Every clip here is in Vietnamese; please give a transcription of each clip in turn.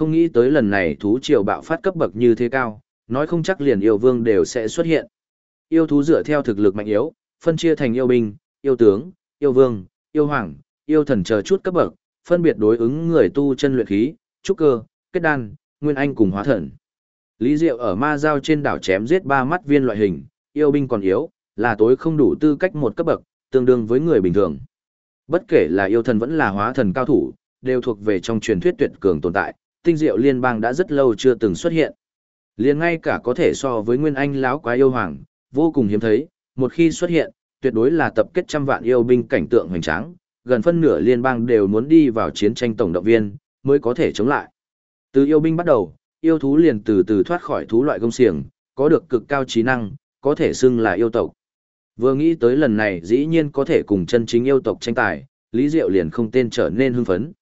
không nghĩ tới lần này thú triều bạo phát cấp bậc như thế cao, nói không chắc liền yêu vương đều sẽ xuất hiện. Yêu thú dựa theo thực lực mạnh yếu, phân chia thành yêu binh, yêu tướng, yêu vương, yêu hoàng, yêu thần chờ chút cấp bậc, phân biệt đối ứng người tu chân luyện khí, trúc cơ, kết đan, nguyên anh cùng hóa thần. Lý Diệu ở ma giao trên đảo chém giết 3 mắt viên loại hình, yêu binh còn yếu, là tối không đủ tư cách một cấp bậc, tương đương với người bình thường. Bất kể là yêu thần vẫn là hóa thần cao thủ, đều thuộc về trong truyền thuyết tuyệt cường tồn tại, tinh diệu liên bang đã rất lâu chưa từng xuất hiện. Liền ngay cả có thể so với nguyên anh lão quái yêu hoàng, vô cùng hiếm thấy, một khi xuất hiện, tuyệt đối là tập kết trăm vạn yêu binh cảnh tượng hoành tráng, gần phân nửa liên bang đều muốn đi vào chiến tranh tổng động viên, mới có thể chống lại. Từ yêu binh bắt đầu, yêu thú liền từ từ thoát khỏi thú loại gông xiềng, có được cực cao trí năng, có thể xưng là yêu tộc. Vừa nghĩ tới lần này dĩ nhiên có thể cùng chân chính yêu tộc tranh tài, Lý Diệu liền không tên trở nên hưng phấn.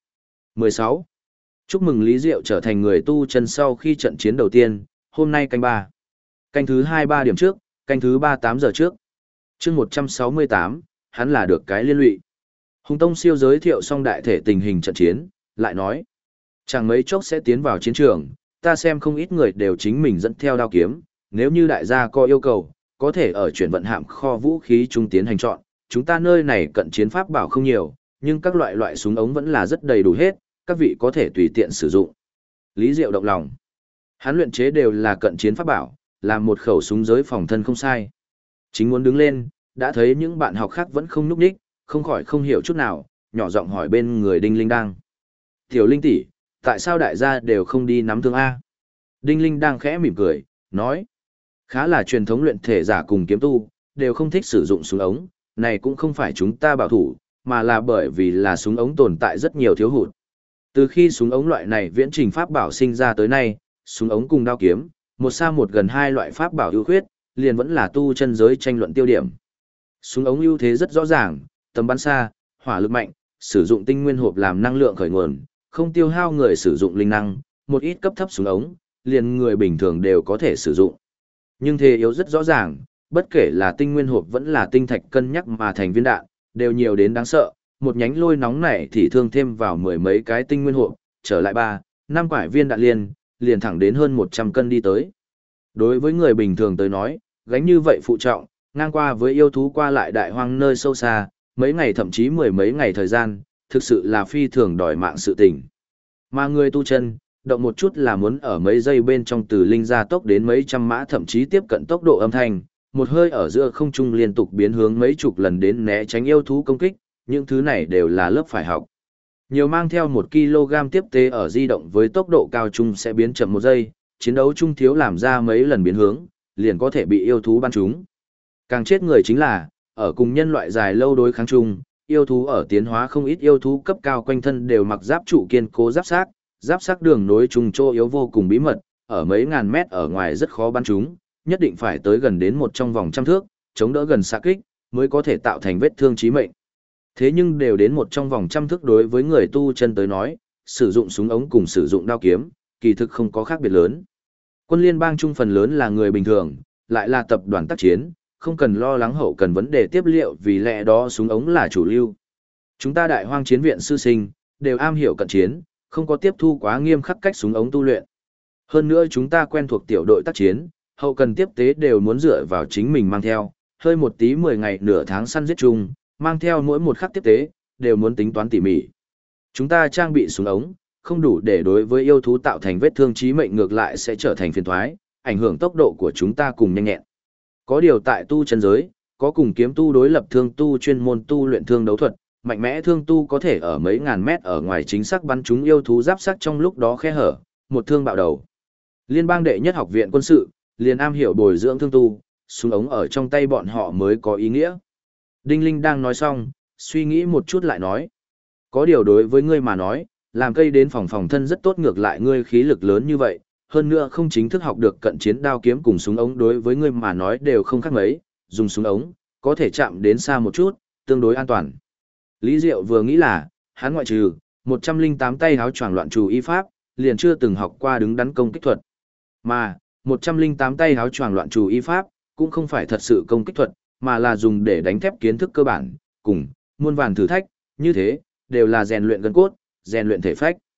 16. Chúc mừng Lý Diệu trở thành người tu chân sau khi trận chiến đầu tiên, hôm nay canh 3. Canh thứ 23 điểm trước, canh thứ 38 giờ trước. Chương 168, hắn là được cái liên lụy. Hùng Tông Siêu giới thiệu xong đại thể tình hình trận chiến, lại nói: chẳng mấy chốc sẽ tiến vào chiến trường, ta xem không ít người đều chính mình dẫn theo đao kiếm, nếu như đại gia có yêu cầu, có thể ở chuyển vận hạm kho vũ khí trung tiến hành chọn, chúng ta nơi này cận chiến pháp bảo không nhiều, nhưng các loại súng ống vẫn là rất đầy đủ hết, các vị có thể tùy tiện sử dụng. Lý Diệu động lòng. Hắn luyện chế đều là cận chiến pháp bảo, làm một khẩu súng giới phòng thân không sai. Chính muốn đứng lên, đã thấy những bạn học khác vẫn không nhúc nhích, không khỏi không hiểu chút nào, nhỏ giọng hỏi bên người Đinh Linh đang. Tiểu Linh tỷ, tại sao đại gia đều không đi nắm thương A? Đinh Linh đang khẽ mỉm cười, nói. Khá là truyền thống luyện thể giả cùng kiếm tu, đều không thích sử dụng súng ống, này cũng không phải chúng ta bảo thủ, mà là bởi vì là súng ống tồn tại rất nhiều thiếu hụt. Từ khi súng ống loại này viễn trình pháp bảo sinh ra tới nay, súng ống cùng đao kiếm, một xa một gần hai loại pháp bảo ưu khuyết, liền vẫn là tu chân giới tranh luận tiêu điểm. Súng ống ưu thế rất rõ ràng, tầm bắn xa, hỏa lực mạnh, sử dụng tinh nguyên hộp làm năng lượng khởi nguồn, không tiêu hao người sử dụng linh năng, một ít cấp thấp súng ống, liền người bình thường đều có thể sử dụng. Nhưng thế yếu rất rõ ràng, bất kể là tinh nguyên hộp vẫn là tinh thạch cân nhắc mà thành viên đạn, đều nhiều đến đáng sợ, một nhánh lôi nóng này thì thương thêm vào mười mấy cái tinh nguyên hộp, trở lại 3, 5 quải viên đạn liền thẳng đến hơn 100 cân đi tới. Đối với người bình thường tới nói, gánh như vậy phụ trọng, ngang qua với yêu thú qua lại đại hoang nơi sâu xa, mấy ngày thậm chí mười mấy ngày thời gian, thực sự là phi thường đòi mạng sự tình. Mà người tu chân, động một chút là muốn ở mấy giây bên trong từ linh gia tốc đến mấy trăm mã thậm chí tiếp cận tốc độ âm thanh, một hơi ở giữa không trung liên tục biến hướng mấy chục lần đến né tránh yêu thú công kích, những thứ này đều là lớp phải học. Nhiều mang theo 1 kg tiếp tế ở di động với tốc độ cao trung sẽ biến chậm 1 giây, chiến đấu trung thiếu làm ra mấy lần biến hướng, liền có thể bị yêu thú bắn trúng. Càng chết người chính là, ở cùng nhân loại dài lâu đối kháng chung, yêu thú ở tiến hóa không ít yêu thú cấp cao quanh thân đều mặc giáp trụ kiên cố giáp xác đường nối trùng chỗ yếu vô cùng bí mật, ở mấy ngàn mét ở ngoài rất khó bắn chúng, nhất định phải tới gần đến một trong vòng trăm thước, chống đỡ gần xạ kích, mới có thể tạo thành vết thương chí mệnh. Thế nhưng đều đến một trong vòng trăm thước đối với người tu chân tới nói, sử dụng súng ống cùng sử dụng đao kiếm, kỳ thực không có khác biệt lớn. Quân liên bang trung phần lớn là người bình thường, lại là tập đoàn tác chiến, không cần lo lắng hậu cần vấn đề tiếp liệu vì lẽ đó súng ống là chủ lưu. Chúng ta đại hoang chiến viện sư sinh, đều am hiểu cận chiến, không có tiếp thu quá nghiêm khắc cách súng ống tu luyện. Hơn nữa chúng ta quen thuộc tiểu đội tác chiến, hậu cần tiếp tế đều muốn dựa vào chính mình mang theo, hơi một tí 10 ngày nửa tháng săn giết chung, mang theo mỗi một khắc tiếp tế, đều muốn tính toán tỉ mỉ. Chúng ta trang bị súng ống, không đủ để đối với yêu thú tạo thành vết thương chí mệnh, ngược lại sẽ trở thành phiền toái, ảnh hưởng tốc độ của chúng ta cùng nhanh nhẹn. Có điều tại tu chân giới, có cùng kiếm tu đối lập thương tu chuyên môn tu luyện thương đấu thuật, mạnh mẽ thương tu có thể ở mấy ngàn mét ở ngoài chính xác bắn trúng yêu thú giáp xác trong lúc đó khe hở, một thương bạo đầu. Liên bang đệ nhất học viện quân sự, liền am hiểu bồi dưỡng thương tu, súng ống ở trong tay bọn họ mới có ý nghĩa. Đinh Linh đang nói xong, suy nghĩ một chút lại nói. Có điều đối với ngươi mà nói, làm cây đến phòng thân rất tốt, ngược lại ngươi khí lực lớn như vậy, hơn nữa không chính thức học được cận chiến đao kiếm cùng súng ống đối với ngươi mà nói đều không khác mấy, dùng súng ống, có thể chạm đến xa một chút, tương đối an toàn. Lý Diệu vừa nghĩ là, hắn ngoại trừ 108 tay háo choàng loạn trù y pháp, liền chưa từng học qua đứng đắn công kích thuật. Mà, 108 tay háo choàng loạn trù y pháp, cũng không phải thật sự công kích thuật, mà là dùng để đánh thép kiến thức cơ bản, cùng muôn vàn thử thách, như thế, đều là rèn luyện gân cốt, rèn luyện thể phách.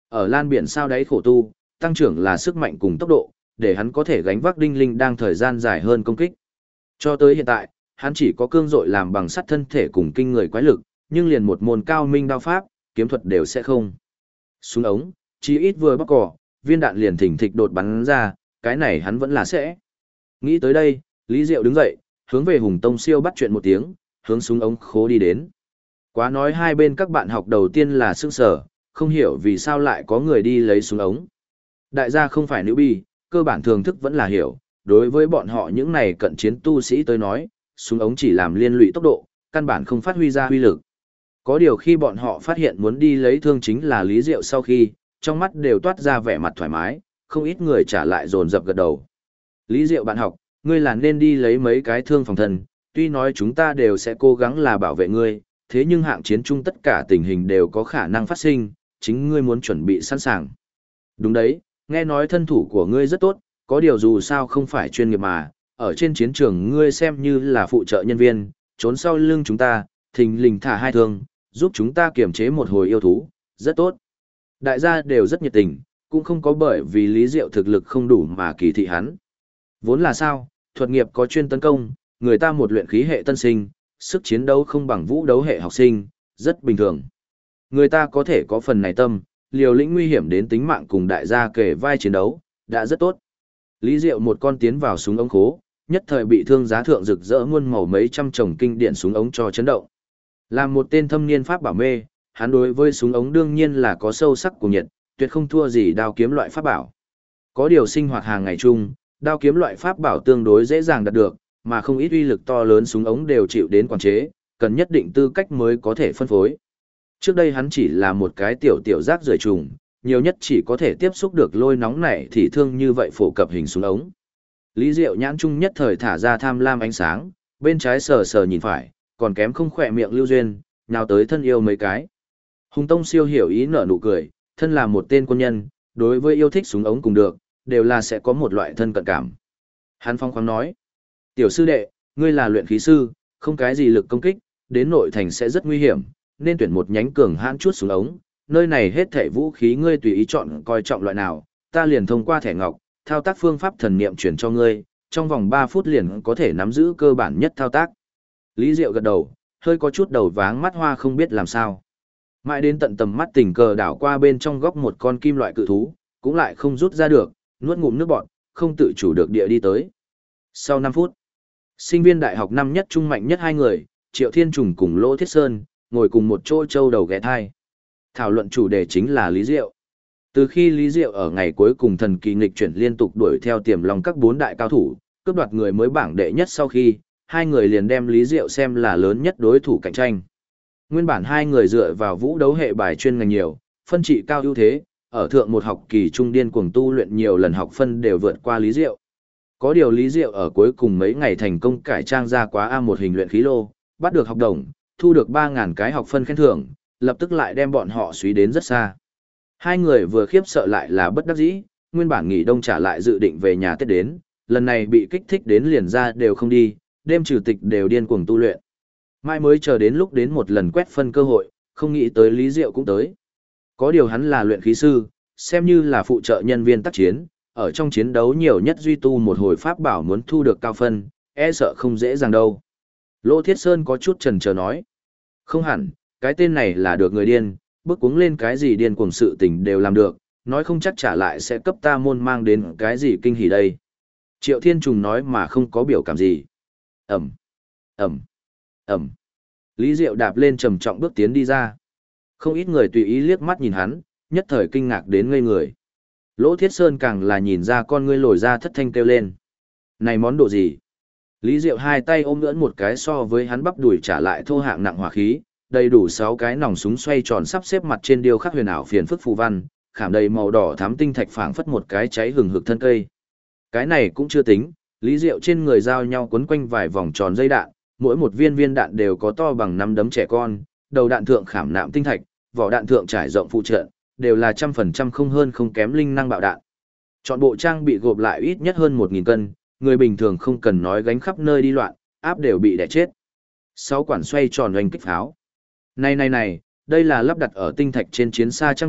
Ở lan biển sao đáy khổ tu, tăng trưởng là sức mạnh cùng tốc độ, để hắn có thể gánh vác đinh linh đang thời gian dài hơn công kích. Cho tới hiện tại, hắn chỉ có cương dội làm bằng sắt thân thể cùng kinh người quái lực, nhưng liền một môn cao minh đao pháp, kiếm thuật đều sẽ không. Súng ống, chỉ ít vừa bóc cỏ, viên đạn liền thỉnh thịch đột bắn ra, cái này hắn vẫn là sẽ. Nghĩ tới đây, Lý Diệu đứng dậy, hướng về Hùng Tông Siêu bắt chuyện một tiếng, hướng súng ống khố đi đến. Quá nói hai bên các bạn học đầu tiên là sững sờ, không hiểu vì sao lại có người đi lấy súng ống. Đại gia không phải nữ bi, cơ bản thường thức vẫn là hiểu, đối với bọn họ những này cận chiến tu sĩ tới nói, súng ống chỉ làm liên lụy tốc độ, căn bản không phát huy ra huy lực. Có điều khi bọn họ phát hiện muốn đi lấy thương chính là Lý Diệu sau khi, trong mắt đều toát ra vẻ mặt thoải mái, không ít người trả lại dồn dập gật đầu. Lý Diệu bạn học, ngươi là nên đi lấy mấy cái thương phòng thân, tuy nói chúng ta đều sẽ cố gắng là bảo vệ ngươi, thế nhưng hạng chiến chung tất cả tình hình đều có khả năng phát sinh, chính ngươi muốn chuẩn bị sẵn sàng. Đúng đấy, nghe nói thân thủ của ngươi rất tốt, có điều dù sao không phải chuyên nghiệp mà, ở trên chiến trường ngươi xem như là phụ trợ nhân viên, trốn sau lưng chúng ta, thình lình thả hai thương, giúp chúng ta kiềm chế một hồi yêu thú, rất tốt. Đại gia đều rất nhiệt tình, cũng không có bởi vì Lý Diệu thực lực không đủ mà kỳ thị hắn. Vốn là sao, thuật nghiệp có chuyên tấn công, người ta một luyện khí hệ tân sinh, sức chiến đấu không bằng vũ đấu hệ học sinh, rất bình thường. Người ta có thể có phần này tâm, liều lĩnh nguy hiểm đến tính mạng cùng đại gia kề vai chiến đấu, đã rất tốt. Lý Diệu một con tiến vào súng ống khố, nhất thời bị thương giá thượng rực rỡ muôn màu mấy trăm chồng kinh điển súng ống cho chấn động. Là một tên thâm niên pháp bảo mê, hắn đối với súng ống đương nhiên là có sâu sắc của nhiệt, tuyệt không thua gì đao kiếm loại pháp bảo. Có điều sinh hoạt hàng ngày chung, đao kiếm loại pháp bảo tương đối dễ dàng đạt được, mà không ít uy lực to lớn súng ống đều chịu đến quản chế, cần nhất định tư cách mới có thể phân phối. Trước đây hắn chỉ là một cái tiểu rác rưởi trùng, nhiều nhất chỉ có thể tiếp xúc được lôi nóng nảy thì thương như vậy phổ cập hình súng ống. Lý Diệu nhãn trung nhất thời thả ra tham lam ánh sáng, bên trái sờ sờ nhìn phải, còn kém không khỏe miệng lưu duyên, nhào tới thân yêu mấy cái. Hùng Tông Siêu hiểu ý nở nụ cười, thân là một tên quân nhân, đối với yêu thích súng ống cùng được, đều là sẽ có một loại thân cận cảm. Hắn phong khoáng nói, tiểu sư đệ, ngươi là luyện khí sư, không cái gì lực công kích, đến nội thành sẽ rất nguy hiểm, nên tuyển một nhánh cường hãn chút súng ống, nơi này hết thảy vũ khí ngươi tùy ý chọn coi trọng loại nào, ta liền thông qua thẻ ngọc, thao tác phương pháp thần niệm chuyển cho ngươi, trong vòng 3 phút liền có thể nắm giữ cơ bản nhất thao tác. Lý Diệu gật đầu, hơi có chút đầu váng mắt hoa không biết làm sao. Mãi đến tận tầm mắt tình cờ đảo qua bên trong góc một con kim loại cự thú, cũng lại không rút ra được, nuốt ngụm nước bọt, không tự chủ được địa đi tới. Sau 5 phút, sinh viên đại học năm nhất trung mạnh nhất hai người, Triệu Thiên Trùng cùng Lỗ Thiết Sơn, ngồi cùng một chỗ châu đầu ghé thai. Thảo luận chủ đề chính là Lý Diệu. Từ khi Lý Diệu ở ngày cuối cùng thần kỳ nghịch chuyển liên tục đuổi theo tiềm lòng các 4 đại cao thủ, cướp đoạt người mới bảng đệ nhất sau khi, hai người liền đem Lý Diệu xem là lớn nhất đối thủ cạnh tranh. Nguyên bản hai người dựa vào vũ đấu hệ bài chuyên ngành nhiều, phân trị cao ưu thế, ở thượng một học kỳ trung điên cuồng tu luyện nhiều lần học phân đều vượt qua Lý Diệu. Có điều Lý Diệu ở cuối cùng mấy ngày thành công cải trang ra quá A1 hình luyện khí lô, bắt được học đồng, thu được 3.000 cái học phân khen thưởng, lập tức lại đem bọn họ suy đến rất xa. Hai người vừa khiếp sợ lại là bất đắc dĩ, nguyên bản nghỉ đông trả lại dự định về nhà Tết đến, lần này bị kích thích đến liền ra đều không đi, đêm trừ tịch đều điên cuồng tu luyện. Mai mới chờ đến lúc đến một lần quét phân cơ hội, không nghĩ tới Lý Diệu cũng tới. Có điều hắn là luyện khí sư, xem như là phụ trợ nhân viên tác chiến, ở trong chiến đấu nhiều nhất duy tu một hồi pháp bảo muốn thu được cao phân, e sợ không dễ dàng đâu. Lỗ Thiết Sơn có chút chần chờ nói. Không hẳn, cái tên này là được người điên, bước cuống lên cái gì điên cuồng sự tình đều làm được, nói không chắc trả lại sẽ cấp ta môn mang đến cái gì kinh hỉ đây. Triệu Thiên Trùng nói mà không có biểu cảm gì. Ẩm, Ẩm, Ẩm. Lý Diệu đạp lên trầm trọng bước tiến đi ra. Không ít người tùy ý liếc mắt nhìn hắn, nhất thời kinh ngạc đến ngây người. Lỗ Thiết Sơn càng là nhìn ra con ngươi lồi ra thất thanh kêu lên. Này món đồ gì? Lý Diệu hai tay ôm ưỡn một cái so với hắn bắp đùi trả lại thô hạng nặng hỏa khí, đầy đủ 6 cái nòng súng xoay tròn sắp xếp mặt trên điêu khắc huyền ảo phiền phức phù văn, khảm đầy màu đỏ thắm tinh thạch phảng phất một cái cháy hừng hực thân cây. Cái này cũng chưa tính, Lý Diệu trên người giao nhau quấn quanh vài vòng tròn dây đạn, mỗi một viên đạn đều có to bằng 5 đấm trẻ con, đầu đạn thượng khảm nạm tinh thạch, vỏ đạn thượng trải rộng phụ trợ, đều là 100% không hơn không kém linh năng bạo đạn. Chọn bộ trang bị gộp lại ít nhất hơn 1.000 cân, người bình thường không cần nói gánh khắp nơi đi loạn, áp đều bị đẻ chết. 6 quản xoay tròn oanh kích pháo. Này, đây là lắp đặt ở tinh thạch trên chiến xa trang bị,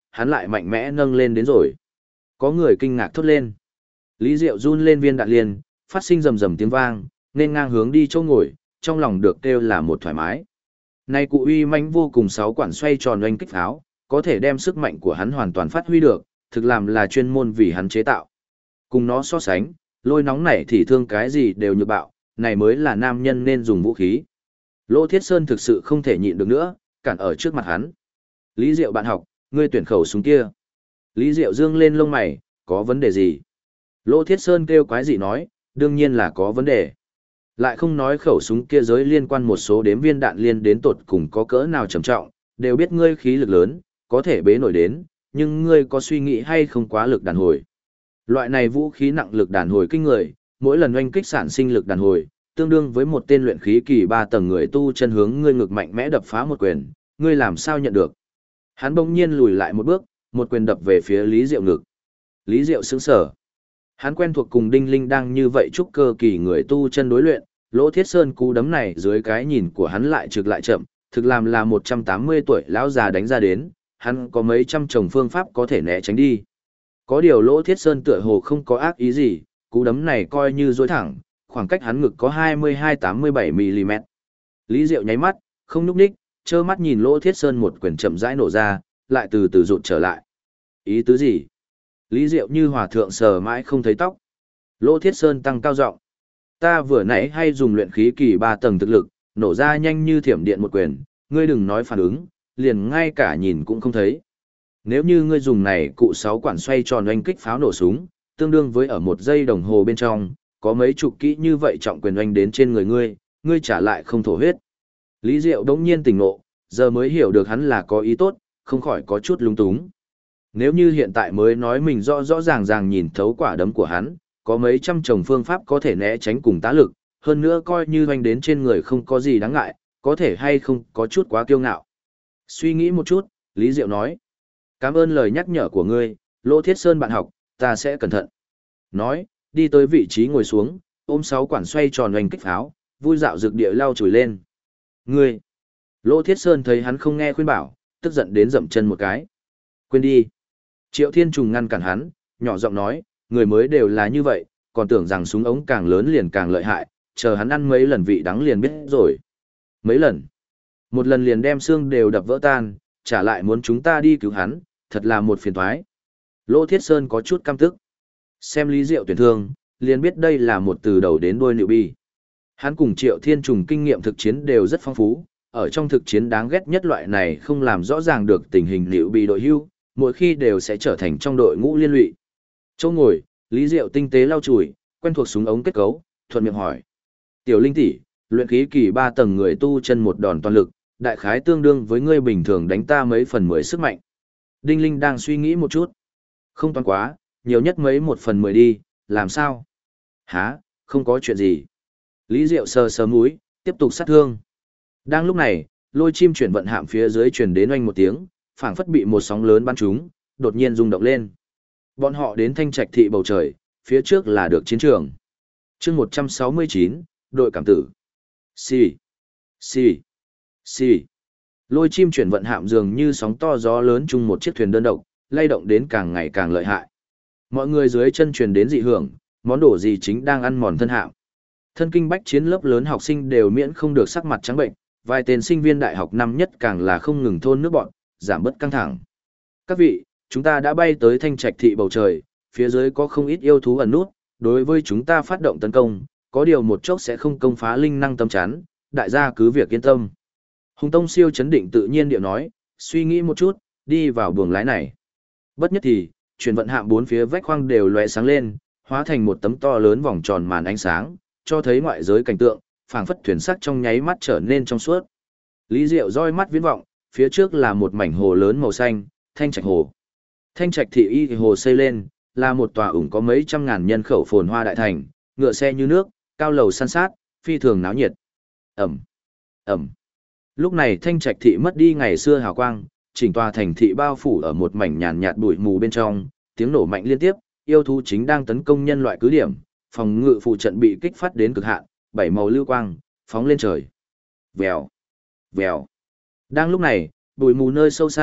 hắn lại mạnh mẽ nâng lên đến rồi. Có người kinh ngạc thốt lên. Lý Diệu run lên viên đạn liên, phát sinh rầm rầm tiếng vang, nên ngang hướng đi chỗ ngồi, trong lòng được kêu là một thoải mái. Này cụ uy mãnh vô cùng 6 quản xoay tròn oanh kích pháo, có thể đem sức mạnh của hắn hoàn toàn phát huy được, thực làm là chuyên môn vì hắn chế tạo. Cùng nó so sánh, lôi nóng này thì thương cái gì đều như bạo, này mới là nam nhân nên dùng vũ khí. Lỗ Thiết Sơn thực sự không thể nhịn được nữa, cản ở trước mặt hắn. Lý Diệu bạn học, ngươi tuyển khẩu súng kia. Lý Diệu dương lên lông mày, có vấn đề gì? Lỗ Thiết Sơn kêu quái gì nói, đương nhiên là có vấn đề. Lại không nói khẩu súng kia giới liên quan một số đếm viên đạn liên đến tột cùng có cỡ nào trầm trọng, đều biết ngươi khí lực lớn, có thể bế nổi đến, nhưng ngươi có suy nghĩ hay không quá lực đàn hồi. Loại này vũ khí nặng lực đàn hồi kinh người, mỗi lần oanh kích sản sinh lực đàn hồi, tương đương với một tên luyện khí kỳ 3 tầng người tu chân hướng ngươi ngực mạnh mẽ đập phá một quyền, ngươi làm sao nhận được? Hắn bỗng nhiên lùi lại một bước, một quyền đập về phía Lý Diệu ngực. Lý Diệu sững sờ. Hắn quen thuộc cùng Đinh Linh đang như vậy trúc cơ kỳ người tu chân đối luyện, Lỗ Thiết Sơn cú đấm này dưới cái nhìn của hắn lại trực lại chậm, thực làm là 180 tuổi lão già đánh ra đến, hắn có mấy trăm chồng phương pháp có thể né tránh đi. Có điều Lỗ Thiết Sơn tựa hồ không có ác ý gì, cú đấm này coi như dối thẳng, khoảng cách hắn ngực có 22-87mm. Lý Diệu nháy mắt, không nhúc nhích, trơ mắt nhìn Lỗ Thiết Sơn một quyền chậm rãi nổ ra, lại từ từ rụt trở lại. Ý tứ gì? Lý Diệu như hòa thượng sờ mãi không thấy tóc. Lỗ Thiết Sơn tăng cao giọng. Ta vừa nãy hay dùng luyện khí kỳ 3 tầng thực lực, nổ ra nhanh như thiểm điện một quyền, ngươi đừng nói phản ứng, liền ngay cả nhìn cũng không thấy. Nếu như ngươi dùng này cụ 6 quản xoay tròn oanh kích pháo nổ súng, tương đương với ở 1 giây đồng hồ bên trong, có mấy chục kỹ như vậy trọng quyền oanh đến trên người ngươi trả lại không thổ huyết. Lý Diệu đống nhiên tỉnh ngộ, giờ mới hiểu được hắn là có ý tốt, không khỏi có chút lung túng. Nếu như hiện tại mới nói mình rõ rõ ràng ràng nhìn thấu quả đấm của hắn, có mấy trăm chồng phương pháp có thể né tránh cùng tá lực, hơn nữa coi như hoành đến trên người không có gì đáng ngại, có thể hay không có chút quá kiêu ngạo. Suy nghĩ một chút, Lý Diệu nói. Cảm ơn lời nhắc nhở của ngươi, Lỗ Thiết Sơn bạn học, ta sẽ cẩn thận. Nói, đi tới vị trí ngồi xuống, ôm 6 quản xoay tròn hoành kích pháo, vui dạo dược địa lau chùi lên. Ngươi! Lỗ Thiết Sơn thấy hắn không nghe khuyên bảo, tức giận đến dậm chân một cái. Quên đi! Triệu Thiên Trùng ngăn cản hắn, nhỏ giọng nói, người mới đều là như vậy, còn tưởng rằng súng ống càng lớn liền càng lợi hại, chờ hắn ăn mấy lần vị đắng liền biết rồi. Mấy lần? Một lần liền đem xương đều đập vỡ tan, trả lại muốn chúng ta đi cứu hắn, thật là một phiền toái. Lỗ Thiết Sơn có chút căm tức. Xem Lý Diệu tuyển thương, liền biết đây là một từ đầu đến đuôi nịu bi. Hắn cùng Triệu Thiên Trùng kinh nghiệm thực chiến đều rất phong phú, ở trong thực chiến đáng ghét nhất loại này không làm rõ ràng được tình hình nịu bi đội hưu, mỗi khi đều sẽ trở thành trong đội ngũ liên lụy. Chỗ ngồi, Lý Diệu tinh tế lau chùi, quen thuộc súng ống kết cấu, thuận miệng hỏi. Tiểu Linh tỷ, luyện khí kỳ 3 tầng người tu chân một đòn toàn lực, đại khái tương đương với ngươi bình thường đánh ta mấy phần 10 sức mạnh. Đinh Linh đang suy nghĩ một chút. Không toán quá, nhiều nhất mấy 1/10 đi, làm sao? Hả, không có chuyện gì. Lý Diệu sờ sờ mũi, tiếp tục sát thương. Đang lúc này, lôi chim chuyển vận hạm phía dưới truyền đến oanh một tiếng, phảng phất bị một sóng lớn bắn trúng, đột nhiên rung động lên. Bọn họ đến Thanh Trạch thị bầu trời, phía trước là được chiến trường. Chương 169, đội cảm tử. Xì, xì, xì. Lôi chim chuyển vận hạm dường như sóng to gió lớn chung một chiếc thuyền đơn độc, lay động đến càng ngày càng lợi hại. Mọi người dưới chân truyền đến dị hưởng, món đồ gì chính đang ăn mòn thân hạm. Thân kinh bách chiến lớp lớn học sinh đều miễn không được sắc mặt trắng bệnh, vài tên sinh viên đại học năm nhất càng là không ngừng thôn nước bọn, giảm bớt căng thẳng. Các vị, chúng ta đã bay tới Thanh Trạch thị bầu trời, phía dưới có không ít yêu thú ẩn nút, đối với chúng ta phát động tấn công, có điều một chốc sẽ không công phá linh năng tâm chắn, đại gia cứ việc yên tâm. Hùng Tông siêu chấn định tự nhiên điệu nói, suy nghĩ một chút, đi vào buồng lái này. Bất nhất thì, chuyển vận hạm bốn phía vách khoang đều lóe sáng lên, hóa thành một tấm to lớn vòng tròn màn ánh sáng, cho thấy ngoại giới cảnh tượng, phảng phất thuyền sắc trong nháy mắt trở nên trong suốt. Lý Diệu roi mắt viễn vọng, phía trước là một mảnh hồ lớn màu xanh, Thanh Trạch hồ. Thanh Trạch thị y hồ xây lên, là một tòa ủng có mấy trăm ngàn nhân khẩu phồn hoa đại thành, ngựa xe như nước, cao lầu san sát, phi thường náo nhiệt. Ẩm, Ẩm. Lúc này Thanh Trạch thị mất đi ngày xưa hào quang, chỉnh tòa thành thị bao phủ ở một mảnh nhàn nhạt bụi mù bên trong, tiếng nổ mạnh liên tiếp, yêu thú chính đang tấn công nhân loại cứ điểm, phòng ngự phụ trận bị kích phát đến cực hạn, bảy màu lưu quang phóng lên trời. Vèo, vèo. Đang lúc này, bụi mù nơi sâu xa,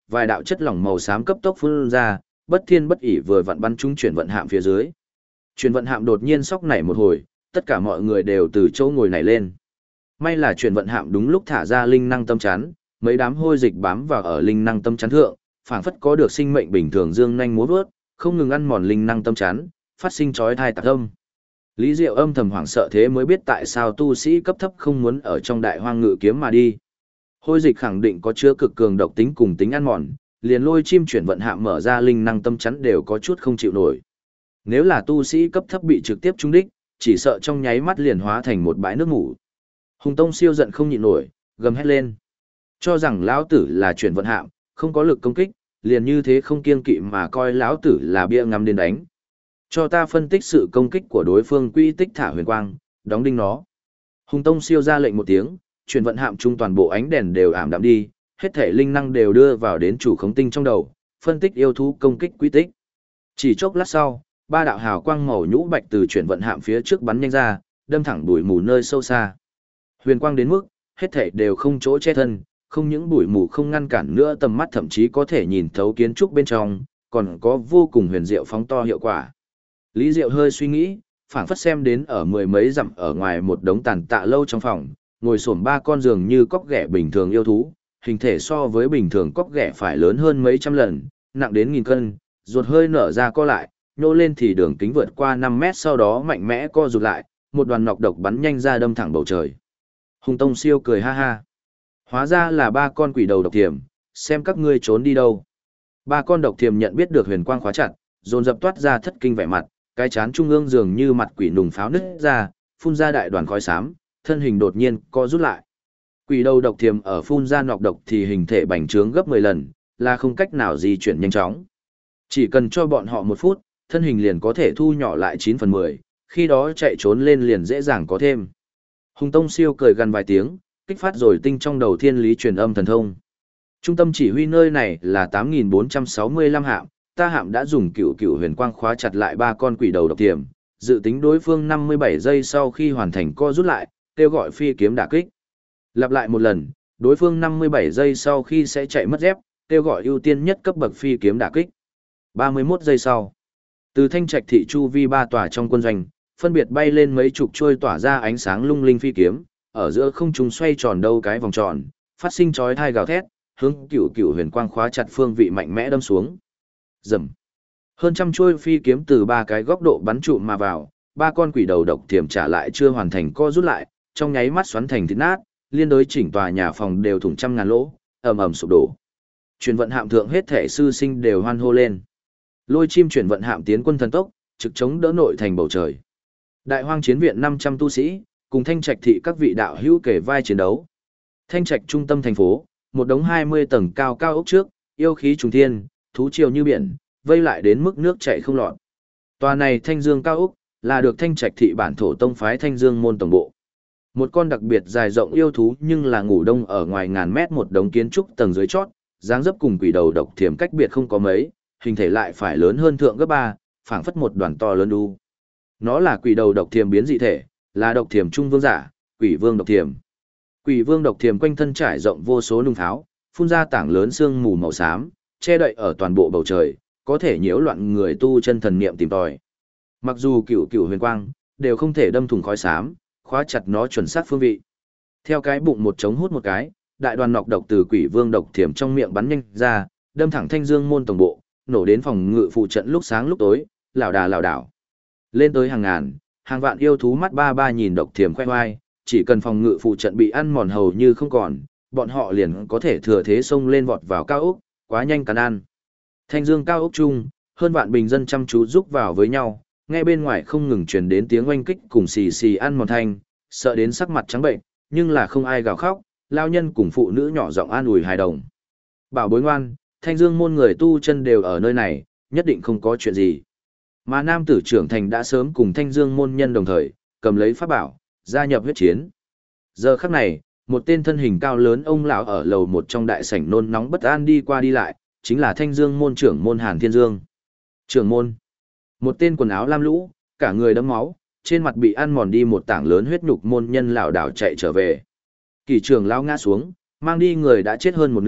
vài đạo chất lỏng màu xám cấp tốc phun ra, bất thiên bất ỷ vừa vặn bắn trúng chuyển vận hạm phía dưới. Chuyển vận hạm đột nhiên sóc nảy một hồi, tất cả mọi người đều từ chỗ ngồi nảy lên. May là chuyển vận hạm đúng lúc thả ra linh năng tâm chắn, mấy đám hôi dịch bám vào ở linh năng tâm chắn thượng, phảng phất có được sinh mệnh bình thường dương nhanh múa vớt, không ngừng ăn mòn linh năng tâm chắn, phát sinh chói tai tạc âm. Lý Diệu âm thầm hoảng sợ thế mới biết tại sao tu sĩ cấp thấp không muốn ở trong đại hoang ngự kiếm mà đi. Hôi dịch khẳng định có chứa cực cường độc tính cùng tính ăn mòn, liền lôi chim chuyển vận hạm mở ra linh năng tâm chắn đều có chút không chịu nổi. Nếu là tu sĩ cấp thấp bị trực tiếp trúng đích, chỉ sợ trong nháy mắt liền hóa thành một bãi nước ngủ. Hùng Tông siêu giận không nhịn nổi, gầm hét lên. Cho rằng lão tử là chuyển vận hạm, không có lực công kích, liền như thế không kiêng kỵ mà coi lão tử là bia ngắm đến đánh. Cho ta phân tích sự công kích của đối phương quy tích thả huyền quang, đóng đinh nó. Hùng Tông siêu ra lệnh một tiếng, chuyển vận hạm chung toàn bộ ánh đèn đều ảm đạm đi, hết thể linh năng đều đưa vào đến chủ khống tinh trong đầu, phân tích yêu thú công kích quy tích. Chỉ chốc lát sau, ba đạo hào quang màu nhũ bạch từ chuyển vận hạm phía trước bắn nhanh ra, đâm thẳng bụi mù nơi sâu xa. Huyền quang đến mức, hết thể đều không chỗ che thân, không những bụi mù không ngăn cản nữa tầm mắt thậm chí có thể nhìn thấu kiến trúc bên trong, còn có vô cùng huyền diệu phóng to hiệu quả. Lý Diệu hơi suy nghĩ, phảng phất xem đến ở mười mấy dặm ở ngoài một đống tàn tạ lâu trong phòng, ngồi xổm ba con giường như cóc ghẻ bình thường yêu thú, hình thể so với bình thường cóc ghẻ phải lớn hơn mấy trăm lần, nặng đến 1000 cân, ruột hơi nở ra co lại, nhô lên thì đường kính vượt qua 5 mét sau đó mạnh mẽ co rụt lại, một đoàn nọc độc bắn nhanh ra đâm thẳng bầu trời. Hùng Tông siêu cười ha ha. Hóa ra là ba con quỷ đầu độc thiềm, xem các ngươi trốn đi đâu. Ba con độc thiềm nhận biết được huyền quang khóa chặt, dồn dập toát ra thất kinh vẻ mặt, cái chán trung ương dường như mặt quỷ nùng pháo nứt ra, phun ra đại đoàn khói xám, thân hình đột nhiên co rút lại. Quỷ đầu độc thiềm ở phun ra nọc độc thì hình thể bành trướng gấp 10 lần, là không cách nào di chuyển nhanh chóng. Chỉ cần cho bọn họ 1 phút, thân hình liền có thể thu nhỏ lại 9/10, khi đó chạy trốn lên liền dễ dàng có thêm. Hùng Tông siêu cười gần vài tiếng, kích phát rồi tinh trong đầu thiên lý truyền âm thần thông. Trung tâm chỉ huy nơi này là 8465 hạm, ta hạm đã dùng cựu huyền quang khóa chặt lại ba con quỷ đầu độc thiểm, dự tính đối phương 57 giây sau khi hoàn thành co rút lại, kêu gọi phi kiếm đả kích. Lặp lại một lần, đối phương 57 giây sau khi sẽ chạy mất dép, kêu gọi ưu tiên nhất cấp bậc phi kiếm đả kích. 31 giây sau, từ Thanh Trạch thị chu vi ba tòa trong quân doanh, phân biệt bay lên mấy chục trôi tỏa ra ánh sáng lung linh phi kiếm, ở giữa không trung xoay tròn đâu cái vòng tròn, phát sinh chói tai gào thét, hướng cựu huyền quang khóa chặt phương vị mạnh mẽ đâm xuống. Rầm. Hơn trăm trôi phi kiếm từ ba cái góc độ bắn trụm mà vào, ba con quỷ đầu độc thiểm trả lại chưa hoàn thành co rút lại, trong nháy mắt xoắn thành thịt nát, liên đối chỉnh tòa nhà phòng đều thủng trăm ngàn lỗ, ầm ầm sụp đổ. Chuyển vận hạm thượng hết thể sư sinh đều hoan hô lên. Lôi chim chuyển vận hạm tiến quân thần tốc, trực chống đỡ nội thành bầu trời. Đại hoang chiến viện 500 tu sĩ, cùng Thanh Trạch thị các vị đạo hữu kể vai chiến đấu. Thanh Trạch trung tâm thành phố, một đống 20 tầng cao cao ốc trước, yêu khí trùng thiên, thú triều như biển, vây lại đến mức nước chảy không lọt. Tòa này Thanh Dương cao ốc, là được Thanh Trạch thị bản thổ tông phái Thanh Dương môn tổng bộ. Một con đặc biệt dài rộng yêu thú nhưng là ngủ đông ở ngoài ngàn mét một đống kiến trúc tầng dưới chót, dáng dấp cùng quỷ đầu độc thiểm cách biệt không có mấy, hình thể lại phải lớn hơn thượng gấp 3, phảng phất một đoàn to lớn đu. Nó là quỷ đầu độc thiểm biến dị thể, là độc thiểm trung vương giả, quỷ vương độc thiểm. Quỷ vương độc thiểm quanh thân trải rộng vô số nung tháo, phun ra tảng lớn sương mù màu xám, che đậy ở toàn bộ bầu trời, có thể nhiễu loạn người tu chân thần niệm tìm tòi. Mặc dù cựu huyền quang đều không thể đâm thủng khói xám, khóa chặt nó chuẩn xác phương vị. Theo cái bụng một trống hút một cái, đại đoàn nọc độc từ quỷ vương độc thiểm trong miệng bắn nhanh ra, đâm thẳng Thanh Dương môn tổng bộ, nổ đến phòng ngự phụ trận lúc sáng lúc tối, lảo đảo. Lên tới hàng ngàn, hàng vạn yêu thú mắt ba ba nhìn độc thiểm khoe oai, chỉ cần phòng ngự phụ trận bị ăn mòn hầu như không còn, bọn họ liền có thể thừa thế xông lên vọt vào cao ốc, quá nhanh cắn ăn. Thanh Dương cao ốc chung, hơn vạn bình dân chăm chú rúc vào với nhau, nghe bên ngoài không ngừng truyền đến tiếng oanh kích cùng xì xì ăn mòn thanh, sợ đến sắc mặt trắng bệnh, nhưng là không ai gào khóc, lao nhân cùng phụ nữ nhỏ giọng an ủi hài đồng. Bảo bối ngoan, Thanh Dương môn người tu chân đều ở nơi này, nhất định không có chuyện gì. Mà nam tử trưởng thành đã sớm cùng Thanh Dương môn nhân đồng thời, cầm lấy pháp bảo, gia nhập huyết chiến. Giờ khắc này, một tên thân hình cao lớn ông lão ở lầu một trong đại sảnh nôn nóng bất an đi qua đi lại, chính là Thanh Dương môn trưởng môn Hàn Thiên Dương. Trưởng môn, một tên quần áo lam lũ, cả người đẫm máu, trên mặt bị ăn mòn đi một tảng lớn huyết nhục môn nhân lảo đảo chạy trở về. Kỳ trưởng lão ngã xuống, mang đi người đã chết hơn một nửa,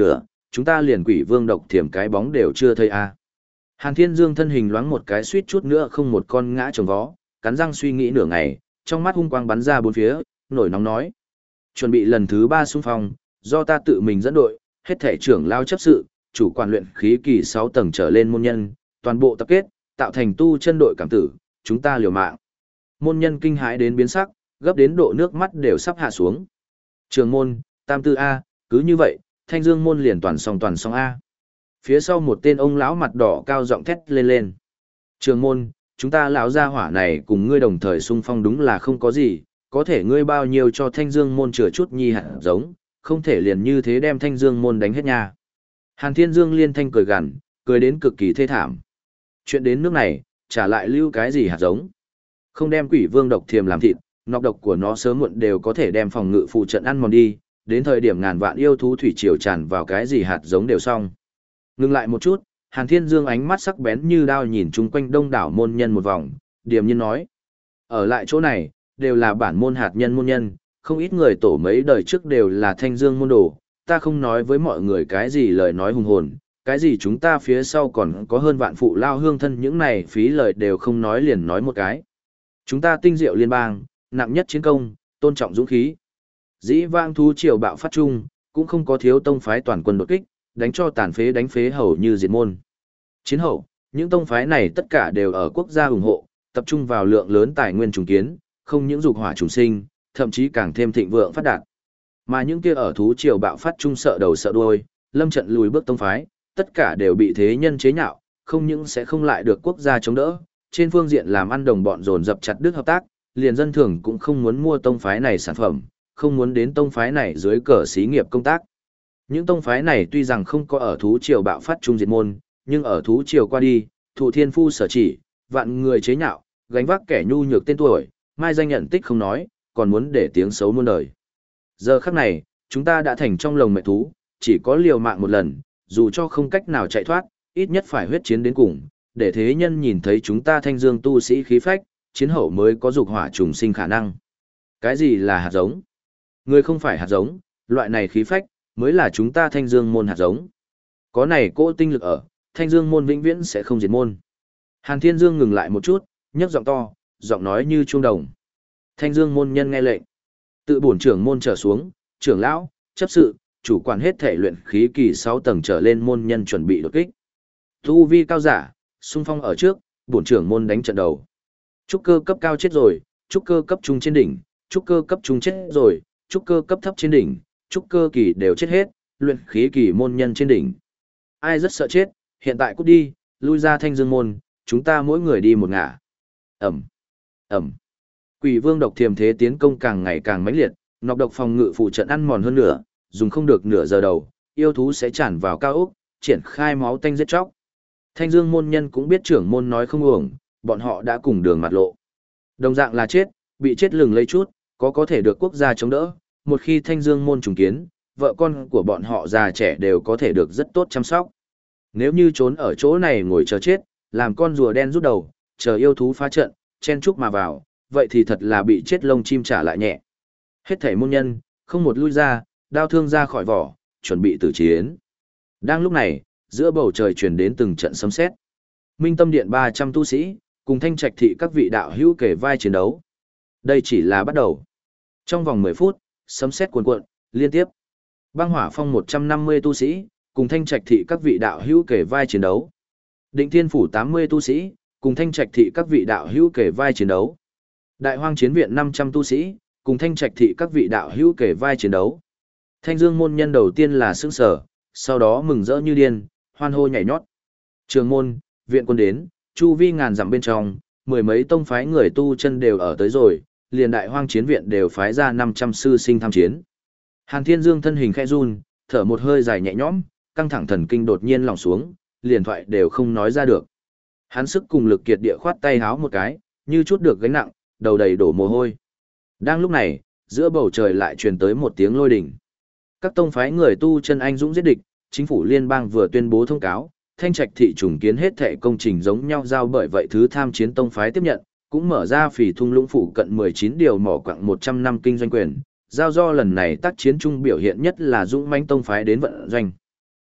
chúng ta liền Quỷ Vương độc thiểm cái bóng đều chưa thấy a. Hàn Thiên Dương thân hình loáng một cái suýt chút nữa không một con ngã chồng vó, cắn răng suy nghĩ nửa ngày, trong mắt hung quang bắn ra bốn phía, nổi nóng nói: "Chuẩn bị lần thứ 3 xung phong, do ta tự mình dẫn đội, hết thể trưởng lao chấp sự, chủ quản luyện khí kỳ 6 tầng trở lên môn nhân, toàn bộ tập kết, tạo thành tu chân đội cảm tử, chúng ta liều mạng." Môn nhân kinh hãi đến biến sắc, gấp đến độ nước mắt đều sắp hạ xuống. Trường môn, tam tư A, cứ như vậy, Thanh Dương môn liền toàn xong A. Phía sau một tên ông lão mặt đỏ cao giọng thét lên. Trường môn, chúng ta lão gia hỏa này cùng ngươi đồng thời xung phong đúng là không có gì, có thể ngươi bao nhiêu cho Thanh Dương môn chừa chút nhi hạt giống, không thể liền như thế đem Thanh Dương môn đánh hết nha. Hàn Thiên Dương liên thanh cười gằn, cười đến cực kỳ thê thảm. Chuyện đến nước này, trả lại lưu cái gì hạt giống. Không đem Quỷ Vương độc thiềm làm thịt, nọc độc của nó sớm muộn đều có thể đem phòng ngự phụ trận ăn mòn đi, đến thời điểm ngàn vạn yêu thú thủy triều tràn vào cái gì hạt giống đều xong. Ngừng lại một chút, Hàn Thiên Dương ánh mắt sắc bén như đao nhìn chung quanh đông đảo môn nhân một vòng, điềm nhiên nói: "Ở lại chỗ này, đều là bản môn hạt nhân môn nhân, không ít người tổ mấy đời trước đều là Thanh Dương môn đồ, ta không nói với mọi người cái gì lời nói hùng hồn, cái gì chúng ta phía sau còn có hơn vạn phụ lao hương thân những này phí lời đều không nói liền nói một cái. Chúng ta tinh diệu liên bang, nặng nhất chiến công, tôn trọng dũng khí. Dĩ vang thú triều bạo phát chung, cũng không có thiếu tông phái toàn quân đột kích, đánh cho tàn phế đánh phế hầu như diệt môn. Chiến hậu, những tông phái này tất cả đều ở quốc gia ủng hộ, tập trung vào lượng lớn tài nguyên trùng kiến, không những dục hỏa trùng sinh, thậm chí càng thêm thịnh vượng phát đạt. Mà những kia ở thú triều bạo phát chung sợ đầu sợ đuôi, lâm trận lùi bước tông phái, tất cả đều bị thế nhân chế nhạo, không những sẽ không lại được quốc gia chống đỡ, trên phương diện làm ăn đồng bọn dồn dập chặt đứt hợp tác, liền dân thường cũng không muốn mua tông phái này sản phẩm, không muốn đến tông phái này dưới cờ xí nghiệp công tác. Những tông phái này tuy rằng không có ở thú triều bạo phát chung diệt môn, nhưng ở thú triều qua đi, thụ thiên phu sở chỉ, vạn người chế nhạo, gánh vác kẻ nhu nhược tên tuổi, mai danh nhận tích không nói, còn muốn để tiếng xấu muôn đời. Giờ khắc này, chúng ta đã thành trong lồng mệnh thú, chỉ có liều mạng một lần, dù cho không cách nào chạy thoát, ít nhất phải huyết chiến đến cùng, để thế nhân nhìn thấy chúng ta Thanh Dương tu sĩ khí phách, chiến hậu mới có dục hỏa trùng sinh khả năng. Cái gì là hạt giống? Người không phải hạt giống, loại này khí phách, mới là chúng ta Thanh Dương môn hạt giống. Có này cỗ tinh lực ở, Thanh Dương môn vĩnh viễn sẽ không diệt môn. Hàn Thiên Dương ngừng lại một chút, nhấc giọng to, giọng nói như chuông đồng. Thanh Dương môn nhân nghe lệnh. Tự bổn trưởng môn trở xuống, trưởng lão, chấp sự, chủ quản hết thể luyện khí kỳ 6 tầng trở lên môn nhân chuẩn bị đột kích. Tu vi cao giả, xung phong ở trước, bổn trưởng môn đánh trận đầu. Trúc cơ cấp cao chết rồi, trúc cơ cấp trung trên đỉnh, trúc cơ cấp trung chết rồi, trúc cơ cấp thấp trên đỉnh, trúc cơ kỳ đều chết hết, luyện khí kỳ môn nhân trên đỉnh. Ai rất sợ chết, hiện tại cút đi, lui ra Thanh Dương môn, chúng ta mỗi người đi một ngả. Ẩm, Ẩm. Quỷ Vương độc thiềm thế tiến công càng ngày càng mãnh liệt, nọc độc phòng ngự phụ trận ăn mòn hơn nữa, dùng không được nửa giờ đầu, yêu thú sẽ tràn vào cao ốc, triển khai máu tanh giết chóc. Thanh Dương môn nhân cũng biết trưởng môn nói không uổng, bọn họ đã cùng đường mặt lộ. Đồng dạng là chết, bị chết lừng lấy chút, có thể được quốc gia chống đỡ, một khi Thanh Dương môn trùng kiến, vợ con của bọn họ già trẻ đều có thể được rất tốt chăm sóc. Nếu như trốn ở chỗ này ngồi chờ chết, làm con rùa đen rút đầu, chờ yêu thú phá trận, chen chúc mà vào, vậy thì thật là bị chết lông chim trả lại nhẹ. Hết thảy môn nhân, không một lui ra, đao thương ra khỏi vỏ, chuẩn bị tử chiến. Đang lúc này, giữa bầu trời truyền đến từng trận sấm sét. Minh Tâm Điện 300 tu sĩ, cùng Thanh Trạch thị các vị đạo hữu kể vai chiến đấu. Đây chỉ là bắt đầu. Trong vòng 10 phút, sấm sét cuồn cuộn, liên tiếp. Băng Hỏa Phong 150 tu sĩ, cùng Thanh Trạch thị các vị đạo hữu kể vai chiến đấu. Định Thiên Phủ 80 tu sĩ, cùng Thanh Trạch thị các vị đạo hữu kể vai chiến đấu. Đại Hoang Chiến Viện 500 tu sĩ, cùng Thanh Trạch thị các vị đạo hữu kể vai chiến đấu. Thanh Dương môn nhân đầu tiên là sững sờ, sau đó mừng rỡ như điên, hoan hô nhảy nhót. Trường môn, viện quân đến, chu vi ngàn dặm bên trong, mười mấy tông phái người tu chân đều ở tới rồi, liền Đại Hoang Chiến Viện đều phái ra 500 sư sinh tham chiến. Hàn Thiên Dương thân hình khẽ run, thở một hơi dài nhẹ nhõm, căng thẳng thần kinh đột nhiên lỏng xuống, liền thoại đều không nói ra được. Hắn sức cùng lực kiệt địa khoát tay háo một cái, như chút được gánh nặng, đầu đầy đổ mồ hôi. Đang lúc này, giữa bầu trời lại truyền tới một tiếng lôi đình. Các tông phái người tu chân anh dũng giết địch, chính phủ liên bang vừa tuyên bố thông cáo, Thanh Trạch thị trùng kiến hết thảy công trình giống nhau giao bởi vậy thứ tham chiến tông phái tiếp nhận, cũng mở ra phỉ thung lũng phụ cận 19 điều mỏ quặng 100 năm kinh doanh quyền, giao do lần này tác chiến chung biểu hiện nhất là dũng mãnh tông phái đến vận doanh.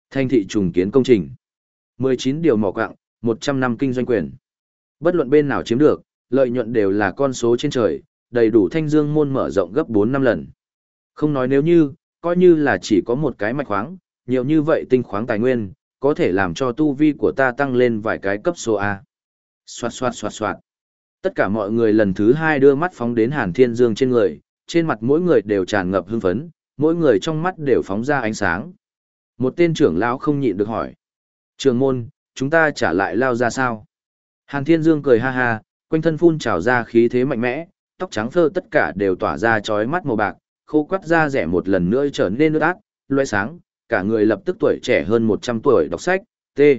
Thành thị trùng kiến công trình. 19 điều mỏ quặng, 100 năm kinh doanh quyền. Bất luận bên nào chiếm được, lợi nhuận đều là con số trên trời, đầy đủ Thanh Dương môn mở rộng gấp 4-5 lần. Không nói nếu như, coi như là chỉ có một cái mạch khoáng, nhiều như vậy tinh khoáng tài nguyên, có thể làm cho tu vi của ta tăng lên vài cái cấp số A. Xoạt xoạt xoạt xoạt. Tất cả mọi người lần thứ hai đưa mắt phóng đến Hàn Thiên Dương trên người, trên mặt mỗi người đều tràn ngập hưng phấn, mỗi người trong mắt đều phóng ra ánh sáng. Một tên trưởng lão không nhịn được hỏi. Trường môn, chúng ta trả lại lao ra sao? Hàn Thiên Dương cười ha ha, quanh thân phun trào ra khí thế mạnh mẽ, tóc trắng phơ tất cả đều tỏa ra chói mắt màu bạc, khô quắt da rẻ một lần nữa trở nên ướt át, loé sáng, cả người lập tức tuổi trẻ hơn 100 tuổi đọc sách,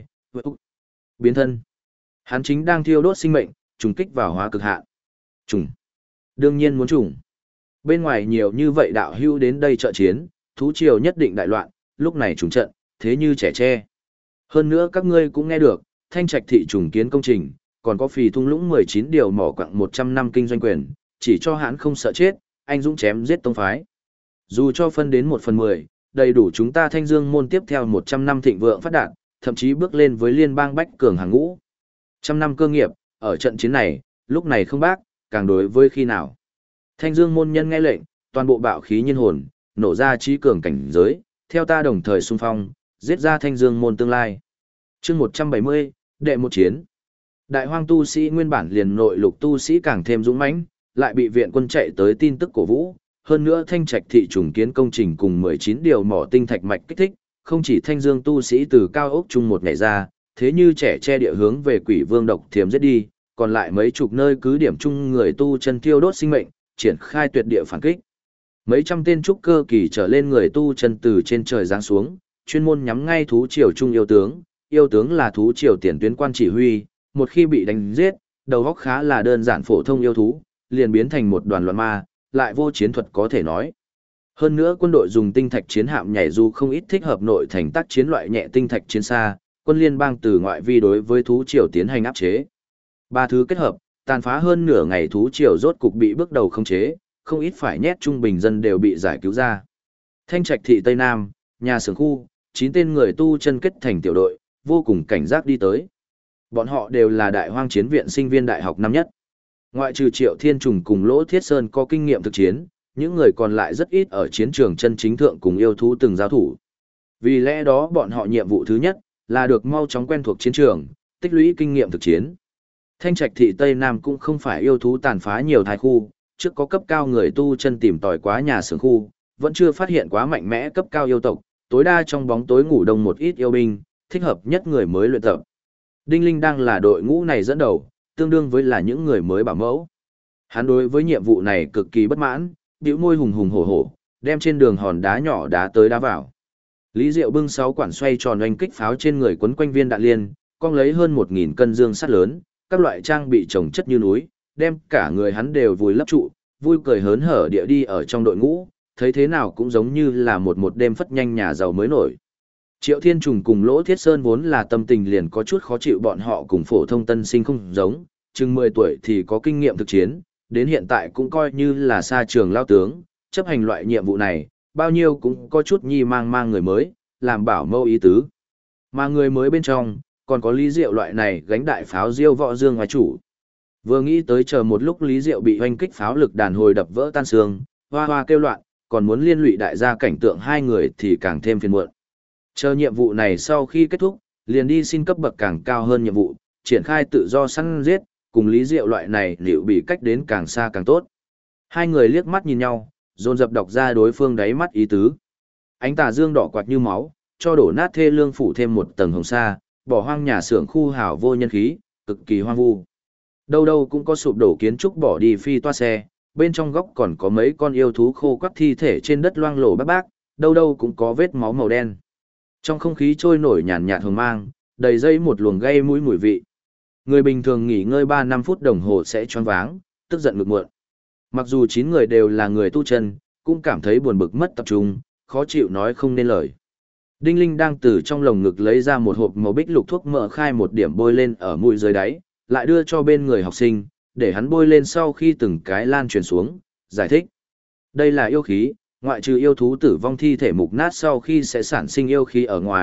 biến thân. Hắn chính đang thiêu đốt sinh mệnh, trùng kích vào hóa cực hạn. Trùng. Đương nhiên muốn trùng. Bên ngoài nhiều như vậy đạo hưu đến đây trợ chiến, thú triều nhất định đại loạn, lúc này trùng trận, thế như trẻ tre. Hơn nữa các ngươi cũng nghe được, Thanh Trạch thị trùng kiến công trình, còn có phì thung lũng 19 điều mỏ quặng 100 năm kinh doanh quyền, chỉ cho hắn không sợ chết, anh dũng chém giết tông phái. Dù cho phân đến 1/10, đầy đủ chúng ta Thanh Dương môn tiếp theo 100 năm thịnh vượng phát đạt, thậm chí bước lên với liên bang bách cường hàng ngũ. 100 năm cơ nghiệp, ở trận chiến này, lúc này không bác, càng đối với khi nào. Thanh Dương môn nhân nghe lệnh, toàn bộ bạo khí nhân hồn, nổ ra trí cường cảnh giới, theo ta đồng thời xung phong, giết ra Thanh Dương môn tương lai. Chương 170, đệ một chiến. Đại hoang tu sĩ nguyên bản liền nội lục tu sĩ càng thêm dũng mãnh, lại bị viện quân chạy tới tin tức cổ vũ, hơn nữa Thanh Trạch thị trùng kiến công trình cùng 19 điều mỏ tinh thạch mạch kích thích, không chỉ Thanh Dương tu sĩ từ cao ốc chung một ngày ra, thế như trẻ che địa hướng về Quỷ Vương độc thiểm giết đi, còn lại mấy chục nơi cứ điểm chung người tu chân tiêu đốt sinh mệnh, triển khai tuyệt địa phản kích. Mấy trăm tên trúc cơ kỳ trở lên người tu chân từ trên trời giáng xuống, chuyên môn nhắm ngay thú triều trung yêu tướng là thú triều tiền tuyến quan chỉ huy, một khi bị đánh giết, đầu óc khá là đơn giản phổ thông yêu thú, liền biến thành một đoàn loạn ma, lại vô chiến thuật có thể nói. Hơn nữa quân đội dùng tinh thạch chiến hạm nhảy dù không ít thích hợp nội thành tác chiến loại nhẹ tinh thạch chiến xa, quân liên bang từ ngoại vi đối với thú triều tiến hành áp chế. Ba thứ kết hợp, tàn phá hơn nửa ngày thú triều rốt cục bị bước đầu khống chế, không ít phải nhét trung bình dân đều bị giải cứu ra. Thanh Trạch thị Tây Nam, nhà xưởng khu, 9 tên người tu chân kết thành tiểu đội, vô cùng cảnh giác đi tới. Bọn họ đều là đại hoang chiến viện sinh viên đại học năm nhất. Ngoại trừ Triệu Thiên Trùng cùng Lỗ Thiết Sơn có kinh nghiệm thực chiến, những người còn lại rất ít ở chiến trường chân chính thượng cùng yêu thú từng giao thủ. Vì lẽ đó bọn họ nhiệm vụ thứ nhất là được mau chóng quen thuộc chiến trường, tích lũy kinh nghiệm thực chiến. Thanh Trạch thị Tây Nam cũng không phải yêu thú tàn phá nhiều thái khu, trước có cấp cao người tu chân tìm tòi quá nhà xưởng khu, vẫn chưa phát hiện quá mạnh mẽ cấp cao yêu tộc, tối đa trong bóng tối ngủ đông một ít yêu binh, thích hợp nhất người mới luyện tập. Đinh Linh đang là đội ngũ này dẫn đầu, tương đương với là những người mới bảo mẫu. Hắn đối với nhiệm vụ này cực kỳ bất mãn, bĩu môi hùng hùng hổ hổ, đem trên đường hòn đá nhỏ đá tới đá vào. Lý Diệu bưng 6 quản xoay tròn oanh kích pháo trên người quấn quanh viên đạn liên, cong lấy hơn 1000 cân dương sắt lớn, các loại trang bị chồng chất như núi, đem cả người hắn đều vùi lấp trụ, vui cười hớn hở địa đi ở trong đội ngũ, thấy thế nào cũng giống như là một đêm phất nhanh nhà giàu mới nổi. Triệu Thiên Trùng cùng Lỗ Thiết Sơn vốn là tâm tình liền có chút khó chịu, bọn họ cùng phổ thông tân sinh không giống, chừng 10 tuổi thì có kinh nghiệm thực chiến, đến hiện tại cũng coi như là xa trường lao tướng, chấp hành loại nhiệm vụ này, bao nhiêu cũng có chút nhi mang người mới, làm bảo mâu ý tứ. Mà người mới bên trong, còn có Lý Diệu loại này gánh đại pháo diêu võ dương ngoài chủ. Vừa nghĩ tới chờ một lúc Lý Diệu bị hoanh kích pháo lực đàn hồi đập vỡ tan xương, hoa hoa kêu loạn, còn muốn liên lụy đại gia cảnh tượng hai người thì càng thêm phiền muộn. Chờ nhiệm vụ này sau khi kết thúc, liền đi xin cấp bậc càng cao hơn nhiệm vụ, triển khai tự do săn giết, cùng Lý Diệu loại này liệu bị cách đến càng xa càng tốt. Hai người liếc mắt nhìn nhau, dồn dập đọc ra đối phương đáy mắt ý tứ. Ánh tà dương đỏ quạt như máu, cho đổ nát thê lương phủ thêm một tầng hồng sa, bỏ hoang nhà xưởng khu hảo vô nhân khí, cực kỳ hoang vu. Đâu đâu cũng có sụp đổ kiến trúc bỏ đi phi toa xe, bên trong góc còn có mấy con yêu thú khô quắt thi thể trên đất loang lổ bác, đâu đâu cũng có vết máu màu đen. Trong không khí trôi nổi nhàn nhạt hồng mang, đầy dây một luồng gây mũi mùi vị. Người bình thường nghỉ ngơi 3-5 phút đồng hồ sẽ choáng váng, tức giận ngực muộn. Mặc dù 9 người đều là người tu chân, cũng cảm thấy buồn bực mất tập trung, khó chịu nói không nên lời. Đinh Linh đang từ trong lồng ngực lấy ra một hộp màu bích lục thuốc mỡ khai một điểm bôi lên ở mũi dưới đáy, lại đưa cho bên người học sinh, để hắn bôi lên sau khi từng cái lan truyền xuống, giải thích. Đây là yêu khí, ngoại trừ yêu thú tử vong thi thể mục nát sau khi sẽ sản sinh yêu khí ở ngoài,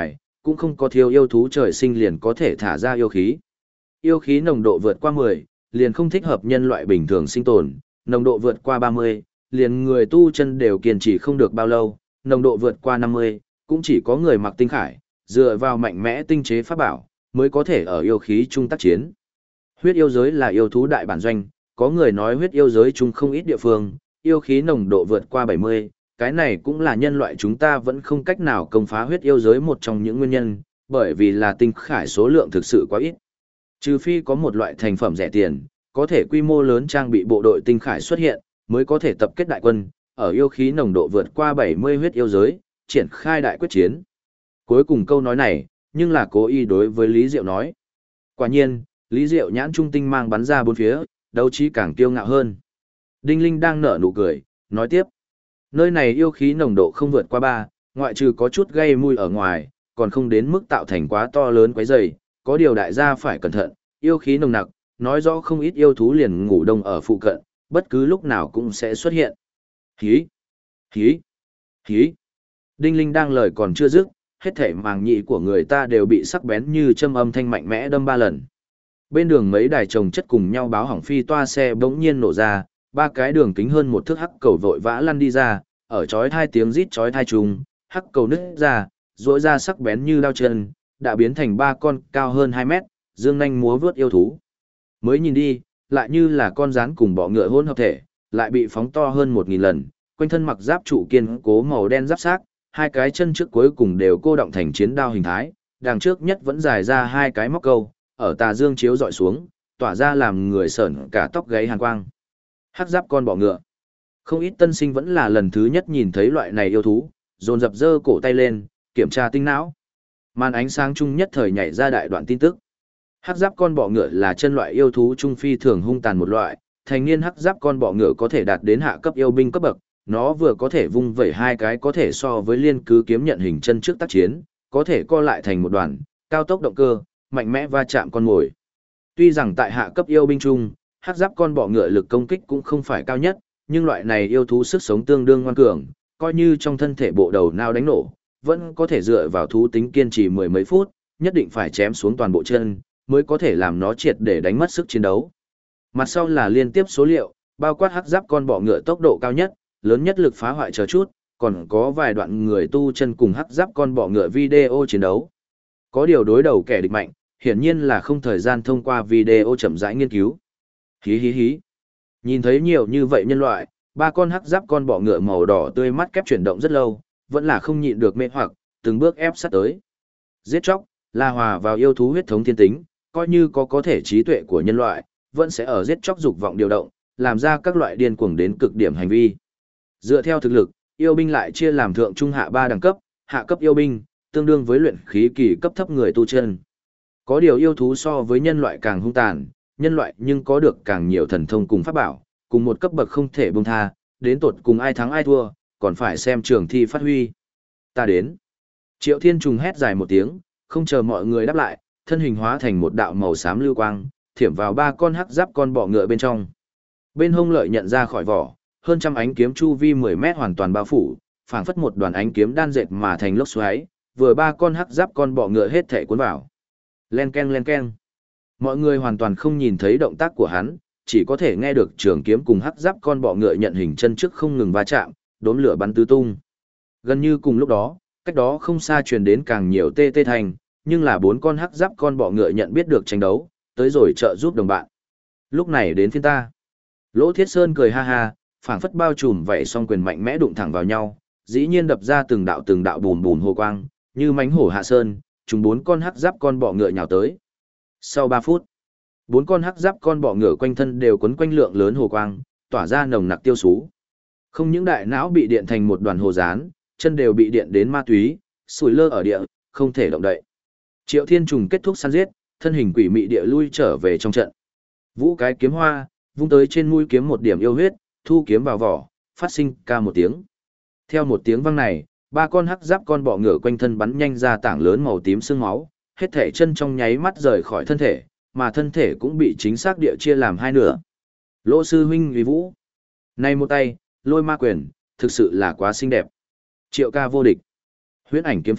cũng không có thiếu yêu thú trời sinh liền có thể thả ra yêu khí. Yêu khí nồng độ vượt qua 10, liền không thích hợp nhân loại bình thường sinh tồn, nồng độ vượt qua 30, liền người tu chân đều kiên trì không được bao lâu, nồng độ vượt qua 50, cũng chỉ có người mặc tinh khải, dựa vào mạnh mẽ tinh chế pháp bảo, mới có thể ở yêu khí chung tác chiến. Huyết yêu giới là yêu thú đại bản doanh, có người nói huyết yêu giới chung không ít địa phương, yêu khí nồng độ vượt qua 70, cái này cũng là nhân loại chúng ta vẫn không cách nào công phá huyết yêu giới một trong những nguyên nhân, bởi vì là tinh khải số lượng thực sự quá ít. Trừ phi có một loại thành phẩm rẻ tiền, có thể quy mô lớn trang bị bộ đội tinh khải xuất hiện, mới có thể tập kết đại quân, ở yêu khí nồng độ vượt qua 70 huyết yêu giới, triển khai đại quyết chiến. Cuối cùng câu nói này, nhưng là cố ý đối với Lý Diệu nói. Quả nhiên, Lý Diệu nhãn trung tinh mang bắn ra bốn phía, đấu trí càng kiêu ngạo hơn. Đinh Linh đang nở nụ cười, nói tiếp. Nơi này yêu khí nồng độ không vượt qua 3, ngoại trừ có chút gây mùi ở ngoài, còn không đến mức tạo thành quá to lớn quấy rầy, có điều đại gia phải cẩn thận, yêu khí nồng nặc, nói rõ không ít yêu thú liền ngủ đông ở phụ cận, bất cứ lúc nào cũng sẽ xuất hiện. Hí, hí, hí. Đinh Linh đang lời còn chưa dứt, hết thảy màng nhĩ của người ta đều bị sắc bén như châm âm thanh mạnh mẽ đâm 3 lần. Bên đường mấy đài chồng chất cùng nhau báo hỏng phi toa xe bỗng nhiên nổ ra, 3 cái đường kính hơn 1 thước hắc cầu vội vã lăn đi ra, ở chói tai tiếng rít chói tai trùng, hắc cầu nứt ra, rỗi ra sắc bén như đao chân, đã biến thành 3 con cao hơn 2 mét, dương nanh múa vướt yêu thú. Mới nhìn đi, lại như là con rắn cùng bọ ngựa hỗn hợp thể, lại bị phóng to hơn 1000 lần, quanh thân mặc giáp trụ kiên cố màu đen giáp xác, 2 cái chân trước cuối cùng đều cô động thành chiến đao hình thái, đằng trước nhất vẫn dài ra 2 cái móc câu, ở tà dương chiếu dọi xuống, tỏa ra làm người sởn cả tóc gáy hàn quang. Hắc giáp con bọ ngựa. Không ít tân sinh vẫn là lần thứ nhất nhìn thấy loại này yêu thú, dồn dập giơ cổ tay lên, kiểm tra tinh não. Màn ánh sáng chung nhất thời nhảy ra đại đoạn tin tức. Hắc giáp con bọ ngựa là chân loại yêu thú trung phi thường hung tàn một loại, thành niên hắc giáp con bọ ngựa có thể đạt đến hạ cấp yêu binh cấp bậc, nó vừa có thể vung vẩy 2 cái có thể so với liên cứ kiếm nhận hình chân trước tác chiến, có thể co lại thành một đoàn, cao tốc động cơ, mạnh mẽ va chạm con mồi. Tuy rằng tại hạ cấp yêu binh trung, hắc giáp con bọ ngựa lực công kích cũng không phải cao nhất, nhưng loại này yêu thú sức sống tương đương ngoan cường, coi như trong thân thể bộ đầu nào đánh nổ, vẫn có thể dựa vào thú tính kiên trì 10 mấy phút, nhất định phải chém xuống toàn bộ chân, mới có thể làm nó triệt để đánh mất sức chiến đấu. Mặt sau là liên tiếp số liệu, bao quát hắc giáp con bọ ngựa tốc độ cao nhất, lớn nhất lực phá hoại chờ chút, còn có vài đoạn người tu chân cùng hắc giáp con bọ ngựa video chiến đấu. Có điều đối đầu kẻ địch mạnh, hiển nhiên là không thời gian thông qua video chậm rãi nghiên cứu. Hí hí hí. Nhìn thấy nhiều như vậy nhân loại, 3 con hắc giáp con bọ ngựa màu đỏ tươi mắt kép chuyển động rất lâu, vẫn là không nhịn được mê hoặc, từng bước ép sát tới. Giết chóc, là hòa vào yêu thú huyết thống thiên tính, coi như có thể trí tuệ của nhân loại, vẫn sẽ ở giết chóc dục vọng điều động, làm ra các loại điên cuồng đến cực điểm hành vi. Dựa theo thực lực, yêu binh lại chia làm thượng trung hạ 3 đẳng cấp, hạ cấp yêu binh, tương đương với luyện khí kỳ cấp thấp người tu chân. Có điều yêu thú so với nhân loại càng hung tàn, nhân loại nhưng có được càng nhiều thần thông cùng pháp bảo, cùng một cấp bậc không thể buông tha, đến tột cùng ai thắng ai thua, còn phải xem trường thi phát huy. Ta đến. Triệu Thiên Trùng hét dài một tiếng, không chờ mọi người đáp lại, thân hình hóa thành một đạo màu xám lưu quang, thiểm vào 3 con hắc giáp con bọ ngựa bên trong. Bên hông lợi nhận ra khỏi vỏ, hơn trăm ánh kiếm chu vi 10 mét hoàn toàn bao phủ, phảng phất một đoàn ánh kiếm đan dệt mà thành lốc xoáy, vừa 3 con hắc giáp con bọ ngựa hết thể cuốn vào. Len keng len keng. Mọi người hoàn toàn không nhìn thấy động tác của hắn, chỉ có thể nghe được trường kiếm cùng hắc giáp con bọ ngựa nhận hình chân trước không ngừng va chạm, đốm lửa bắn tứ tung. Gần như cùng lúc đó, cách đó không xa truyền đến càng nhiều tê tê thành, nhưng là 4 con hắc giáp con bọ ngựa nhận biết được tranh đấu, tới rồi trợ giúp đồng bạn. Lúc này đến phiên ta. Lỗ Thiết Sơn cười ha ha, phảng phất bao trùm vậy song quyền mạnh mẽ đụng thẳng vào nhau, dĩ nhiên đập ra từng đạo bùm bùm hồ quang, như mánh hổ hạ sơn, chúng 4 con hắc giáp con bọ ngựa nhào tới. Sau 3 phút, 4 con hắc giáp con bọ ngựa quanh thân đều quấn quanh lượng lớn hồ quang, tỏa ra nồng nặc tiêu sú. Không những đại não bị điện thành một đoàn hồ dán, chân đều bị điện đến ma túy, sủi lơ ở địa, không thể động đậy. Triệu Thiên Trùng kết thúc săn giết, thân hình quỷ mị địa lui trở về trong trận. Vũ cái kiếm hoa, vung tới trên mũi kiếm một điểm yêu huyết, thu kiếm vào vỏ, phát sinh ca một tiếng. Theo một tiếng vang này, 3 con hắc giáp con bọ ngựa quanh thân bắn nhanh ra tảng lớn màu tím sương máu, hết thể chân trong nháy mắt rời khỏi thân thể, mà thân thể cũng bị chính xác địa chia làm 2 nửa. Lỗ sư huynh uy vũ. Này một tay, lôi ma quyền, thực sự là quá xinh đẹp. Triệu ca vô địch. Huyễn ảnh kiếm pháp,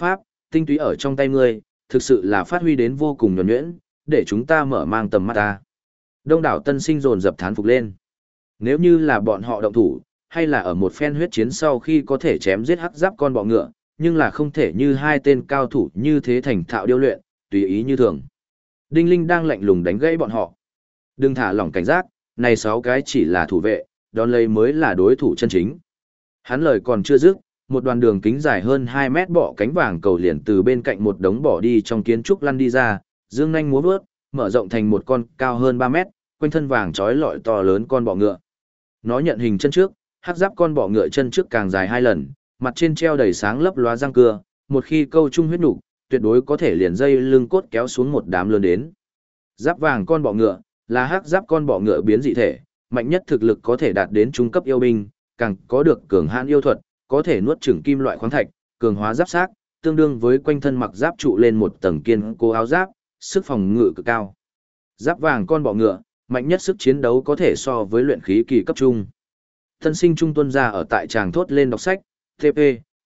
tinh túy ở trong tay ngươi, thực sự là phát huy đến vô cùng nhuần nhuyễn, để chúng ta mở mang tầm mắt ta. Đông đảo tân sinh dồn dập thán phục lên. Nếu như là bọn họ động thủ, hay là ở một phen huyết chiến sau khi có thể chém giết hắc giáp con bọ ngựa, nhưng là không thể như hai tên cao thủ như thế thành thạo điêu luyện, tùy ý như thường. Đinh Linh đang lạnh lùng đánh gãy bọn họ. Đừng thả lỏng cảnh giác, này 6 cái chỉ là thủ vệ, đón lấy mới là đối thủ chân chính. Hắn lời còn chưa dứt, một đoàn đường kính dài hơn 2 mét bọ cánh vàng cầu liền từ bên cạnh một đống bỏ đi trong kiến trúc lăn đi ra, dương nhanh múa vớt, mở rộng thành một con cao hơn 3 mét, quanh thân vàng trói lọi to lớn con bọ ngựa. Nó nhận hình chân trước, hắc giáp con bọ ngựa chân trước càng dài 2 lần, mặt trên treo đầy sáng lấp lóa răng cưa, một khi câu chung huyết nục, tuyệt đối có thể liền dây lưng cốt kéo xuống một đám lớn đến. Giáp vàng con bọ ngựa là hắc giáp con bọ ngựa biến dị thể, mạnh nhất thực lực có thể đạt đến trung cấp yêu binh, càng có được cường hãn yêu thuật, có thể nuốt chửng kim loại khoáng thạch, cường hóa giáp xác, tương đương với quanh thân mặc giáp trụ lên một tầng kiên cố áo giáp, sức phòng ngự cực cao. Giáp vàng con bọ ngựa, mạnh nhất sức chiến đấu có thể so với luyện khí kỳ cấp trung. Thân sinh trung tuân gia ở tại tràng thốt lên đọc sách, TP.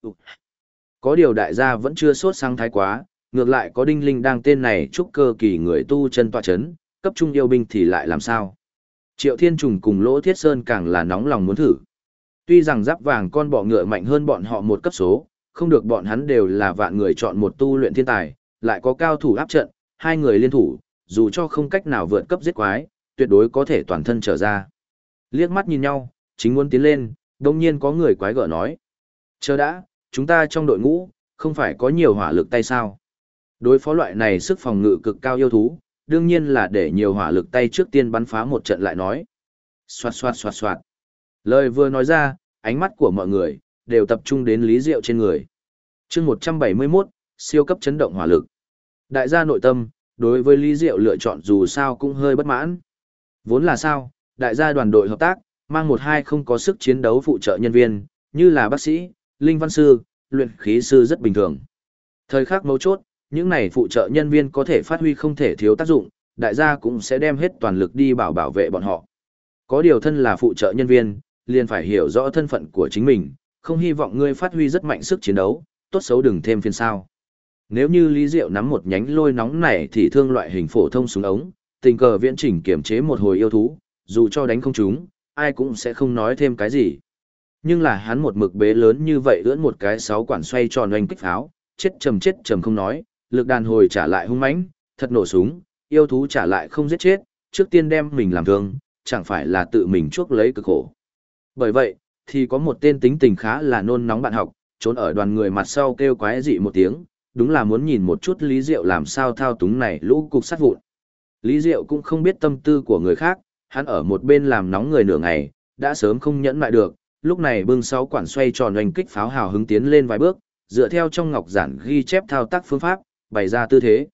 Có điều đại gia vẫn chưa sốt sang thái quá, ngược lại có Đinh Linh đang tên này trúc cơ kỳ người tu chân tọa chấn, cấp trung yêu binh thì lại làm sao? Triệu Thiên Trùng cùng Lỗ Thiết Sơn càng là nóng lòng muốn thử. Tuy rằng giáp vàng con bọ ngựa mạnh hơn bọn họ một cấp số, không được bọn hắn đều là vạn người chọn một tu luyện thiên tài, lại có cao thủ áp trận, hai người liên thủ, dù cho không cách nào vượt cấp giết quái, tuyệt đối có thể toàn thân trở ra. Liếc mắt nhìn nhau, chính muốn tiến lên, đồng nhiên có người quái gở nói. Chờ đã, chúng ta trong đội ngũ, không phải có nhiều hỏa lực tay sao? Đối phó loại này sức phòng ngự cực cao yêu thú, đương nhiên là để nhiều hỏa lực tay trước tiên bắn phá một trận lại nói. Xoạt xoạt xoạt xoạt. Lời vừa nói ra, ánh mắt của mọi người, đều tập trung đến Lý Diệu trên người. chương 171, siêu cấp chấn động hỏa lực. Đại gia nội tâm, đối với Lý Diệu lựa chọn dù sao cũng hơi bất mãn. Vốn là sao, đại gia đoàn đội hợp tác, mang một hai không có sức chiến đấu phụ trợ nhân viên, như là bác sĩ, linh văn sư, luyện khí sư rất bình thường. Thời khắc mấu chốt, những này phụ trợ nhân viên có thể phát huy không thể thiếu tác dụng, đại gia cũng sẽ đem hết toàn lực đi bảo vệ bọn họ. Có điều thân là phụ trợ nhân viên, liền phải hiểu rõ thân phận của chính mình, không hy vọng ngươi phát huy rất mạnh sức chiến đấu, tốt xấu đừng thêm phiền sao. Nếu như Lý Diệu nắm một nhánh lôi nóng này thì thương loại hình phổ thông súng ống, tình cờ viễn chỉnh kiểm chế một hồi yêu thú, dù cho đánh không trúng, ai cũng sẽ không nói thêm cái gì. Nhưng là hắn một mực bế lớn như vậy ưỡn một cái 6 quản xoay tròn oanh kích pháo, chết trầm không nói, lực đàn hồi trả lại hung mãnh, thật nổ súng, yêu thú trả lại không giết chết, trước tiên đem mình làm thương, chẳng phải là tự mình chuốc lấy cực khổ. Bởi vậy, thì có một tên tính tình khá là nôn nóng bạn học, trốn ở đoàn người mặt sau kêu quái dị một tiếng, đúng là muốn nhìn một chút Lý Diệu làm sao thao túng này lũ cục sát vụn. Lý Diệu cũng không biết tâm tư của người khác, hắn ở một bên làm nóng người nửa ngày, đã sớm không nhẫn lại được, lúc này bưng 6 quản xoay tròn oanh kích pháo hào hứng tiến lên vài bước, dựa theo trong ngọc giản ghi chép thao tác phương pháp, bày ra tư thế.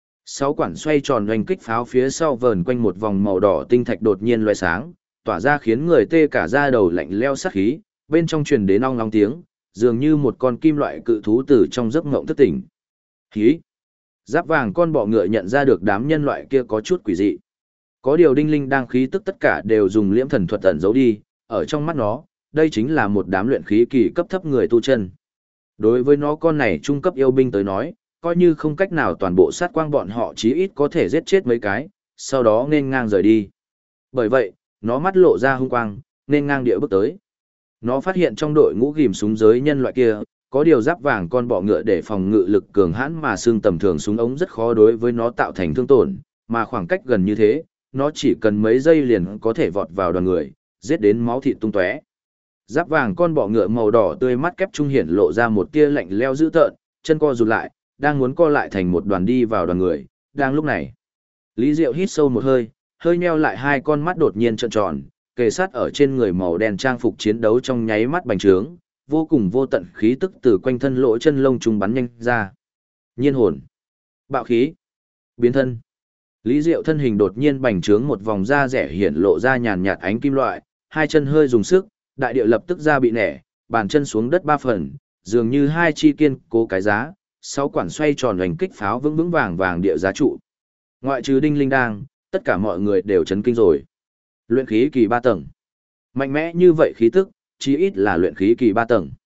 6 quản xoay tròn oanh kích pháo phía sau vờn quanh một vòng màu đỏ tinh thạch đột nhiên loé sáng, tỏa ra khiến người tê cả da đầu lạnh leo sát khí, bên trong truyền đến ong ong tiếng, dường như một con kim loại cự thú từ trong giấc ngộng thức tỉnh. Hí! Giáp vàng con bọ ngựa nhận ra được đám nhân loại kia có chút quỷ dị. Có điều Đinh Linh đang khí tức tất cả đều dùng liễm thần thuật ẩn giấu đi, ở trong mắt nó, đây chính là một đám luyện khí kỳ cấp thấp người tu chân. Đối với nó con này trung cấp yêu binh tới nói, coi như không cách nào toàn bộ sát quang bọn họ chí ít có thể giết chết mấy cái, sau đó nên ngang rời đi. Bởi vậy, nó mắt lộ ra hung quang, nên ngang địa bước tới. Nó phát hiện trong đội ngũ ghim súng giới nhân loại kia, có điều giáp vàng con bọ ngựa để phòng ngự lực cường hãn mà xương tầm thường súng ống rất khó đối với nó tạo thành thương tổn, mà khoảng cách gần như thế, nó chỉ cần mấy giây liền có thể vọt vào đoàn người, giết đến máu thịt tung tóe. Giáp vàng con bọ ngựa màu đỏ tươi mắt kép trung hiển lộ ra một tia lạnh leo dữ tợn, chân co rụt lại, đang muốn co lại thành một đoàn đi vào đoàn người. Đang lúc này, Lý Diệu hít sâu một hơi, hơi nheo lại hai con mắt đột nhiên trợn tròn, kề sát ở trên người màu đen trang phục chiến đấu trong nháy mắt bành trướng, vô cùng vô tận khí tức từ quanh thân lỗ chân lông trùng bắn nhanh ra. Nhiên hồn, bạo khí, biến thân. Lý Diệu thân hình đột nhiên bành trướng một vòng da rẻ hiển lộ ra nhàn nhạt ánh kim loại, hai chân hơi dùng sức, đại địa lập tức ra bị nẻ, bàn chân xuống đất 3 phần, dường như hai chi kiên cố cái giá, 6 quản xoay tròn hoành kích pháo vững vững vàng vàng địa giá trụ. Ngoại trừ Đinh Linh đang, tất cả mọi người đều chấn kinh rồi. Luyện khí kỳ 3 tầng. Mạnh mẽ như vậy khí tức, chí ít là luyện khí kỳ 3 tầng.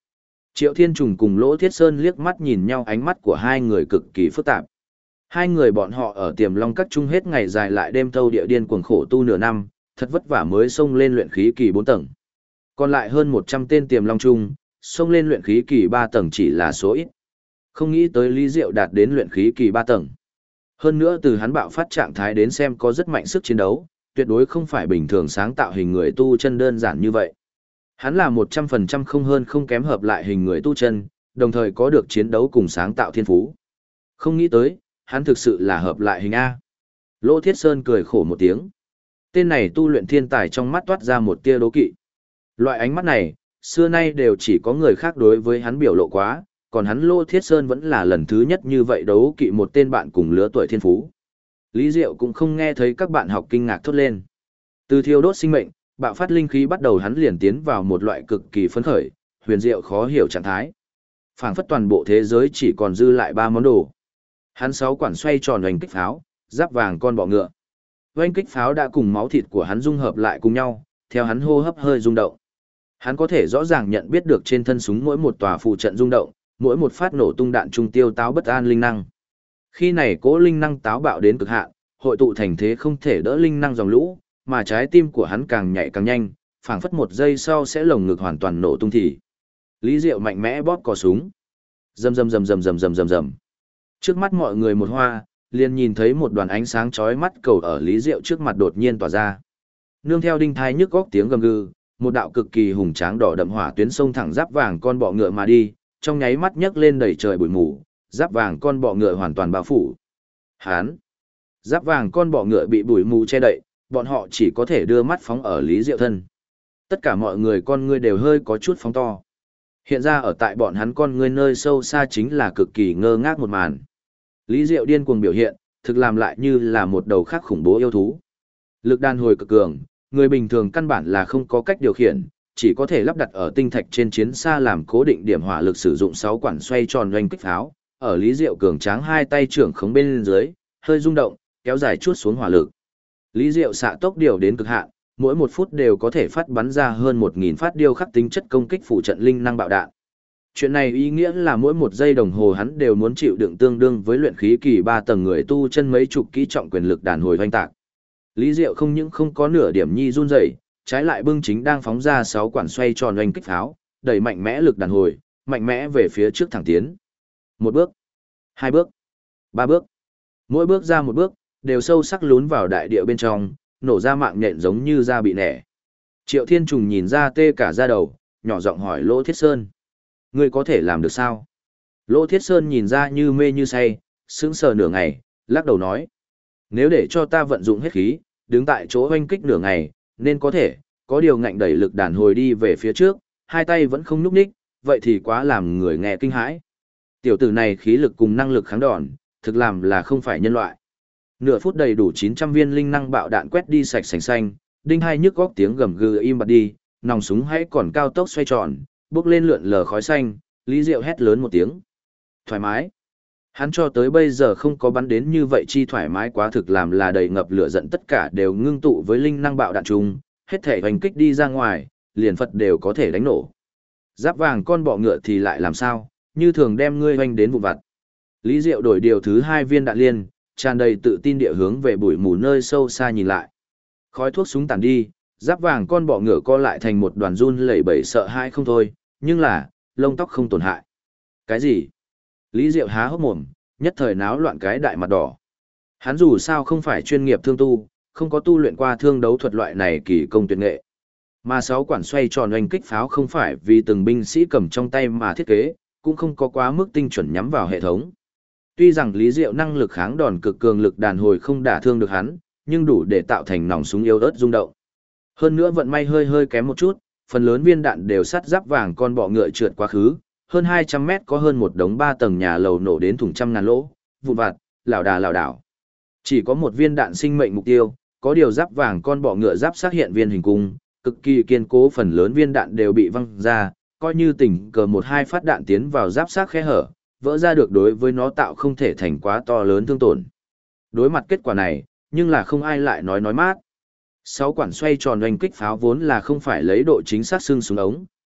Triệu Thiên Trùng cùng Lỗ Thiết Sơn liếc mắt nhìn nhau, ánh mắt của hai người cực kỳ phức tạp. Hai người bọn họ ở Tiềm Long Các chung hết ngày dài lại đêm thâu địa điên cuồng khổ tu nửa năm, thật vất vả mới xông lên luyện khí kỳ 4 tầng. Còn lại hơn 100 tên Tiềm Long chung, xông lên luyện khí kỳ 3 tầng chỉ là số ít. Không nghĩ tới Lý Diệu đạt đến luyện khí kỳ 3 tầng. Hơn nữa từ hắn bạo phát trạng thái đến xem có rất mạnh sức chiến đấu, tuyệt đối không phải bình thường sáng tạo hình người tu chân đơn giản như vậy. Hắn là 100% không hơn không kém hợp lại hình người tu chân, đồng thời có được chiến đấu cùng sáng tạo thiên phú. Không nghĩ tới, hắn thực sự là hợp lại hình A. Lỗ Thiết Sơn cười khổ một tiếng. Tên này tu luyện thiên tài trong mắt toát ra một tia đố kỵ. Loại ánh mắt này, xưa nay đều chỉ có người khác đối với hắn biểu lộ quá, còn hắn Lỗ Thiết Sơn vẫn là lần thứ nhất như vậy đấu kỵ một tên bạn cùng lứa tuổi thiên phú. Lý Diệu cũng không nghe thấy các bạn học kinh ngạc thốt lên. Từ thiêu đốt sinh mệnh, bạo phát linh khí bắt đầu, hắn liền tiến vào một loại cực kỳ phấn khởi, huyền diệu khó hiểu trạng thái. Phảng phất toàn bộ thế giới chỉ còn dư lại 3 món đồ. Hắn 6 quản xoay tròn oanh kích pháo, giáp vàng con bọ ngựa. Oanh kích pháo đã cùng máu thịt của hắn dung hợp lại cùng nhau, theo hắn hô hấp hơi rung động. Hắn có thể rõ ràng nhận biết được trên thân súng mỗi một tòa phụ trận rung động, mỗi một phát nổ tung đạn trung tiêu táo bất an linh năng. Khi này cố linh năng táo bạo đến cực hạn, hội tụ thành thế không thể đỡ linh năng dòng lũ, mà trái tim của hắn càng nhảy càng nhanh, phảng phất 1 giây sau sẽ lồng ngực hoàn toàn nổ tung thì. Lý Diệu mạnh mẽ bóp cò súng. Rầm rầm rầm rầm rầm rầm rầm rầm. Trước mắt mọi người một hoa, liền nhìn thấy một đoàn ánh sáng chói mắt cầu ở Lý Diệu trước mặt đột nhiên tỏa ra. Nương theo đinh thai nhức góc tiếng gầm gừ, một đạo cực kỳ hùng tráng đỏ đậm hỏa tuyến sông thẳng giáp vàng con bọ ngựa mà đi, trong nháy mắt nhấc lên đầy trời bụi mù, giáp vàng con bọ ngựa hoàn toàn bao phủ. Hán! Giáp vàng con bọ ngựa bị bụi mù che đậy, bọn họ chỉ có thể đưa mắt phóng ở Lý Diệu thân. Tất cả mọi người con ngươi đều hơi có chút phóng to. Hiện ra ở tại bọn hắn con ngươi nơi sâu xa chính là cực kỳ ngơ ngác một màn. Lý Diệu điên cuồng biểu hiện, thực làm lại như là một đầu khác khủng bố yêu thú. Lực đàn hồi cực cường, người bình thường căn bản là không có cách điều khiển, chỉ có thể lắp đặt ở tinh thạch trên chiến xa làm cố định điểm hỏa lực, sử dụng 6 quản xoay tròn oanh kích pháo, ở Lý Diệu cường tráng hai tay trưởng khống bên dưới, hơi rung động, kéo dài chuốt xuống hỏa lực. Lý Diệu xạ tốc điều đến cực hạn, mỗi 1 phút đều có thể phát bắn ra hơn 1000 phát điêu khắc tính chất công kích phụ trận linh năng bạo đạn. Chuyện này ý nghĩa là mỗi 1 giây đồng hồ hắn đều muốn chịu đựng tương đương với luyện khí kỳ 3 tầng người tu chân mấy chục kỹ trọng quyền lực đàn hồi hoành tạc. Lý Diệu không những không có nửa điểm nhi run rẩy, trái lại bưng chính đang phóng ra 6 quản xoay tròn oanh kích pháo, đẩy mạnh mẽ lực đàn hồi, mạnh mẽ về phía trước thẳng tiến. 1 bước, 2 bước, 3 bước. Mỗi bước ra 1 bước, đều sâu sắc lún vào đại địa bên trong, nổ ra mạng nhện giống như da bị nẻ. Triệu Thiên Trùng nhìn ra tê cả da đầu, nhỏ giọng hỏi Lỗ Thiết Sơn: "Ngươi có thể làm được sao?" Lỗ Thiết Sơn nhìn ra như mê như say, sững sờ nửa ngày, lắc đầu nói: "Nếu để cho ta vận dụng hết khí, đứng tại chỗ hoanh kích nửa ngày, nên có thể, có điều ngạnh đẩy lực đàn hồi đi về phía trước, hai tay vẫn không nhúc nhích, vậy thì quá làm người nghe kinh hãi. Tiểu tử này khí lực cùng năng lực kháng đòn, thực làm là không phải nhân loại." Nửa phút đầy đủ 900 viên linh năng bạo đạn quét đi sạch sành xanh, đinh hai nhức góc tiếng gầm gừ im bặt đi, nòng súng hãy còn cao tốc xoay tròn, bước lên lượn lờ khói xanh, Lý Diệu hét lớn một tiếng: "Thoải mái!" Hắn cho tới bây giờ không có bắn đến như vậy chi thoải mái, quá thực làm là đầy ngập lửa giận, tất cả đều ngưng tụ với linh năng bạo đạn chung, hết thể hoành kích đi ra ngoài, liền Phật đều có thể đánh nổ. Giáp vàng con bọ ngựa thì lại làm sao, như thường đem ngươi hoành đến vụn vặt. Lý Diệu đổi điều thứ 2 viên đạn liên, tràn đầy tự tin địa hướng về bụi mù nơi sâu xa nhìn lại. Khói thuốc súng tàn đi, giáp vàng con bọ ngựa co lại thành một đoàn run lẩy bẩy sợ hãi không thôi, nhưng là, lông tóc không tổn hại. Cái gì? Lý Diệu há hốc mồm, nhất thời náo loạn cái đại mặt đỏ. Hắn dù sao không phải chuyên nghiệp thương tu, không có tu luyện qua thương đấu thuật loại này kỳ công tuyệt nghệ. Mà 6 quản xoay tròn oanh kích pháo không phải vì từng binh sĩ cầm trong tay mà thiết kế, cũng không có quá mức tinh chuẩn nhắm vào hệ thống. Tuy rằng Lý Diệu năng lực kháng đòn cực cường, lực đàn hồi không đả thương được hắn, nhưng đủ để tạo thành nòng súng yếu ớt rung động. Hơn nữa vận may hơi kém một chút, phần lớn viên đạn đều sắt giáp vàng con bọ ngựa trượt quá khứ, hơn 200 mét có hơn một đống 3 tầng nhà lầu nổ đến thủng trăm ngàn lỗ, vụn vặt, lảo đảo. Chỉ có một viên đạn sinh mệnh mục tiêu, có điều giáp vàng con bọ ngựa giáp xác hiện viên hình cung, cực kỳ kiên cố, phần lớn viên đạn đều bị văng ra, coi như tình cờ 1-2 phát đạn tiến vào giáp xác khe hở, vỡ ra được đối với nó tạo không thể thành quá to lớn thương tổn. Đối mặt kết quả này, nhưng là không ai lại nói mát. 6 quản xoay tròn oanh kích pháo vốn là không phải lấy độ chính xác xưng súng ống,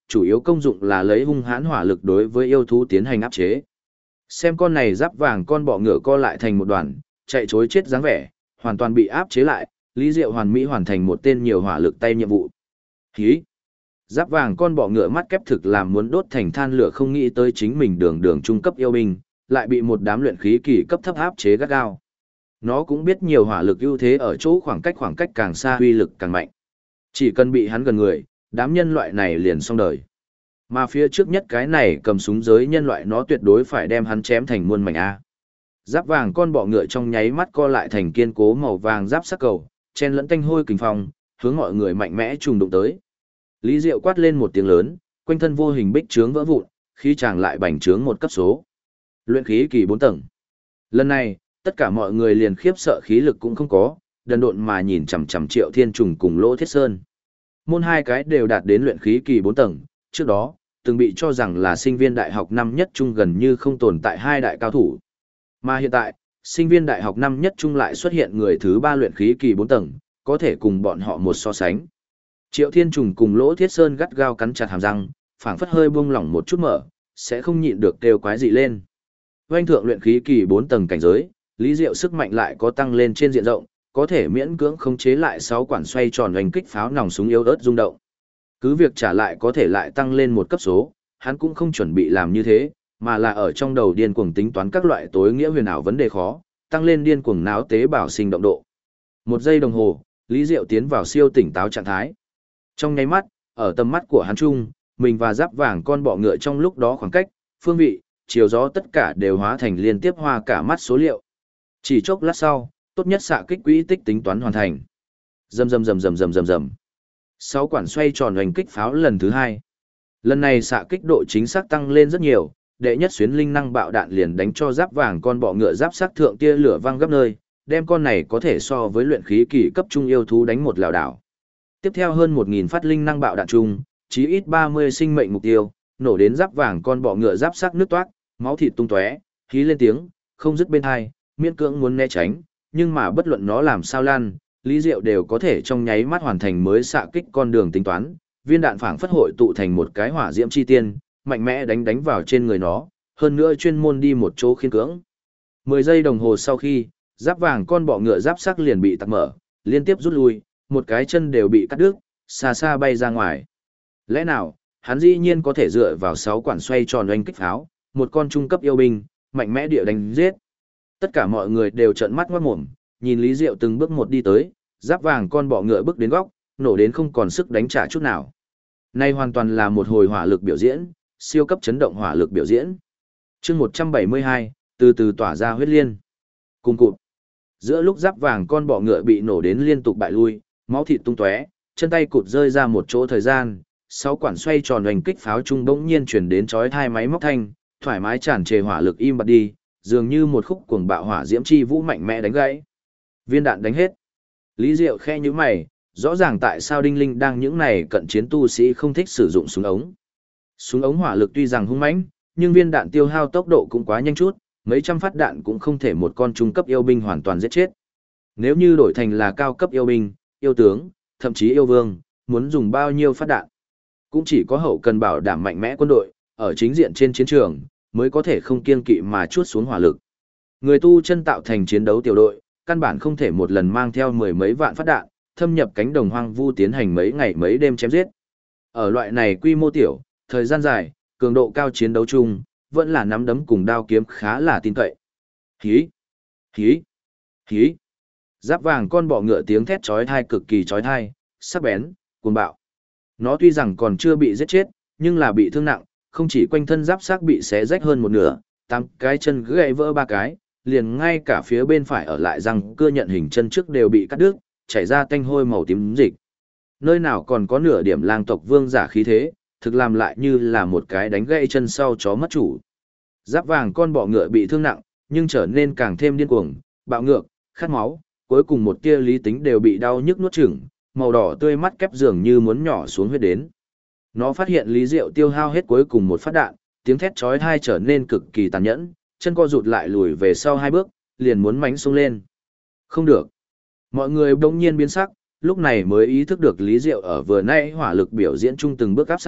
chủ yếu công dụng là lấy hung hãn hỏa lực đối với yêu thú tiến hành áp chế. Xem con này giáp vàng con bọ ngựa co lại thành một đoàn, chạy chối chết dáng vẻ, hoàn toàn bị áp chế lại, Lý Diệu hoàn mỹ hoàn thành một tên nhiều hỏa lực tay nhiệm vụ. Hí! Giáp vàng con bọ ngựa mắt kép thực làm muốn đốt thành than lửa, không nghĩ tới chính mình đường trung cấp yêu binh, lại bị một đám luyện khí kỳ cấp thấp áp chế gắt gao. Nó cũng biết nhiều hỏa lực ưu thế ở chỗ khoảng cách càng xa uy lực càng mạnh. Chỉ cần bị hắn gần người, đám nhân loại này liền xong đời. Mà phía trước nhất cái này cầm súng giới nhân loại nó tuyệt đối phải đem hắn chém thành muôn mảnh A. Giáp vàng con bọ ngựa trong nháy mắt co lại thành kiên cố màu vàng giáp sắc cầu, chen lẫn tanh hôi kình phong, hướng mọi người mạnh mẽ trùng đụng tới. Lý Diệu quát lên một tiếng lớn, quanh thân vô hình bích trướng vỡ vụn, khí chàng lại bành trướng một cấp số. Luyện khí kỳ 4 tầng. Lần này, tất cả mọi người liền khiếp sợ khí lực cũng không có, đần độn mà nhìn chằm chằm Triệu Thiên Trùng cùng Lỗ Thiết Sơn. Môn hai cái đều đạt đến luyện khí kỳ 4 tầng, trước đó, từng bị cho rằng là sinh viên đại học năm nhất trung gần như không tồn tại hai đại cao thủ. Mà hiện tại, sinh viên đại học năm nhất trung lại xuất hiện người thứ 3 luyện khí kỳ 4 tầng, có thể cùng bọn họ một so sánh. Triệu Thiên Trùng cùng Lỗ Thiết Sơn gắt gao cắn chặt hàm răng, phảng phất hơi buông lỏng một chút mở, sẽ không nhịn được kêu quái dị lên. Oanh thượng luyện khí kỳ 4 tầng cảnh giới, Lý Diệu sức mạnh lại có tăng lên trên diện rộng, có thể miễn cưỡng khống chế lại 6 quản xoay tròn oanh kích pháo nòng súng yếu ớt rung động. Cứ việc trả lại có thể lại tăng lên một cấp số, hắn cũng không chuẩn bị làm như thế, mà là ở trong đầu điên cuồng tính toán các loại tối nghĩa huyền ảo vấn đề khó, tăng lên điên cuồng náo tế bào sinh động độ. 1 giây đồng hồ, Lý Diệu tiến vào siêu tỉnh táo trạng thái. Trong nháy mắt, ở tầm mắt của hắn chung, mình và giáp vàng con bọ ngựa trong lúc đó khoảng cách, phương vị, chiều gió tất cả đều hóa thành liên tiếp hoa cả mắt số liệu. Chỉ chốc lát sau, tốt nhất xạ kích quỹ tích tính toán hoàn thành. Rầm rầm rầm rầm rầm rầm rầm. 6 quản xoay tròn hoành kích pháo lần thứ 2. Lần này xạ kích độ chính xác tăng lên rất nhiều, đệ nhất xuyến linh năng bạo đạn liền đánh cho giáp vàng con bọ ngựa giáp sắc thượng tia lửa văng gấp nơi, đem con này có thể so với luyện khí kỳ cấp trung yêu thú đánh một lảo đảo. Tiếp theo hơn 1000 phát linh năng bạo đạn chung, chí ít 30 sinh mệnh mục tiêu, nổ đến giáp vàng con bọ ngựa giáp sắc nứt toát, máu thịt tung tóe, khí lên tiếng, không dứt bên hai, miễn cưỡng muốn né tránh, nhưng mà bất luận nó làm sao lan, Lý Diệu đều có thể trong nháy mắt hoàn thành mới xạ kích con đường tính toán, viên đạn phảng phất hội tụ thành một cái hỏa diễm chi tiên, mạnh mẽ đánh vào trên người nó, hơn nữa chuyên môn đi một chỗ khiên cưỡng. 10 giây đồng hồ sau khi, giáp vàng con bọ ngựa giáp sắc liền bị tắc mở, liên tiếp rút lui, một cái chân đều bị cắt đứt, xa xa bay ra ngoài. Lẽ nào, hắn dĩ nhiên có thể dựa vào 6 quản xoay tròn oanh kích pháo, một con trung cấp yêu binh, mạnh mẽ địa đánh giết. Tất cả mọi người đều trợn mắt ngoát mồm, nhìn Lý Diệu từng bước một đi tới, giáp vàng con bọ ngựa bước đến góc, nổ đến không còn sức đánh trả chút nào. Nay hoàn toàn là một hồi hỏa lực biểu diễn, siêu cấp chấn động hỏa lực biểu diễn. Chương 172, từ từ tỏa ra huyết liên. Cùng cụt. Giữa lúc giáp vàng con bọ ngựa bị nổ đến liên tục bại lui, máu thịt tung tóe, chân tay cụt rơi ra một chỗ thời gian, 6 quản xoay tròn hoành kích pháo trung bỗng nhiên chuyển đến chói tai máy móc thanh, thoải mái tràn trề hỏa lực im bặt đi, dường như một khúc cuồng bạo hỏa diễm chi vũ mạnh mẽ đánh gãy. Viên đạn đánh hết. Lý Diệu khe nhíu mày, rõ ràng tại sao Đinh Linh đang những này cận chiến tu sĩ không thích sử dụng súng ống. Súng ống hỏa lực tuy rằng hung mãnh, nhưng viên đạn tiêu hao tốc độ cũng quá nhanh chút, mấy trăm phát đạn cũng không thể một con trung cấp yêu binh hoàn toàn giết chết. Nếu như đổi thành là cao cấp yêu binh, yêu tướng, thậm chí yêu vương, muốn dùng bao nhiêu phát đạn, cũng chỉ có hậu cần bảo đảm mạnh mẽ quân đội, ở chính diện trên chiến trường, mới có thể không kiêng kỵ mà chuốt xuống hỏa lực. Người tu chân tạo thành chiến đấu tiểu đội, căn bản không thể một lần mang theo mười mấy vạn phát đạn, thâm nhập cánh đồng hoang vu tiến hành mấy ngày mấy đêm chém giết. Ở loại này quy mô tiểu, thời gian dài, cường độ cao chiến đấu chung, vẫn là nắm đấm cùng đao kiếm khá là tin cậy. Hí, hí, hí. Giáp vàng con bọ ngựa tiếng thét chói tai cực kỳ chói tai, sắc bén, cuồng bạo. Nó tuy rằng còn chưa bị giết chết, nhưng là bị thương nặng, không chỉ quanh thân giáp xác bị xé rách hơn một nửa, 8 cái chân gãy vỡ 3 cái, liền ngay cả phía bên phải ở lại răng cưa nhận hình chân trước đều bị cắt đứt, chảy ra tanh hôi màu tím dịch. Nơi nào còn có nửa điểm lang tộc vương giả khí thế, thực làm lại như là một cái đánh gãy chân sau chó mất chủ. Giáp vàng con bọ ngựa bị thương nặng, nhưng trở nên càng thêm điên cuồng, bạo ngược, khát máu, cuối cùng một tia lý tính đều bị đau nhức nuốt chửng, màu đỏ tươi mắt kép dường như muốn nhỏ xuống huyết đến. Nó phát hiện Lý Diệu tiêu hao hết cuối cùng một phát đạn, tiếng thét chói tai trở nên cực kỳ tàn nhẫn, chân co rụt lại lùi về sau 2 bước, liền muốn mánh xông lên. Không được. Mọi người bỗng nhiên biến sắc, lúc này mới ý thức được Lý Diệu ở vừa nãy hỏa lực biểu diễn chung từng bước áp sát,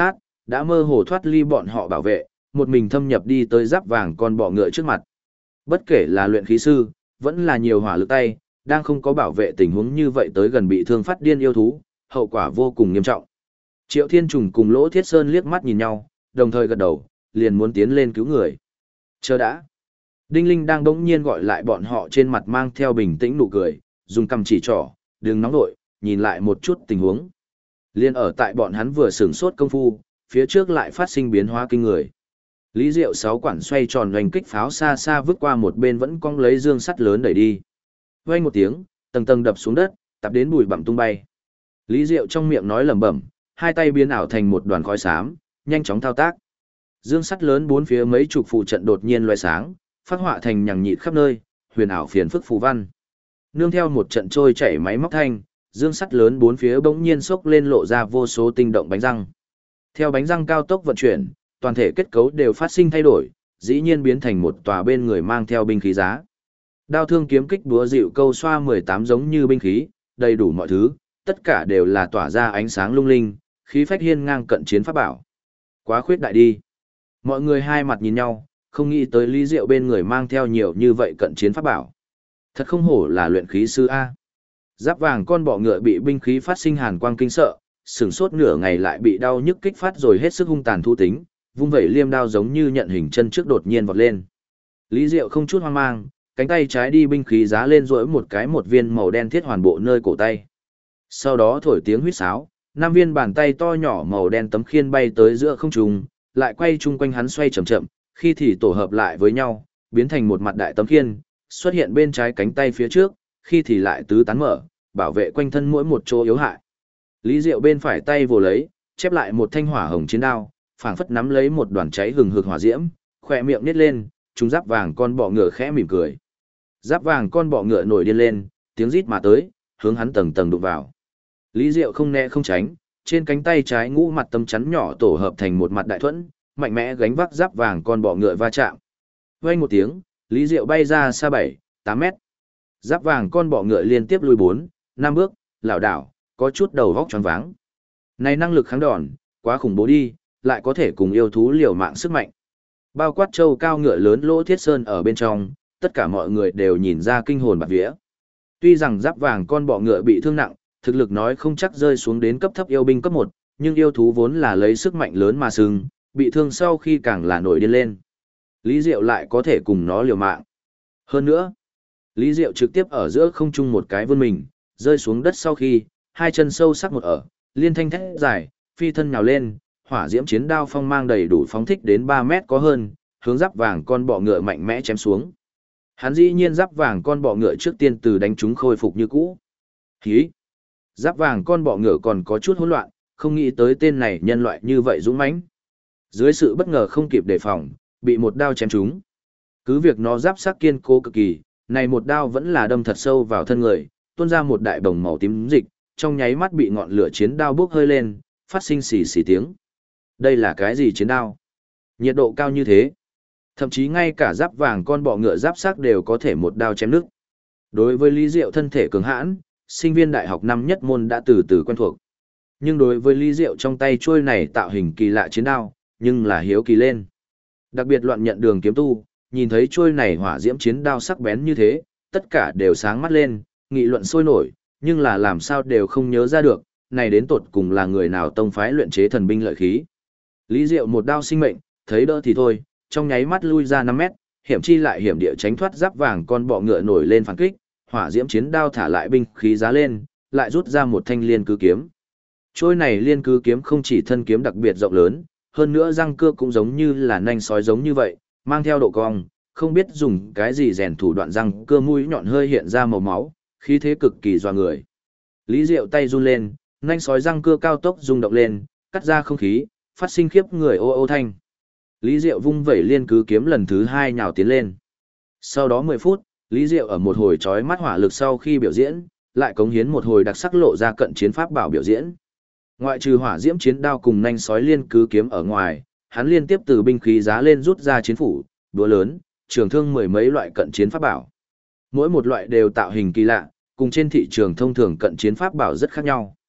đã mơ hồ thoát ly bọn họ bảo vệ, một mình thâm nhập đi tới giáp vàng con bọ ngựa trước mặt. Bất kể là luyện khí sư, vẫn là nhiều hỏa lực tay, đang không có bảo vệ tình huống như vậy tới gần bị thương phát điên yêu thú, hậu quả vô cùng nghiêm trọng. Triệu Thiên Trùng cùng Lỗ Thiết Sơn liếc mắt nhìn nhau, đồng thời gật đầu, liền muốn tiến lên cứu người. Chờ đã. Đinh Linh đang đống nhiên gọi lại bọn họ, trên mặt mang theo bình tĩnh nụ cười, dùng cầm chỉ trỏ, đừng nóng nội, nhìn lại một chút tình huống. Liên ở tại bọn hắn vừa sửng sốt công phu, phía trước lại phát sinh biến hóa kinh người. Lý Diệu sáu quản xoay tròn hoành kích pháo xa xa vứt qua một bên vẫn cong lấy dương sắt lớn đẩy đi. Vang một tiếng, tầng tầng đập xuống đất, tập đến bụi bặm tung bay. Lý Diệu trong miệng nói lẩm bẩm, hai tay biến ảo thành một đoàn khói xám, nhanh chóng thao tác. Dương sắt lớn bốn phía mấy chục phụ trận đột nhiên loé sáng, phát họa thành nhằng nhịt khắp nơi, huyền ảo phiền phức phù văn. Nương theo một trận trôi chảy máy móc thanh, dương sắt lớn bốn phía bỗng nhiên xốc lên lộ ra vô số tinh động bánh răng. Theo bánh răng cao tốc vận chuyển, toàn thể kết cấu đều phát sinh thay đổi, dĩ nhiên biến thành một tòa bên người mang theo binh khí giá. Đao thương kiếm kích búa dịu câu xoa 18 giống như binh khí, đầy đủ mọi thứ, tất cả đều là tỏa ra ánh sáng lung linh, khí phách hiên ngang cận chiến pháp bảo. Quá khuyết đại đi. Mọi người hai mặt nhìn nhau, không nghĩ tới Lý Diệu bên người mang theo nhiều như vậy cận chiến pháp bảo. Thật không hổ là luyện khí sư A. Giáp vàng con bọ ngựa bị binh khí phát sinh hàn quang kinh sợ, sửng sốt nửa ngày lại bị đau nhức kích phát rồi hết sức hung tàn thu tính, vung vẩy liêm đao giống như nhận hình chân trước đột nhiên vọt lên. Lý Diệu không chút hoang mang, cánh tay trái đi binh khí giá lên rỗi một viên màu đen thiết hoàn bộ nơi cổ tay. Sau đó thổi tiếng huýt sáo, 5 viên bàn tay to nhỏ màu đen tấm khiên bay tới giữa không trung, lại quay chung quanh hắn xoay chậm chậm, khi thì tổ hợp lại với nhau, biến thành một mặt đại tấm khiên, xuất hiện bên trái cánh tay phía trước, khi thì lại tứ tán mở, bảo vệ quanh thân mỗi một chỗ yếu hại. Lý Diệu bên phải tay vồ lấy, chép lại một thanh hỏa hồng chiến đao, phảng phất nắm lấy một đoàn cháy hừng hực hỏa diễm, khỏe miệng nít lên, chúng giáp vàng con bọ ngựa khẽ mỉm cười. Giáp vàng con bọ ngựa nổi điên lên, tiếng rít mà tới, hướng hắn tầng tầng đụng vào. Lý Diệu không né không tránh, trên cánh tay trái ngũ mặt tấm chắn nhỏ tổ hợp thành một mặt đại thuẫn, mạnh mẽ gánh vác giáp vàng con bọ ngựa va chạm. Vang một tiếng, Lý Diệu bay ra xa 7-8 mét. Giáp vàng con bọ ngựa liên tiếp lùi 4-5 bước, lảo đảo, có chút đầu vóc choáng váng. Này năng lực kháng đòn, quá khủng bố đi, lại có thể cùng yêu thú liều mạng sức mạnh. Bao quát châu cao ngựa lớn Lỗ Thiết Sơn ở bên trong, tất cả mọi người đều nhìn ra kinh hồn bạt vía. Tuy rằng giáp vàng con bọ ngựa bị thương nặng, thực lực nói không chắc rơi xuống đến cấp thấp yêu binh cấp 1, nhưng yêu thú vốn là lấy sức mạnh lớn mà sừng, bị thương sau khi càng là nổi điên lên. Lý Diệu lại có thể cùng nó liều mạng. Hơn nữa, Lý Diệu trực tiếp ở giữa không trung một cái vươn mình, rơi xuống đất sau khi, hai chân sâu sắc một ở, liên thanh thét dài, phi thân nhào lên, hỏa diễm chiến đao phong mang đầy đủ phóng thích đến 3 mét có hơn, hướng giáp vàng con bọ ngựa mạnh mẽ chém xuống. Hắn dĩ nhiên giáp vàng con bọ ngựa trước tiên từ đánh chúng khôi phục như cũ. Hí! Giáp vàng con bọ ngựa còn có chút hỗn loạn, không nghĩ tới tên này nhân loại như vậy dũng mãnh. Dưới sự bất ngờ không kịp đề phòng, bị một đao chém trúng. Cứ việc nó giáp sắc kiên cố cực kỳ, này một đao vẫn là đâm thật sâu vào thân người, tuôn ra một đại bồng màu tím dịch, trong nháy mắt bị ngọn lửa chiến đao bốc hơi lên, phát sinh xì xì tiếng. Đây là cái gì chiến đao? Nhiệt độ cao như thế. Thậm chí ngay cả giáp vàng con bọ ngựa giáp sắc đều có thể một đao chém nứt. Đối với Lý Diệu thân thể cường hãn, sinh viên đại học năm nhất môn đã từ từ quen thuộc. Nhưng đối với Lý Diệu trong tay chuôi này tạo hình kỳ lạ chiến đao, nhưng là hiếu kỳ lên. Đặc biệt loạn nhận đường kiếm tu, nhìn thấy chuôi này hỏa diễm chiến đao sắc bén như thế, tất cả đều sáng mắt lên, nghị luận sôi nổi, nhưng là làm sao đều không nhớ ra được, này đến tột cùng là người nào tông phái luyện chế thần binh lợi khí. Lý Diệu một đao sinh mệnh, thấy đỡ thì thôi, trong nháy mắt lui ra 5 mét, hiểm chi lại hiểm địa tránh thoát giáp vàng con bọ ngựa nổi lên phản kích, hỏa diễm chiến đao thả lại binh khí giá lên, lại rút ra một thanh liên cứ kiếm. Trôi này liên cứ kiếm không chỉ thân kiếm đặc biệt rộng lớn, hơn nữa răng cưa cũng giống như là nanh sói giống như vậy, mang theo độ cong, không biết dùng cái gì rèn thủ đoạn răng cưa mũi nhọn hơi hiện ra màu máu, khí thế cực kỳ dọa người. Lý Diệu tay run lên, nanh sói răng cưa cao tốc rung động lên, cắt ra không khí, phát sinh khiếp người ô ô thanh. Lý Diệu vung vẩy liên cứ kiếm lần thứ 2 nhào tiến lên. Sau đó 10 phút, Lý Diệu ở một hồi chói mắt hỏa lực sau khi biểu diễn, lại cống hiến một hồi đặc sắc lộ ra cận chiến pháp bảo biểu diễn. Ngoại trừ hỏa diễm chiến đao cùng nanh sói liên cứ kiếm ở ngoài, hắn liên tiếp từ binh khí giá lên rút ra chiến phủ, đũa lớn, trường thương mười mấy loại cận chiến pháp bảo. Mỗi một loại đều tạo hình kỳ lạ, cùng trên thị trường thông thường cận chiến pháp bảo rất khác nhau.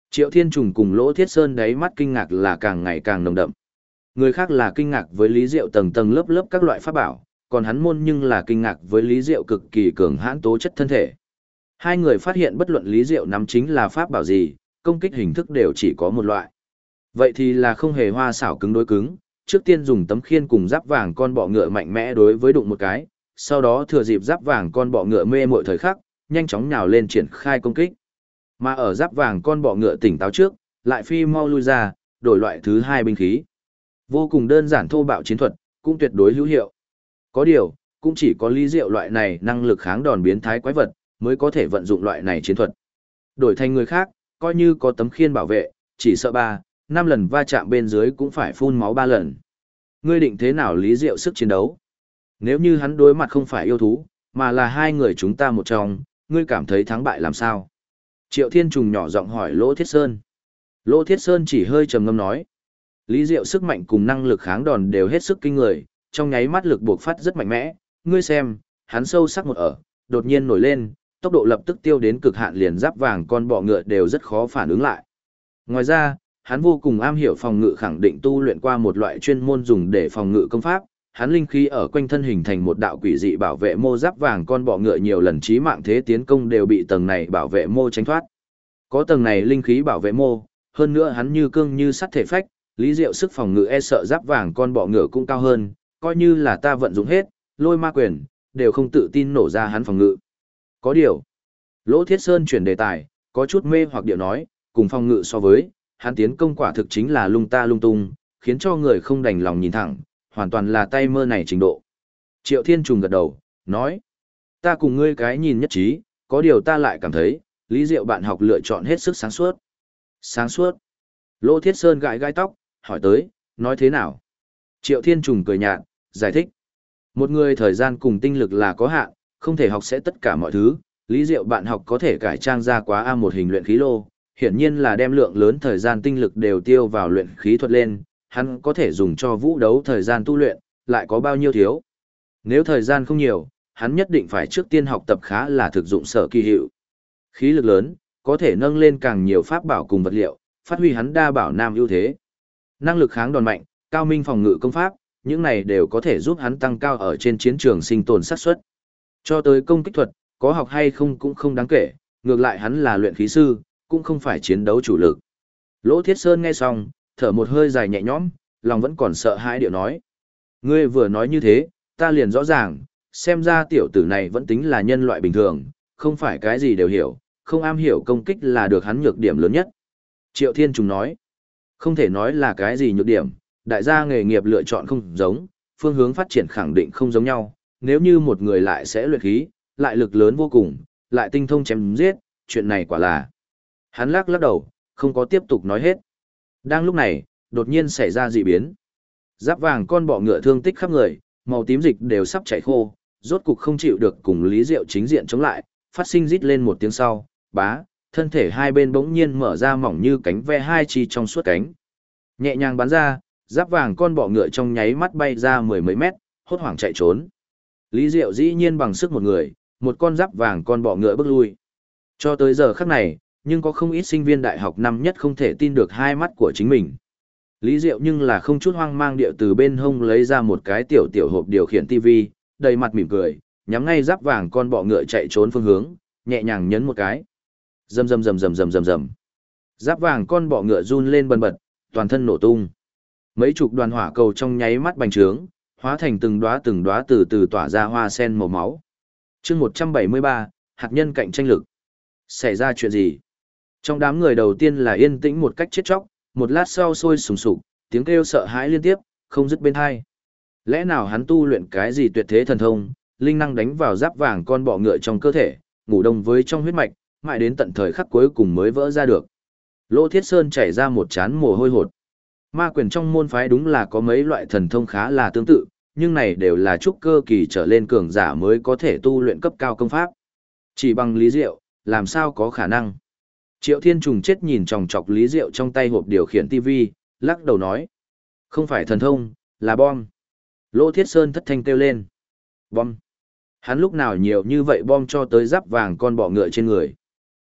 Triệu Thiên Trùng cùng Lỗ Thiết Sơn đáy mắt kinh ngạc là càng ngày càng nồng đậm. Người khác là kinh ngạc với Lý Diệu tầng tầng lớp lớp các loại pháp bảo, còn hắn môn nhưng là kinh ngạc với Lý Diệu cực kỳ cường hãn tố chất thân thể. Hai người phát hiện bất luận Lý Diệu nắm chính là pháp bảo gì, công kích hình thức đều chỉ có một loại. Vậy thì là không hề hoa xảo cứng đối cứng, trước tiên dùng tấm khiên cùng giáp vàng con bọ ngựa mạnh mẽ đối với đụng một cái, sau đó thừa dịp giáp vàng con bọ ngựa mê muội thời khắc, nhanh chóng nhào lên triển khai công kích. Mà ở giáp vàng con bọ ngựa tỉnh táo trước, lại phi mau lui ra, đổi loại thứ hai binh khí. Vô cùng đơn giản thô bạo chiến thuật, cũng tuyệt đối hữu hiệu. Có điều, cũng chỉ có Lý Diệu loại này năng lực kháng đòn biến thái quái vật, mới có thể vận dụng loại này chiến thuật. Đổi thành người khác, coi như có tấm khiên bảo vệ, chỉ sợ 3, 5 lần va chạm bên dưới cũng phải phun máu 3 lần. Ngươi định thế nào Lý Diệu sức chiến đấu? Nếu như hắn đối mặt không phải yêu thú, mà là hai người chúng ta một trong, ngươi cảm thấy thắng bại làm sao? Triệu Thiên Trùng nhỏ giọng hỏi Lỗ Thiết Sơn. Lỗ Thiết Sơn chỉ hơi trầm ngâm nói. Lý Diệu sức mạnh cùng năng lực kháng đòn đều hết sức kinh người, trong nháy mắt lực buộc phát rất mạnh mẽ. Ngươi xem, hắn sâu sắc một ở, đột nhiên nổi lên, tốc độ lập tức tiêu đến cực hạn, liền giáp vàng con bọ ngựa đều rất khó phản ứng lại. Ngoài ra, hắn vô cùng am hiểu phòng ngự, khẳng định tu luyện qua một loại chuyên môn dùng để phòng ngự công pháp. Hắn linh khí ở quanh thân hình thành một đạo quỷ dị bảo vệ mô, giáp vàng con bọ ngựa nhiều lần chí mạng thế tiến công đều bị tầng này bảo vệ mô tránh thoát. Có tầng này linh khí bảo vệ mô, hơn nữa hắn như cương như sắt thể phách, Lý Diệu sức phòng ngự e sợ giáp vàng con bọ ngựa cũng cao hơn, coi như là ta vận dụng hết, lôi ma quyền, đều không tự tin nổ ra hắn phòng ngự. Có điều, Lỗ Thiết Sơn chuyển đề tài, có chút mê hoặc điệu nói, cùng phòng ngự so với, hắn tiến công quả thực chính là lung ta lung tung, khiến cho người không đành lòng nhìn thẳng, hoàn toàn là tay mơ này trình độ. Triệu Thiên Trùng gật đầu, nói, ta cùng ngươi cái nhìn nhất trí, có điều ta lại cảm thấy, Lý Diệu bạn học lựa chọn hết sức sáng suốt. Sáng suốt. Lỗ Thiết Sơn gãi gãi tóc, hỏi tới, nói thế nào? Triệu Thiên Trùng cười nhạt, giải thích. Một người thời gian cùng tinh lực là có hạn, không thể học sẽ tất cả mọi thứ. Lý Diệu bạn học có thể cải trang ra quá A1 hình luyện khí lô, hiển nhiên là đem lượng lớn thời gian tinh lực đều tiêu vào luyện khí thuật lên, hắn có thể dùng cho vũ đấu thời gian tu luyện, lại có bao nhiêu thiếu. Nếu thời gian không nhiều, hắn nhất định phải trước tiên học tập khá là thực dụng sở kỳ hiệu. Khí lực lớn, có thể nâng lên càng nhiều pháp bảo cùng vật liệu, phát huy hắn đa bảo nam ưu thế. Năng lực kháng đòn mạnh, cao minh phòng ngự công pháp, những này đều có thể giúp hắn tăng cao ở trên chiến trường sinh tồn xác suất. Cho tới công kích thuật, có học hay không cũng không đáng kể, ngược lại hắn là luyện khí sư, cũng không phải chiến đấu chủ lực. Lỗ Thiết Sơn nghe xong, thở một hơi dài nhẹ nhõm, lòng vẫn còn sợ hãi điệu nói. Ngươi vừa nói như thế, ta liền rõ ràng, xem ra tiểu tử này vẫn tính là nhân loại bình thường, không phải cái gì đều hiểu, không am hiểu công kích là được hắn nhược điểm lớn nhất. Triệu Thiên Trùng nói, không thể nói là cái gì nhược điểm, đại gia nghề nghiệp lựa chọn không giống, phương hướng phát triển khẳng định không giống nhau, nếu như một người lại sẽ luyện khí, lại lực lớn vô cùng, lại tinh thông chém giết, chuyện này quả là. Hắn lắc lắc đầu, không có tiếp tục nói hết. Đang lúc này, đột nhiên xảy ra dị biến. Giáp vàng con bọ ngựa thương tích khắp người, màu tím dịch đều sắp chảy khô, rốt cục không chịu được cùng Lý Diệu chính diện chống lại, phát sinh rít lên một tiếng sau, bá, thân thể hai bên bỗng nhiên mở ra mỏng như cánh ve hai chi trong suốt cánh. Nhẹ nhàng bắn ra, giáp vàng con bọ ngựa trong nháy mắt bay ra mười mấy mét, hốt hoảng chạy trốn. Lý Diệu dĩ nhiên bằng sức một người, một con giáp vàng con bọ ngựa bước lui. Cho tới giờ khắc này, nhưng có không ít sinh viên đại học năm nhất không thể tin được hai mắt của chính mình. Lý Diệu nhưng là không chút hoang mang điệu từ bên hông lấy ra một cái tiểu tiểu hộp điều khiển TV, đầy mặt mỉm cười, nhắm ngay giáp vàng con bọ ngựa chạy trốn phương hướng, nhẹ nhàng nhấn một cái. Rầm rầm rầm rầm rầm rầm rầm. Giáp vàng con bọ ngựa run lên bần bật, toàn thân nổ tung. Mấy chục đoàn hỏa cầu trong nháy mắt bành trướng, hóa thành từng đóa từ từ tỏa ra hoa sen màu máu. Chương 173, hạt nhân cạnh tranh lực. Xảy ra chuyện gì? Trong đám người đầu tiên là yên tĩnh một cách chết chóc, một lát sau sôi sùng sục, tiếng kêu sợ hãi liên tiếp, không dứt bên tai. Lẽ nào hắn tu luyện cái gì tuyệt thế thần thông, linh năng đánh vào giáp vàng con bọ ngựa trong cơ thể, ngủ đông với trong huyết mạch, mãi đến tận thời khắc cuối cùng mới vỡ ra được. Lỗ Thiết Sơn chảy ra một trán mồ hôi hột. Ma quyền trong môn phái đúng là có mấy loại thần thông khá là tương tự, nhưng này đều là trúc cơ kỳ trở lên cường giả mới có thể tu luyện cấp cao công pháp. Chỉ bằng Lý Diệu, làm sao có khả năng? Triệu Thiên Trùng chết nhìn chòng chọc Lý Diệu trong tay hộp điều khiển TV, lắc đầu nói. Không phải thần thông, là bom. Lỗ Thiết Sơn thất thanh kêu lên. Bom. Hắn lúc nào nhiều như vậy bom cho tới giáp vàng con bọ ngựa trên người.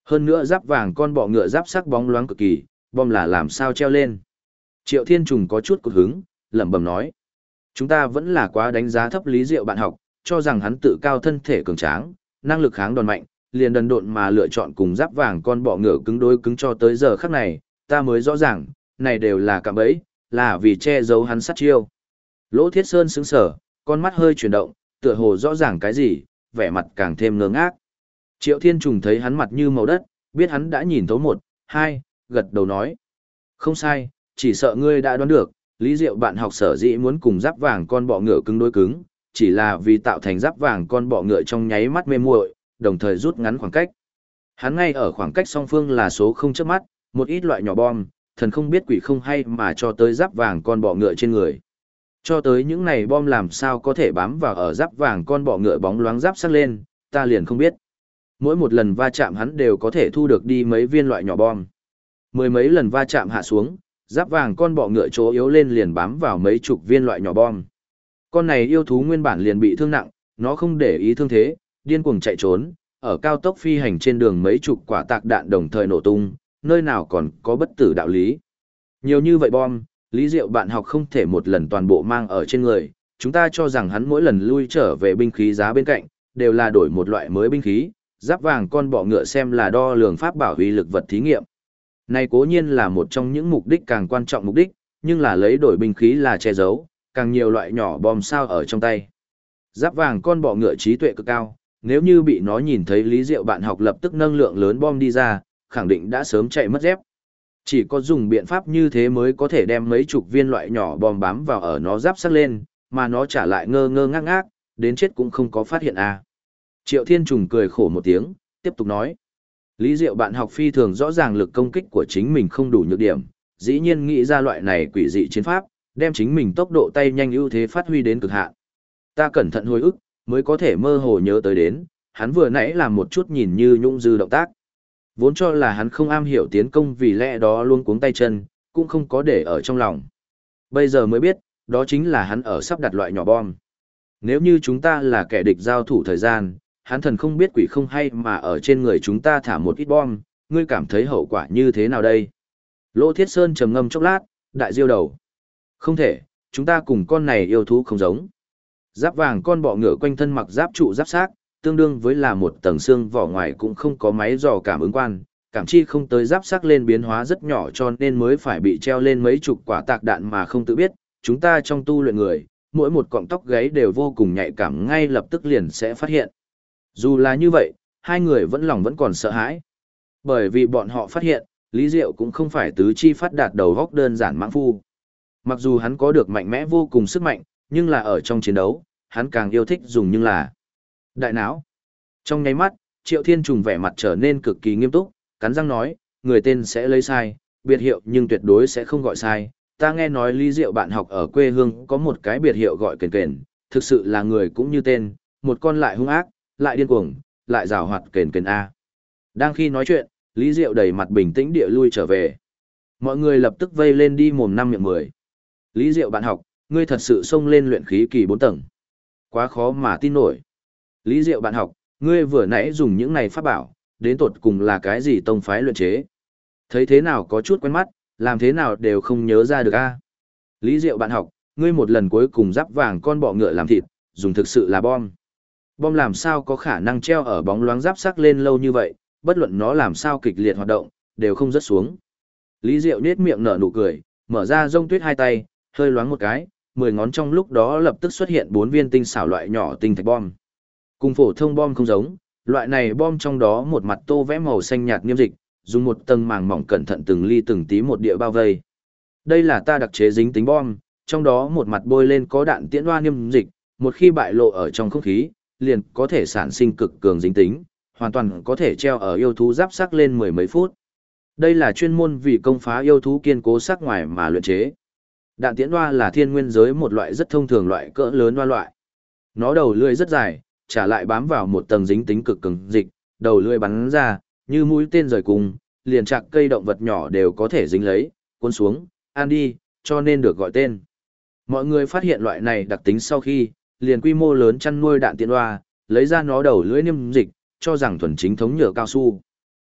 Hơn nữa giáp vàng con bọ ngựa giáp sắc bóng loáng cực kỳ, bom là làm sao treo lên. Triệu Thiên Trùng có chút cột hứng, lẩm bẩm nói. Chúng ta vẫn là quá đánh giá thấp Lý Diệu bạn học, cho rằng hắn tự cao thân thể cường tráng, năng lực kháng đòn mạnh, liền đần độn mà lựa chọn cùng giáp vàng con bọ ngựa cứng đối cứng cho tới giờ khắc này, ta mới rõ ràng, này đều là cạm bẫy, là vì che giấu hắn sát chiêu. Lỗ Thiết Sơn sững sờ, con mắt hơi chuyển động, tựa hồ rõ ràng cái gì, vẻ mặt càng thêm ngơ ngác. Triệu Thiên Trùng thấy hắn mặt như màu đất, biết hắn đã nhìn thấu một, hai, gật đầu nói. Không sai, chỉ sợ ngươi đã đoán được, Lý Diệu bạn học sở dĩ muốn cùng giáp vàng con bọ ngựa cứng đối cứng, chỉ là vì tạo thành giáp vàng con bọ ngựa trong nháy mắt mê muội, đồng thời rút ngắn khoảng cách. Hắn ngay ở khoảng cách song phương là số không chớp mắt, một ít loại nhỏ bom, thần không biết quỷ không hay mà cho tới giáp vàng con bọ ngựa trên người. Cho tới những này bom làm sao có thể bám vào ở giáp vàng con bọ ngựa bóng loáng giáp sắc lên, ta liền không biết. Mỗi một lần va chạm hắn đều có thể thu được đi mấy viên loại nhỏ bom. Mười mấy lần va chạm hạ xuống, giáp vàng con bọ ngựa chỗ yếu lên liền bám vào mấy chục viên loại nhỏ bom. Con này yêu thú nguyên bản liền bị thương nặng, nó không để ý thương thế, điên cuồng chạy trốn, ở cao tốc phi hành trên đường mấy chục quả tạc đạn đồng thời nổ tung, nơi nào còn có bất tử đạo lý. Nhiều như vậy bom, Lý Diệu bạn học không thể một lần toàn bộ mang ở trên người, chúng ta cho rằng hắn mỗi lần lui trở về binh khí giá bên cạnh, đều là đổi một loại mới binh khí, giáp vàng con bọ ngựa xem là đo lường pháp bảo uy lực vật thí nghiệm. Này cố nhiên là một trong những mục đích càng quan trọng mục đích, nhưng là lấy đổi binh khí là che giấu, càng nhiều loại nhỏ bom sao ở trong tay. Giáp vàng con bọ ngựa trí tuệ cực cao, nếu như bị nó nhìn thấy Lý Diệu bạn học lập tức nâng lượng lớn bom đi ra, khẳng định đã sớm chạy mất dép. Chỉ có dùng biện pháp như thế mới có thể đem mấy chục viên loại nhỏ bom bám vào ở nó giáp sắc lên, mà nó trả lại ngơ ngơ ngác ngác, đến chết cũng không có phát hiện à. Triệu Thiên Trùng cười khổ một tiếng, tiếp tục nói. Lý Diệu bạn học phi thường rõ ràng lực công kích của chính mình không đủ nhược điểm, dĩ nhiên nghĩ ra loại này quỷ dị chiến pháp, đem chính mình tốc độ tay nhanh ưu thế phát huy đến cực hạn. Ta cẩn thận hồi ức, mới có thể mơ hồ nhớ tới đến, hắn vừa nãy làm một chút nhìn như nhũng dư động tác. Vốn cho là hắn không am hiểu tiến công vì lẽ đó luôn cuống tay chân, cũng không có để ở trong lòng. Bây giờ mới biết, đó chính là hắn ở sắp đặt loại nhỏ bom. Nếu như chúng ta là kẻ địch giao thủ thời gian, hắn thần không biết quỷ không hay mà ở trên người chúng ta thả một ít bom, ngươi cảm thấy hậu quả như thế nào đây? Lỗ Thiết Sơn trầm ngâm chốc lát, đại diêu đầu. Không thể, chúng ta cùng con này yêu thú không giống. Giáp vàng con bọ ngựa quanh thân mặc giáp trụ giáp xác, tương đương với là một tầng xương vỏ ngoài cũng không có máy dò cảm ứng quan, cảm chi không tới giáp sắc lên biến hóa rất nhỏ cho nên mới phải bị treo lên mấy chục quả tạc đạn mà không tự biết. Chúng ta trong tu luyện người, mỗi một cọng tóc gáy đều vô cùng nhạy cảm ngay lập tức liền sẽ phát hiện. Dù là như vậy, hai người vẫn còn sợ hãi. Bởi vì bọn họ phát hiện, Lý Diệu cũng không phải tứ chi phát đạt đầu góc đơn giản mãng phu. Mặc dù hắn có được mạnh mẽ vô cùng sức mạnh, nhưng là ở trong chiến đấu, hắn càng yêu thích dùng nhưng là đại não. Trong nháy mắt, Triệu Thiên Trùng vẻ mặt trở nên cực kỳ nghiêm túc, cắn răng nói, người tên sẽ lấy sai, biệt hiệu nhưng tuyệt đối sẽ không gọi sai. Ta nghe nói Lý Diệu bạn học ở quê hương có một cái biệt hiệu gọi kền kền, thực sự là người cũng như tên, một con lại hung ác, lại điên cuồng, lại rào hoạt kền kền A. Đang khi nói chuyện, Lý Diệu đầy mặt bình tĩnh địa lui trở về. Mọi người lập tức vây lên đi mồm năm miệng mười. Lý Diệu bạn học, ngươi thật sự xông lên luyện khí kỳ 4 tầng. Quá khó mà tin nổi. Lý Diệu bạn học, ngươi vừa nãy dùng những này pháp bảo, đến tột cùng là cái gì tông phái luyện chế? Thấy thế nào có chút quen mắt, làm thế nào đều không nhớ ra được a. Lý Diệu bạn học, ngươi một lần cuối cùng giáp vàng con bọ ngựa làm thịt, dùng thực sự là bom. Bom làm sao có khả năng treo ở bóng loáng giáp sắc lên lâu như vậy, bất luận nó làm sao kịch liệt hoạt động, đều không rớt xuống. Lý Diệu nết miệng nở nụ cười, mở ra rông tuyết hai tay, hơi loáng một cái, 10 ngón trong lúc đó lập tức xuất hiện 4 viên tinh xảo loại nhỏ tinh thạch bom. Cùng phổ thông bom không giống, loại này bom trong đó một mặt tô vẽ màu xanh nhạt nghiêm dịch, dùng một tầng màng mỏng cẩn thận từng ly từng tí một địa bao vây. Đây là ta đặc chế dính tính bom, trong đó một mặt bôi lên có đạn tiễn hoa nghiêm dịch, một khi bại lộ ở trong không khí, liền có thể sản sinh cực cường dính tính, hoàn toàn có thể treo ở yêu thú giáp sắc lên mười mấy phút. Đây là chuyên môn vì công phá yêu thú kiên cố sắc ngoài mà luyện chế. Đạn tiễn hoa là thiên nguyên giới một loại rất thông thường loại cỡ lớn hoa loại. Nó đầu lưỡi rất dài, trả lại bám vào một tầng dính tính cực cường dịch, đầu lưỡi bắn ra, như mũi tên rời cùng, liền chạc cây động vật nhỏ đều có thể dính lấy, cuốn xuống, ăn đi, cho nên được gọi tên. Mọi người phát hiện loại này đặc tính sau khi, liền quy mô lớn chăn nuôi đạn tiễn hoa, lấy ra nó đầu lưỡi niêm dịch, cho rằng thuần chính thống nhựa cao su.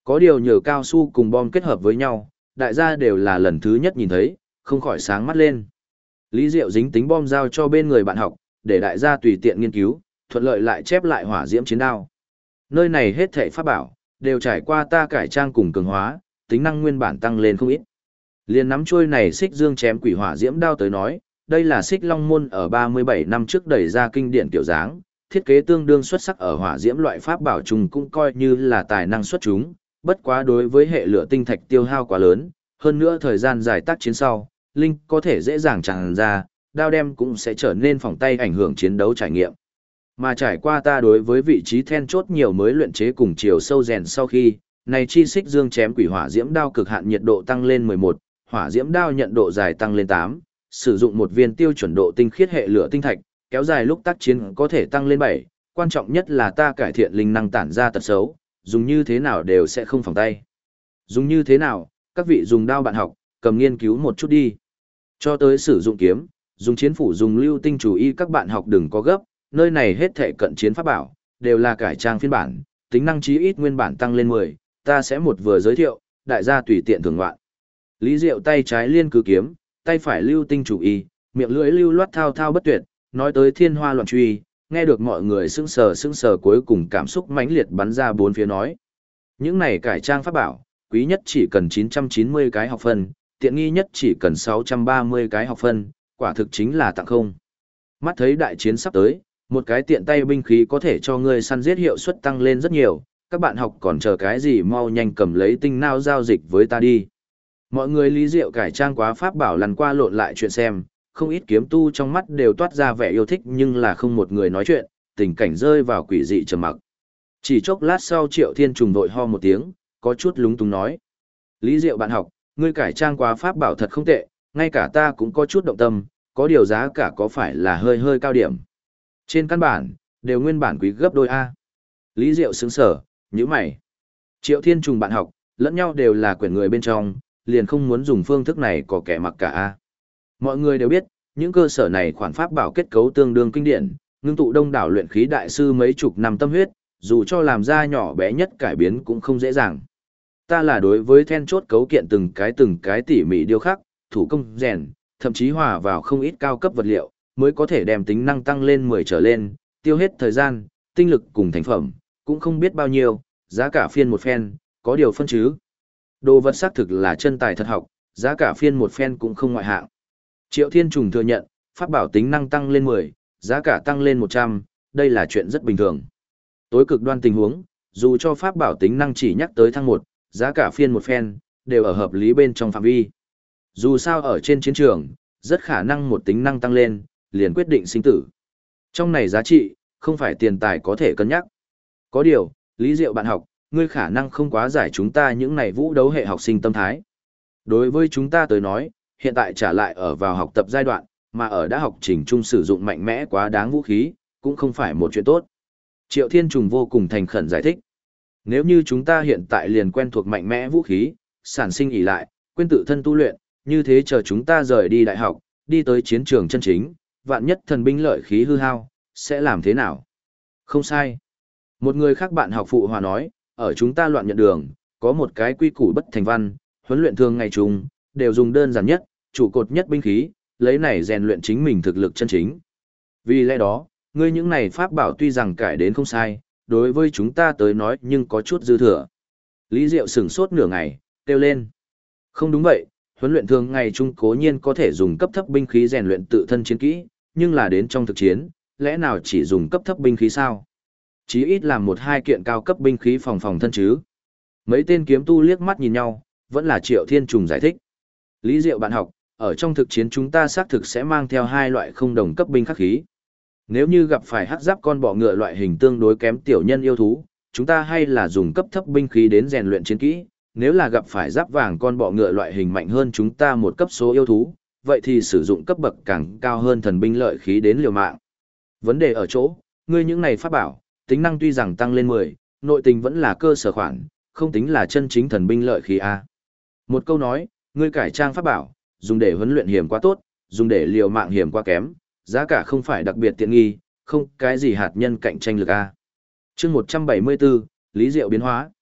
Có điều nhờ cao su cùng bom kết hợp với nhau, đại gia đều là lần thứ nhất nhìn thấy, không khỏi sáng mắt lên. Lý Diệu dính tính bom giao cho bên người bạn học, để đại gia tùy tiện nghiên cứu, thuận lợi lại chép lại hỏa diễm chiến đao. Nơi này hết thảy pháp bảo, đều trải qua ta cải trang cùng cường hóa, tính năng nguyên bản tăng lên không ít. Liên nắm chuôi này xích dương chém quỷ hỏa diễm đao tới nói, đây là xích long môn ở 37 năm trước đẩy ra kinh điển kiểu dáng, thiết kế tương đương xuất sắc ở hỏa diễm loại pháp bảo trùng cũng coi như là tài năng xuất chúng, bất quá đối với hệ lửa tinh thạch tiêu hao quá lớn, hơn nữa thời gian dài tác chiến sau, linh có thể dễ dàng tràn ra, đao đem cũng sẽ trở nên phỏng tay ảnh hưởng chiến đấu trải nghiệm. Mà trải qua ta đối với vị trí then chốt nhiều mới luyện chế cùng chiều sâu rèn sau khi, này chi xích dương chém quỷ hỏa diễm đao cực hạn nhiệt độ tăng lên 11, hỏa diễm đao nhận độ dài tăng lên 8, sử dụng một viên tiêu chuẩn độ tinh khiết hệ lửa tinh thạch, kéo dài lúc tác chiến có thể tăng lên 7, quan trọng nhất là ta cải thiện linh năng tản ra tật xấu, dùng như thế nào đều sẽ không phỏng tay. Dùng như thế nào, các vị dùng đao bạn học, cầm nghiên cứu một chút đi. Cho tới sử dụng kiếm, dùng chiến phủ dùng lưu tinh chú ý các bạn học đừng có gấp, nơi này hết thể cận chiến pháp bảo, đều là cải trang phiên bản, tính năng chí ít nguyên bản tăng lên 10, ta sẽ một vừa giới thiệu, đại gia tùy tiện thưởng ngoạn. Lý Diệu tay trái liên cứ kiếm, tay phải lưu tinh chủ y, miệng lưỡi lưu loát thao thao bất tuyệt, nói tới thiên hoa loạn truy, nghe được mọi người sững sờ cuối cùng cảm xúc mãnh liệt bắn ra bốn phía nói. Những này cải trang pháp bảo, quý nhất chỉ cần 990 cái học phân, tiện nghi nhất chỉ cần 630 cái học phân, quả thực chính là tặng không. Mắt thấy đại chiến sắp tới, một cái tiện tay binh khí có thể cho ngươi săn giết hiệu suất tăng lên rất nhiều, các bạn học còn chờ cái gì mau nhanh cầm lấy tinh não giao dịch với ta đi. Mọi người Lý Diệu cải trang quá pháp bảo lăn qua lộn lại chuyện xem, không ít kiếm tu trong mắt đều toát ra vẻ yêu thích nhưng là không một người nói chuyện, tình cảnh rơi vào quỷ dị trầm mặc. Chỉ chốc lát sau Triệu Thiên Trùng vội ho một tiếng, có chút lúng túng nói. Lý Diệu bạn học, ngươi cải trang quá pháp bảo thật không tệ, ngay cả ta cũng có chút động tâm, có điều giá cả có phải là hơi cao điểm. Trên căn bản, đều nguyên bản quý gấp đôi A. Lý Diệu sững sở, nhíu mày. Triệu Thiên Trùng bạn học, lẫn nhau đều là quyển người bên trong, liền không muốn dùng phương thức này có kẻ mặc cả A. Mọi người đều biết, những cơ sở này khoản pháp bảo kết cấu tương đương kinh điển, ngưng tụ đông đảo luyện khí đại sư mấy chục năm tâm huyết, dù cho làm ra nhỏ bé nhất cải biến cũng không dễ dàng. Ta là đối với then chốt cấu kiện từng cái tỉ mỉ điêu khắc, thủ công rèn, thậm chí hòa vào không ít cao cấp vật liệu, mới có thể đem tính năng tăng lên 10 trở lên, tiêu hết thời gian, tinh lực cùng thành phẩm, cũng không biết bao nhiêu, giá cả phiên một phen, có điều phân chứ. Đồ vật xác thực là chân tài thật học, giá cả phiên một phen cũng không ngoại hạng. Triệu Thiên Trùng thừa nhận, pháp bảo tính năng tăng lên 10, giá cả tăng lên 100, đây là chuyện rất bình thường. Tối cực đoan tình huống, dù cho pháp bảo tính năng chỉ nhắc tới thăng 1, giá cả phiên một phen, đều ở hợp lý bên trong phạm vi. Dù sao ở trên chiến trường, rất khả năng một tính năng tăng lên, liền quyết định sinh tử. Trong này giá trị, không phải tiền tài có thể cân nhắc. Có điều, Lý Diệu bạn học, ngươi khả năng không quá giải chúng ta những này vũ đấu hệ học sinh tâm thái. Đối với chúng ta tới nói, hiện tại trả lại ở vào học tập giai đoạn, mà ở đã học trình trung sử dụng mạnh mẽ quá đáng vũ khí, cũng không phải một chuyện tốt. Triệu Thiên Trùng vô cùng thành khẩn giải thích. Nếu như chúng ta hiện tại liền quen thuộc mạnh mẽ vũ khí, sản sinh ỷ lại, quên tự thân tu luyện, như thế chờ chúng ta rời đi đại học, đi tới chiến trường chân chính, vạn nhất thần binh lợi khí hư hao, sẽ làm thế nào? Không sai. Một người khác bạn học phụ hòa nói, ở chúng ta loạn nhận đường, có một cái quy củ bất thành văn, huấn luyện thường ngày chung, đều dùng đơn giản nhất, trụ cột nhất binh khí, lấy này rèn luyện chính mình thực lực chân chính. Vì lẽ đó, ngươi những này pháp bảo tuy rằng cải đến không sai, đối với chúng ta tới nói nhưng có chút dư thừa. Lý Diệu sửng sốt nửa ngày, kêu lên. Không đúng vậy, huấn luyện thường ngày chung cố nhiên có thể dùng cấp thấp binh khí rèn luyện tự thân chiến kỹ, nhưng là đến trong thực chiến, lẽ nào chỉ dùng cấp thấp binh khí sao? Chí ít làm một hai kiện cao cấp binh khí phòng thân chứ. Mấy tên kiếm tu liếc mắt nhìn nhau, vẫn là Triệu Thiên Trùng giải thích. Lý Diệu bạn học, ở trong thực chiến chúng ta xác thực sẽ mang theo hai loại không đồng cấp binh khắc khí. Nếu như gặp phải hắc giáp con bọ ngựa loại hình tương đối kém tiểu nhân yêu thú, chúng ta hay là dùng cấp thấp binh khí đến rèn luyện chiến kỹ, nếu là gặp phải giáp vàng con bọ ngựa loại hình mạnh hơn chúng ta một cấp số yêu thú, vậy thì sử dụng cấp bậc càng cao hơn thần binh lợi khí đến liều mạng. Vấn đề ở chỗ, ngươi những này pháp bảo, tính năng tuy rằng tăng lên 10, nội tình vẫn là cơ sở khoản, không tính là chân chính thần binh lợi khí a. Một câu nói, ngươi cải trang pháp bảo, dùng để huấn luyện hiểm quá tốt, dùng để liều mạng hiểm quá kém, giá cả không phải đặc biệt tiện nghi, không cái gì hạt nhân cạnh tranh lực a. Chương 174, Lý Diệu biến hóa.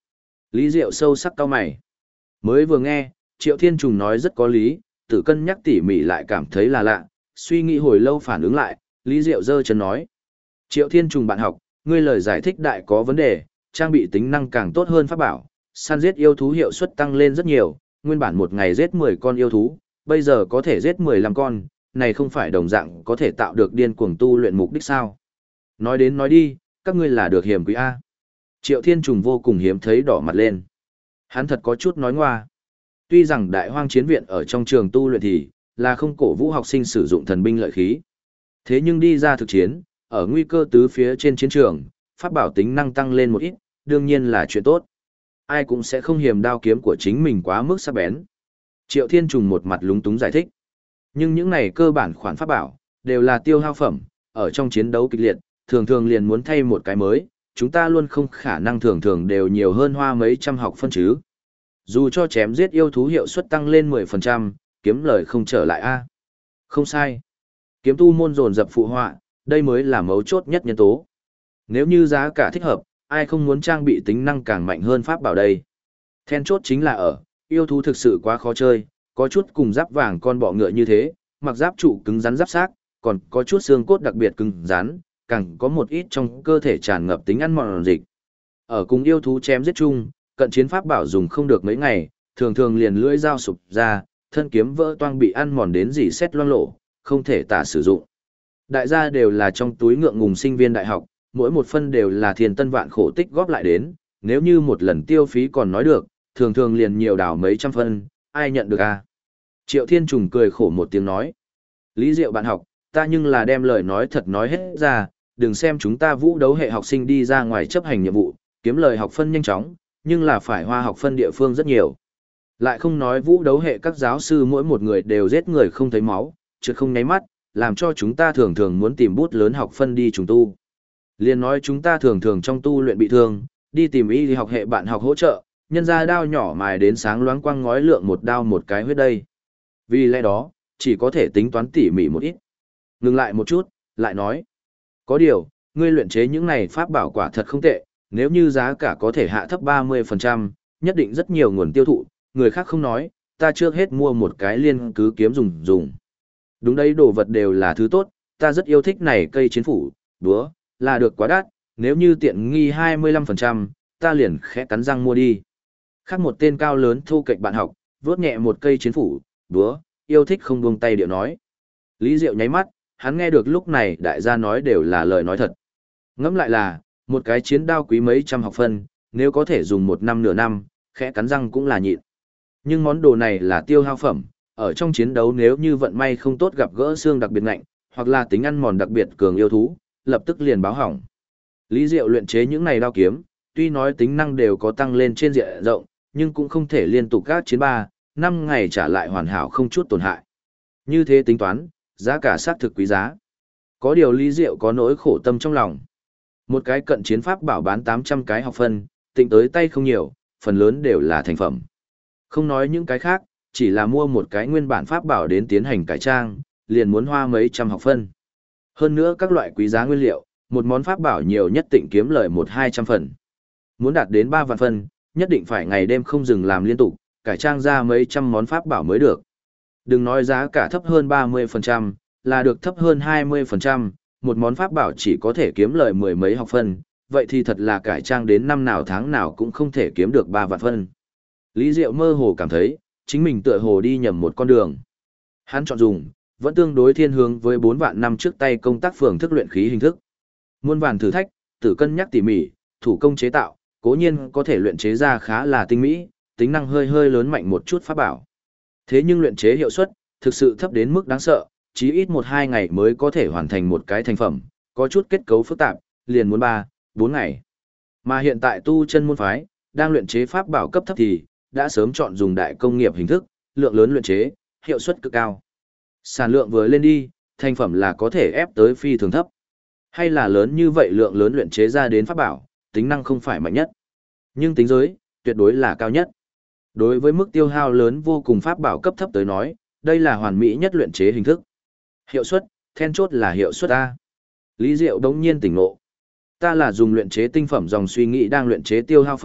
Lý Diệu sâu sắc cau mày. Mới vừa nghe, Triệu Thiên Trùng nói rất có lý, Tử cân nhắc tỉ mỉ lại cảm thấy là lạ, suy nghĩ hồi lâu phản ứng lại, Lý Diệu giơ chân nói. Triệu Thiên Trùng bạn học, ngươi lời giải thích đại có vấn đề, trang bị tính năng càng tốt hơn pháp bảo, săn giết yêu thú hiệu suất tăng lên rất nhiều, nguyên bản một ngày giết 10 con yêu thú, bây giờ có thể giết 15 con, này không phải đồng dạng có thể tạo được điên cuồng tu luyện mục đích sao? Nói đến nói đi, các ngươi là được hiểm quý A. Triệu Thiên Trùng vô cùng hiếm thấy đỏ mặt lên. Hắn thật có chút nói ngoa. Tuy rằng đại hoang chiến viện ở trong trường tu luyện thì, là không cổ vũ học sinh sử dụng thần binh lợi khí. Thế nhưng đi ra thực chiến, ở nguy cơ tứ phía trên chiến trường, pháp bảo tính năng tăng lên một ít, đương nhiên là chuyện tốt. Ai cũng sẽ không hiềm đao kiếm của chính mình quá mức sắc bén. Triệu Thiên Trùng một mặt lúng túng giải thích. Nhưng những này cơ bản khoản pháp bảo, đều là tiêu hao phẩm, ở trong chiến đấu kịch liệt, thường thường liền muốn thay một cái mới, chúng ta luôn không khả năng thường thường đều nhiều hơn hoa mấy trăm học phân chứ. Dù cho chém giết yêu thú hiệu suất tăng lên 10%, kiếm lời không trở lại a. Không sai. Kiếm tu môn dồn dập phụ họa, đây mới là mấu chốt nhất nhân tố. Nếu như giá cả thích hợp, ai không muốn trang bị tính năng càng mạnh hơn pháp bảo đây. Then chốt chính là ở, yêu thú thực sự quá khó chơi, có chút cùng giáp vàng con bọ ngựa như thế, mặc giáp trụ cứng rắn giáp xác, còn có chút xương cốt đặc biệt cứng rắn, càng có một ít trong cơ thể tràn ngập tính ăn mòn dịch. Ở cùng yêu thú chém giết chung, cận chiến pháp bảo dùng không được mấy ngày, thường thường liền lưỡi dao sụp ra, thân kiếm vỡ toang bị ăn mòn đến dỉ xét loang lổ, không thể tả sử dụng. Đại gia đều là trong túi ngượng ngùng sinh viên đại học, mỗi một phân đều là thiên tân vạn khổ tích góp lại đến, nếu như một lần tiêu phí còn nói được, thường thường liền nhiều đảo mấy trăm phân, ai nhận được à? Triệu Thiên Trùng cười khổ một tiếng nói. Lý Diệu bạn học, ta nhưng là đem lời nói thật nói hết ra, đừng xem chúng ta vũ đấu hệ học sinh đi ra ngoài chấp hành nhiệm vụ, kiếm lời học phân nhanh chóng, nhưng là phải hoa học phân địa phương rất nhiều. Lại không nói vũ đấu hệ các giáo sư mỗi một người đều giết người không thấy máu, trượt không nháy mắt, làm cho chúng ta thường thường muốn tìm bút lớn học phân đi trùng tu. Liên nói chúng ta thường thường trong tu luyện bị thương, đi tìm y học hệ bạn học hỗ trợ, nhân ra đao nhỏ mài đến sáng loáng quang ngói lượng một đao một cái huyết đây. Vì lẽ đó, chỉ có thể tính toán tỉ mỉ một ít. Ngừng lại một chút, lại nói. Có điều, ngươi luyện chế những này pháp bảo quả thật không tệ, nếu như giá cả có thể hạ thấp 30%, nhất định rất nhiều nguồn tiêu thụ, người khác không nói, ta trước hết mua một cái liên cứ kiếm dùng. Đúng đấy, đồ vật đều là thứ tốt, ta rất yêu thích này cây chiến phủ, đúa, là được quá đắt, nếu như tiện nghi 25%, ta liền khẽ cắn răng mua đi. Khác một tên cao lớn thu cạnh bạn học, vốt nhẹ một cây chiến phủ, đúa, yêu thích không buông tay điệu nói. Lý Diệu nháy mắt, hắn nghe được lúc này đại gia nói đều là lời nói thật. Ngẫm lại là, một cái chiến đao quý mấy trăm học phân, nếu có thể dùng một năm nửa năm, khẽ cắn răng cũng là nhịn. Nhưng món đồ này là tiêu hao phẩm, ở trong chiến đấu nếu như vận may không tốt gặp gỡ xương đặc biệt ngạnh, hoặc là tính ăn mòn đặc biệt cường yêu thú, lập tức liền báo hỏng. Lý Diệu luyện chế những này đao kiếm, tuy nói tính năng đều có tăng lên trên diện rộng, nhưng cũng không thể liên tục các chiến 3-5 ngày trả lại hoàn hảo không chút tổn hại. Như thế tính toán, giá cả xác thực quý giá. Có điều Lý Diệu có nỗi khổ tâm trong lòng. Một cái cận chiến pháp bảo bán 800 cái học phân, tịnh tới tay không nhiều, phần lớn đều là thành phẩm. Không nói những cái khác, chỉ là mua một cái nguyên bản pháp bảo đến tiến hành cải trang, liền muốn hoa mấy trăm học phân. Hơn nữa các loại quý giá nguyên liệu, một món pháp bảo nhiều nhất tịnh kiếm lời 1-200 phần. Muốn đạt đến 3 vạn phân, nhất định phải ngày đêm không dừng làm liên tục, cải trang ra mấy trăm món pháp bảo mới được. Đừng nói giá cả thấp hơn 30%, là được thấp hơn 20%, một món pháp bảo chỉ có thể kiếm lời mười mấy học phân, vậy thì thật là cải trang đến năm nào tháng nào cũng không thể kiếm được 3 vạn phân. Lý Diệu mơ hồ cảm thấy, chính mình tựa hồ đi nhầm một con đường. Hắn chọn dùng, vẫn tương đối thiên hướng với 4 vạn năm trước tay công tác phường thức luyện khí hình thức. Muôn vàn thử thách, tự cân nhắc tỉ mỉ, thủ công chế tạo, cố nhiên có thể luyện chế ra khá là tinh mỹ, tính năng hơi hơi lớn mạnh một chút pháp bảo. Thế nhưng luyện chế hiệu suất, thực sự thấp đến mức đáng sợ, chí ít 1-2 ngày mới có thể hoàn thành một cái thành phẩm, có chút kết cấu phức tạp, liền muốn 3-4 ngày. Mà hiện tại tu chân môn phái, đang luyện chế pháp bảo cấp thấp thì, đã sớm chọn dùng đại công nghiệp hình thức, lượng lớn luyện chế, hiệu suất cực cao. Sản lượng vừa lên đi, thành phẩm là có thể ép tới phi thường thấp. Hay là lớn như vậy lượng lớn luyện chế ra đến pháp bảo, tính năng không phải mạnh nhất. Nhưng tính giới, tuyệt đối là cao nhất. Đối với mức tiêu hao lớn vô cùng pháp bảo cấp thấp tới nói, đây là hoàn mỹ nhất luyện chế hình thức. Hiệu suất, then chốt là hiệu suất A. Lý Diệu đống nhiên tỉnh ngộ. Ta là dùng luyện chế tinh phẩm dòng suy nghĩ đang luyện chế tiêu hao phẩm,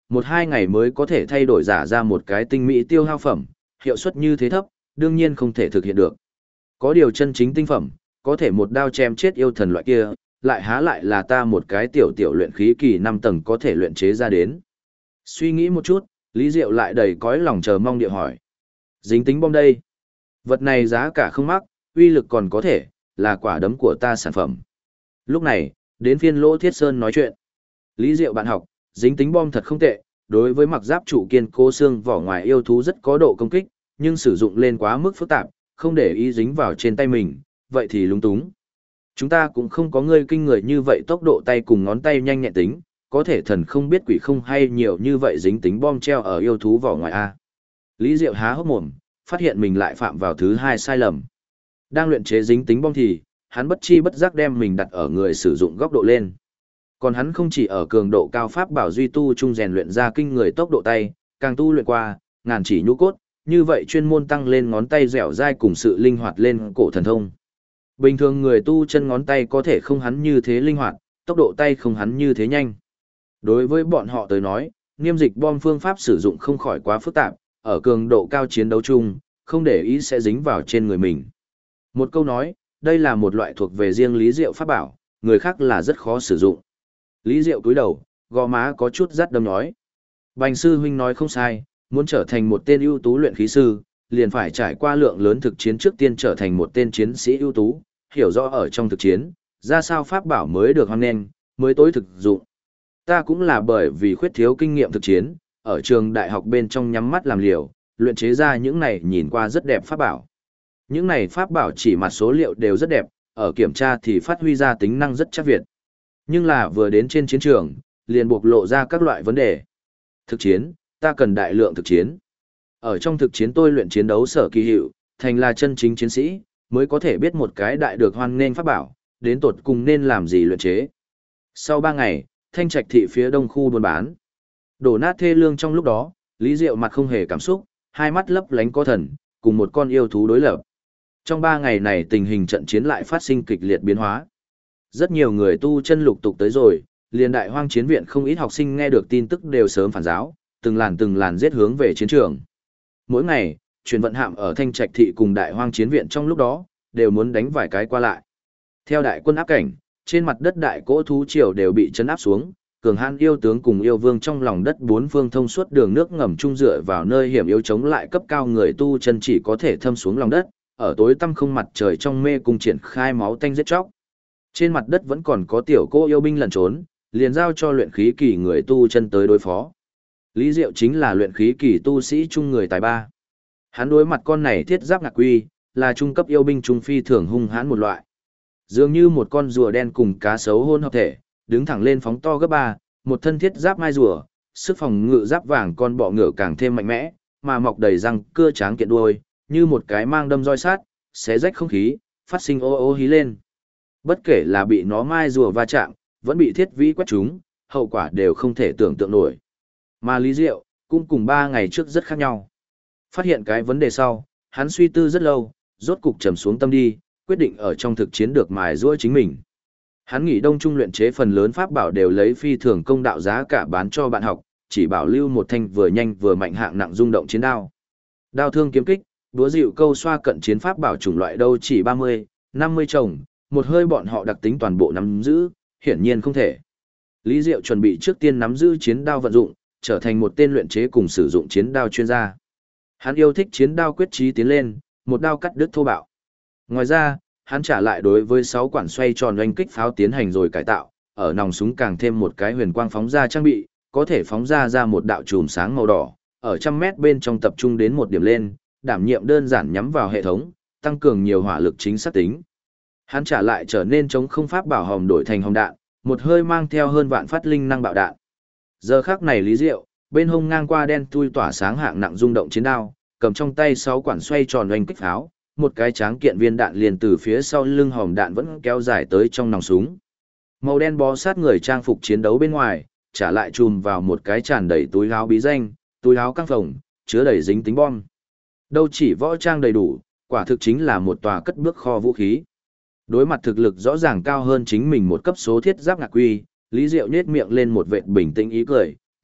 1-2 ngày mới có thể thay đổi giả ra một cái tinh mỹ tiêu hao phẩm, hiệu suất như thế thấp, đương nhiên không thể thực hiện được. Có điều chân chính tinh phẩm, có thể một đao chém chết yêu thần loại kia, lại há lại là ta một cái tiểu tiểu luyện khí kỳ 5 tầng có thể luyện chế ra đến. Suy nghĩ một chút, Lý Diệu lại đầy cõi lòng chờ mong địa hỏi. Dính tính bom đây. Vật này giá cả không mắc, uy lực còn có thể, là quả đấm của ta sản phẩm. Lúc này, đến phiên Lỗ Thiết Sơn nói chuyện. Lý Diệu bạn học, dính tính bom thật không tệ, đối với mặc giáp trụ kiên cố xương vỏ ngoài yêu thú rất có độ công kích, nhưng sử dụng lên quá mức phức tạp, không để ý dính vào trên tay mình, vậy thì lúng túng. Chúng ta cũng không có người kinh người như vậy tốc độ tay cùng ngón tay nhanh nhẹn tính, có thể thần không biết quỷ không hay nhiều như vậy dính tính bom treo ở yêu thú vỏ ngoài A. Lý Diệu há hốc mồm, phát hiện mình lại phạm vào thứ hai sai lầm. Đang luyện chế dính tính bom thì, hắn bất chi bất giác đem mình đặt ở người sử dụng góc độ lên. Còn hắn không chỉ ở cường độ cao pháp bảo duy tu trung rèn luyện ra kinh người tốc độ tay, càng tu luyện qua, ngàn chỉ nhũ cốt, như vậy chuyên môn tăng lên ngón tay dẻo dai cùng sự linh hoạt lên cổ thần thông. Bình thường người tu chân ngón tay có thể không hắn như thế linh hoạt, tốc độ tay không hắn như thế nhanh. Đối với bọn họ tới nói, niêm dịch bom phương pháp sử dụng không khỏi quá phức tạp, ở cường độ cao chiến đấu chung, không để ý sẽ dính vào trên người mình. Một câu nói, đây là một loại thuộc về riêng Lý Diệu pháp bảo, người khác là rất khó sử dụng. Lý Diệu cúi đầu, gò má có chút rát đâm nói. Bành sư huynh nói không sai, muốn trở thành một tên ưu tú luyện khí sư, liền phải trải qua lượng lớn thực chiến trước tiên trở thành một tên chiến sĩ ưu tú, hiểu rõ ở trong thực chiến, ra sao pháp bảo mới được hoan nghênh, mới tối thực dụng. Ta cũng là bởi vì khuyết thiếu kinh nghiệm thực chiến, ở trường đại học bên trong nhắm mắt làm liều, luyện chế ra những này nhìn qua rất đẹp pháp bảo. Những này pháp bảo chỉ mặt số liệu đều rất đẹp, ở kiểm tra thì phát huy ra tính năng rất chắc việt. Nhưng là vừa đến trên chiến trường, liền bộc lộ ra các loại vấn đề. Thực chiến, ta cần đại lượng thực chiến. Ở trong thực chiến tôi luyện chiến đấu sở kỳ hiệu, thành là chân chính chiến sĩ, mới có thể biết một cái đại được hoan nghênh pháp bảo, đến tột cùng nên làm gì luyện chế. Sau 3 ngày, Thanh Trạch thị phía đông khu buôn bán. Đổ nát thê lương trong lúc đó, Lý Diệu mặt không hề cảm xúc, hai mắt lấp lánh có thần, cùng một con yêu thú đối lập. Trong 3 ngày này tình hình trận chiến lại phát sinh kịch liệt biến hóa. Rất nhiều người tu chân lục tục tới rồi, liền đại hoang chiến viện không ít học sinh nghe được tin tức đều sớm phản giáo, từng làn giết hướng về chiến trường. Mỗi ngày, truyền vận hạm ở Thanh Trạch thị cùng đại hoang chiến viện trong lúc đó, đều muốn đánh vài cái qua lại. Theo đại quân áp cảnh, trên mặt đất đại cỗ thú triều đều bị chấn áp xuống, cường hãn yêu tướng cùng yêu vương trong lòng đất bốn phương thông suốt đường nước ngầm trung dựa vào nơi hiểm yếu chống lại cấp cao người tu chân chỉ có thể thâm xuống lòng đất, ở tối tăm không mặt trời trong mê cung triển khai máu tanh giết chóc. Trên mặt đất vẫn còn có tiểu cô yêu binh lẩn trốn, liền giao cho luyện khí kỳ người tu chân tới đối phó. Lý Diệu chính là luyện khí kỳ tu sĩ trung người tài ba. Hắn đối mặt con này thiết giáp ngạc quy, là trung cấp yêu binh trung phi thường hung hãn một loại. Dường như một con rùa đen cùng cá sấu hôn hợp thể, đứng thẳng lên phóng to gấp 3, một thân thiết giáp mai rùa, sức phòng ngự giáp vàng con bọ ngựa càng thêm mạnh mẽ, mà mọc đầy răng cưa tráng kiện đuôi, như một cái mang đâm roi sát, xé rách không khí, phát sinh ô ô hí lên. Bất kể là bị nó mai rùa va chạm, vẫn bị thiết vĩ quét trúng, hậu quả đều không thể tưởng tượng nổi. Mà Lý Diệu, cũng cùng 3 ngày trước rất khác nhau. Phát hiện cái vấn đề sau, hắn suy tư rất lâu, rốt cục trầm xuống tâm đi, quyết định ở trong thực chiến được mài giũa chính mình. Hắn nghỉ đông trung luyện chế phần lớn pháp bảo đều lấy phi thường công đạo giá cả bán cho bạn học, chỉ bảo lưu một thanh vừa nhanh vừa mạnh hạng nặng rung động chiến đao. Đao thương kiếm kích, búa dịu câu xoa cận chiến pháp bảo chủng loại đâu chỉ 30, 50 chồng, một hơi bọn họ đặc tính toàn bộ nắm giữ, hiển nhiên không thể. Lý Diệu chuẩn bị trước tiên nắm giữ chiến đao vận dụng, trở thành một tên luyện chế cùng sử dụng chiến đao chuyên gia. Hắn yêu thích chiến đao quyết chí tiến lên, một đao cắt đứt thô bạo. Ngoài ra, hắn trả lại đối với 6 quản xoay tròn oanh kích pháo tiến hành rồi cải tạo, ở nòng súng càng thêm một cái huyền quang phóng ra trang bị, có thể phóng ra một đạo chùm sáng màu đỏ, ở 100 mét bên trong tập trung đến một điểm lên, đảm nhiệm đơn giản nhắm vào hệ thống, tăng cường nhiều hỏa lực chính xác tính. Hắn trả lại trở nên chống không pháp bảo hòm đổi thành hòm đạn, một hơi mang theo hơn vạn phát linh năng bạo đạn. Giờ khắc này Lý Diệu, bên hông ngang qua đen thui tỏa sáng hạng nặng rung động chiến đao, cầm trong tay 6 quản xoay tròn oanh kích pháo, một cái tráng kiện viên đạn liền từ phía sau lưng hòm đạn vẫn kéo dài tới trong nòng súng. Màu đen bó sát người trang phục chiến đấu bên ngoài, trả lại chùm vào một cái tràn đầy túi áo bí danh, túi áo căng phồng, chứa đầy dính tính bom. Đâu chỉ võ trang đầy đủ, quả thực chính là một tòa cất bước kho vũ khí. Đối mặt thực lực rõ ràng cao hơn chính mình một cấp số thiết giáp ngạc quy, Lý Diệu nhếch miệng lên một vệt bình tĩnh ý cười,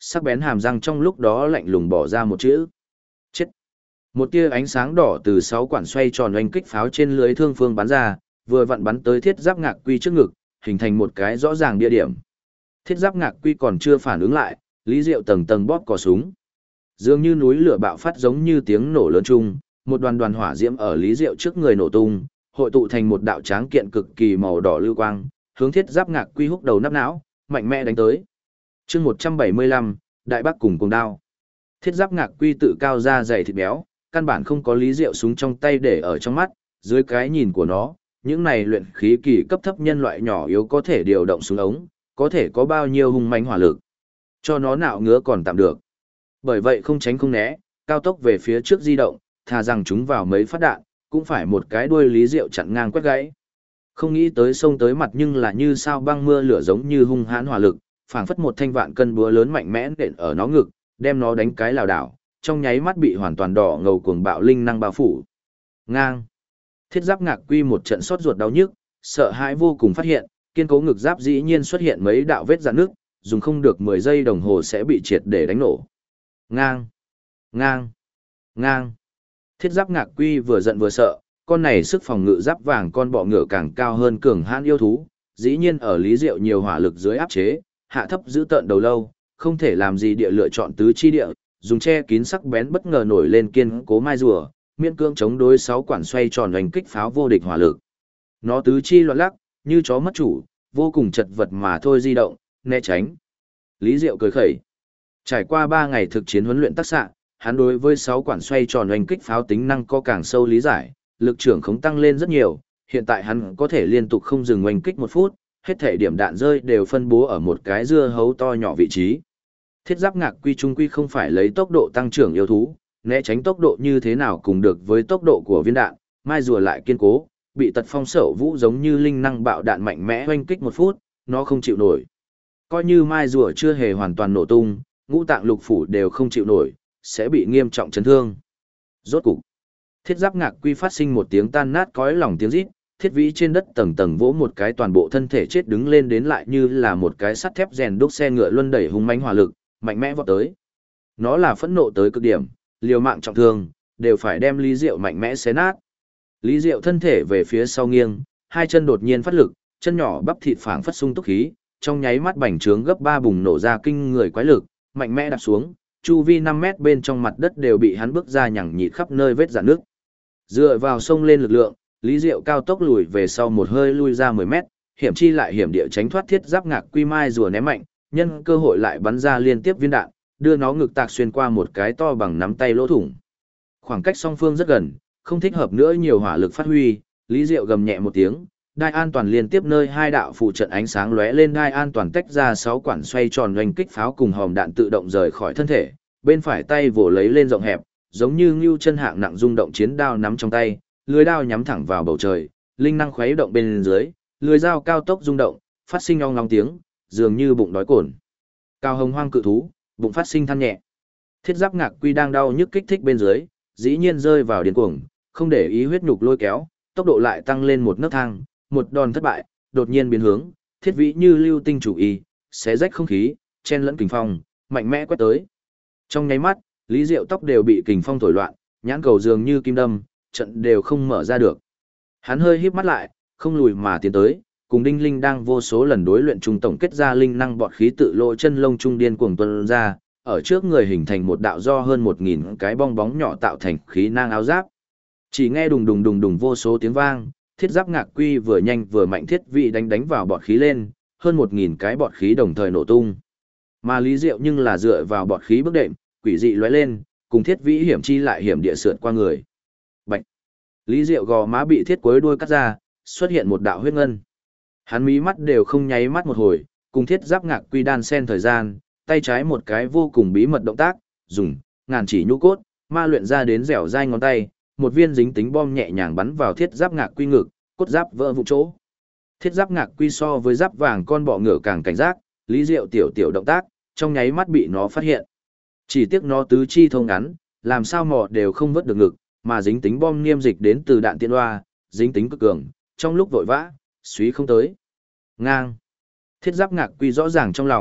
sắc bén hàm răng trong lúc đó lạnh lùng bỏ ra một chữ. Chết! Một tia ánh sáng đỏ từ 6 quản xoay tròn oanh kích pháo trên lưới thương phương bắn ra, vừa vặn bắn tới thiết giáp ngạc quy trước ngực, hình thành một cái rõ ràng địa điểm. Thiết giáp ngạc quy còn chưa phản ứng lại, Lý Diệu tầng tầng bóp cò súng. Dường như núi lửa bạo phát giống như tiếng nổ lớn chung, một đoàn đoàn hỏa diễm ở Lý Diệu trước người nổ tung, hội tụ thành một đạo tráng kiện cực kỳ màu đỏ lưu quang, hướng thiết giáp ngạc quy húc đầu nắp não, mạnh mẽ đánh tới. Chương 175, Đại Bác cùng cuồng đao. Thiết giáp ngạc quy tự cao ra dày thịt béo, căn bản không có Lý Diệu súng trong tay để ở trong mắt, dưới cái nhìn của nó, những này luyện khí kỳ cấp thấp nhân loại nhỏ yếu có thể điều động súng ống, có thể có bao nhiêu hung mãnh hỏa lực. Cho nó nạo ngứa còn tạm được. Bởi vậy không tránh không né, cao tốc về phía trước di động, thà rằng chúng vào mấy phát đạn, cũng phải một cái đuôi Lý Diệu chặn ngang quét gãy. Không nghĩ tới sông tới mặt nhưng là như sao băng mưa lửa giống như hung hãn hỏa lực, phảng phất một thanh vạn cân búa lớn mạnh mẽ nện ở nó ngực, đem nó đánh cái lảo đảo, trong nháy mắt bị hoàn toàn đỏ ngầu cuồng bạo linh năng bao phủ. Ngang. Thiết giáp ngạc quy một trận sốt ruột đau nhức, sợ hãi vô cùng phát hiện, kiên cố ngực giáp dĩ nhiên xuất hiện mấy đạo vết rạn nước, dùng không được 10 giây đồng hồ sẽ bị triệt để đánh nổ. Ngang. Ngang. Ngang. Thiết giáp ngạc quy vừa giận vừa sợ, con này sức phòng ngự giáp vàng con bọ ngựa càng cao hơn cường hãn yêu thú, dĩ nhiên ở Lý Diệu nhiều hỏa lực dưới áp chế, hạ thấp giữ tợn đầu lâu, không thể làm gì địa lựa chọn tứ chi địa, dùng che kín sắc bén bất ngờ nổi lên kiên cố mai rùa, miễn cưỡng chống đối 6 quản xoay tròn đánh kích pháo vô địch hỏa lực. Nó tứ chi loạn lắc, như chó mất chủ, vô cùng chật vật mà thôi di động, né tránh. Lý Diệu cười khẩy. Trải qua 3 ngày thực chiến huấn luyện tác xạ, hắn đối với 6 quản xoay tròn đánh kích pháo tính năng có càng sâu lý giải, lực trưởng khống tăng lên rất nhiều, hiện tại hắn có thể liên tục không dừng oanh kích 1 phút, hết thể điểm đạn rơi đều phân bố ở một cái dưa hấu to nhỏ vị trí. Thiết giáp ngạc quy trung quy không phải lấy tốc độ tăng trưởng yêu thú, né tránh tốc độ như thế nào cùng được với tốc độ của viên đạn, mai rùa lại kiên cố, bị tật phong sẩu vũ giống như linh năng bạo đạn mạnh mẽ oanh kích 1 phút, nó không chịu nổi. Coi như mai rùa chưa hề hoàn toàn nổ tung, ngũ tạng lục phủ đều không chịu nổi, sẽ bị nghiêm trọng chấn thương. Rốt cục, thiết giáp ngạc quy phát sinh một tiếng tan nát cõi lòng tiếng rít, thiết vĩ trên đất tầng tầng vỗ một cái toàn bộ thân thể chết đứng lên đến lại như là một cái sắt thép rèn đúc xe ngựa luân đẩy hung mãnh hỏa lực, mạnh mẽ vọt tới. Nó là phẫn nộ tới cực điểm, liều mạng trọng thương, đều phải đem Lý Diệu mạnh mẽ xé nát. Lý Diệu thân thể về phía sau nghiêng, hai chân đột nhiên phát lực, chân nhỏ bắp thịt phảng phất sung túc khí, trong nháy mắt bành trướng gấp 3 bùng nổ ra kinh người quái lực, mạnh mẽ đạp xuống, chu vi 5 mét bên trong mặt đất đều bị hắn bước ra nhằng nhịt khắp nơi vết rạn nước. Dựa vào sông lên lực lượng, Lý Diệu cao tốc lùi về sau một hơi lui ra 10 mét, hiểm chi lại hiểm địa tránh thoát thiết giáp ngạc quy mai rùa ném mạnh, nhân cơ hội lại bắn ra liên tiếp viên đạn, đưa nó ngực tạc xuyên qua một cái to bằng nắm tay lỗ thủng. Khoảng cách song phương rất gần, không thích hợp nữa nhiều hỏa lực phát huy, Lý Diệu gầm nhẹ một tiếng, đai an toàn liên tiếp nơi hai đạo phụ trận ánh sáng lóe lên, đai an toàn tách ra 6 quản xoay tròn oanh kích pháo cùng hòm đạn tự động rời khỏi thân thể, bên phải tay vồ lấy lên rộng hẹp, giống như ngưu chân hạng nặng rung động chiến đao nắm trong tay, lưỡi đao nhắm thẳng vào bầu trời, linh năng khuấy động bên dưới, lưỡi dao cao tốc rung động, phát sinh ong ong tiếng, dường như bụng đói cồn. Cao hồng hoang cự thú, bụng phát sinh than nhẹ. Thiết giáp ngạc quy đang đau nhức kích thích bên dưới, dĩ nhiên rơi vào điên cuồng, không để ý huyết nhục lôi kéo, tốc độ lại tăng lên một nấc thang, một đòn thất bại, đột nhiên biến hướng, thiết vĩ như lưu tinh chủ y, xé rách không khí, chen lẫn kình phong, mạnh mẽ quét tới. Trong nháy mắt, Lý Diệu tóc đều bị kình phong thổi loạn, nhãn cầu dường như kim đâm, trận đều không mở ra được. Hắn hơi híp mắt lại, không lùi mà tiến tới, cùng Đinh Linh đang vô số lần đối luyện trung tổng kết ra linh năng bọt khí tự lộ chân lông trung điên cuồng tuôn ra, ở trước người hình thành một đạo do hơn 1000 cái bong bóng nhỏ tạo thành khí nang áo giáp. Chỉ nghe đùng đùng đùng đùng vô số tiếng vang, thiết giáp ngạc quy vừa nhanh vừa mạnh thiết vị đánh vào bọt khí lên, hơn 1000 cái bọt khí đồng thời nổ tung. Mà Lý Diệu nhưng là dựa vào bọt khí bước đệm, quỷ dị lóe lên, cùng thiết vĩ hiểm chi lại hiểm địa sượt qua người. Bạch. Lý Diệu gò má bị thiết cuối đuôi cắt ra, xuất hiện một đạo huyết ngân. Hắn mí mắt đều không nháy mắt một hồi, cùng thiết giáp ngạc quy đan sen thời gian, tay trái một cái vô cùng bí mật động tác, dùng ngàn chỉ nhũ cốt, ma luyện ra đến dẻo dai ngón tay, một viên dính tính bom nhẹ nhàng bắn vào thiết giáp ngạc quy ngực, cốt giáp vỡ vụn chỗ. Thiết giáp ngạc quy so với giáp vàng con bọ ngựa càng cảnh giác, Lý Diệu tiểu động tác, trong nháy mắt bị nó phát hiện. Chỉ tiếc nó tứ chi thông ngắn, làm sao mò đều không vớt được ngực, mà dính tính bom niêm dịch đến từ đạn tiên hoa, dính tính cực cường, trong lúc vội vã, suý không tới. Ngang. Thiết giáp ngạc quy rõ ràng trong lòng,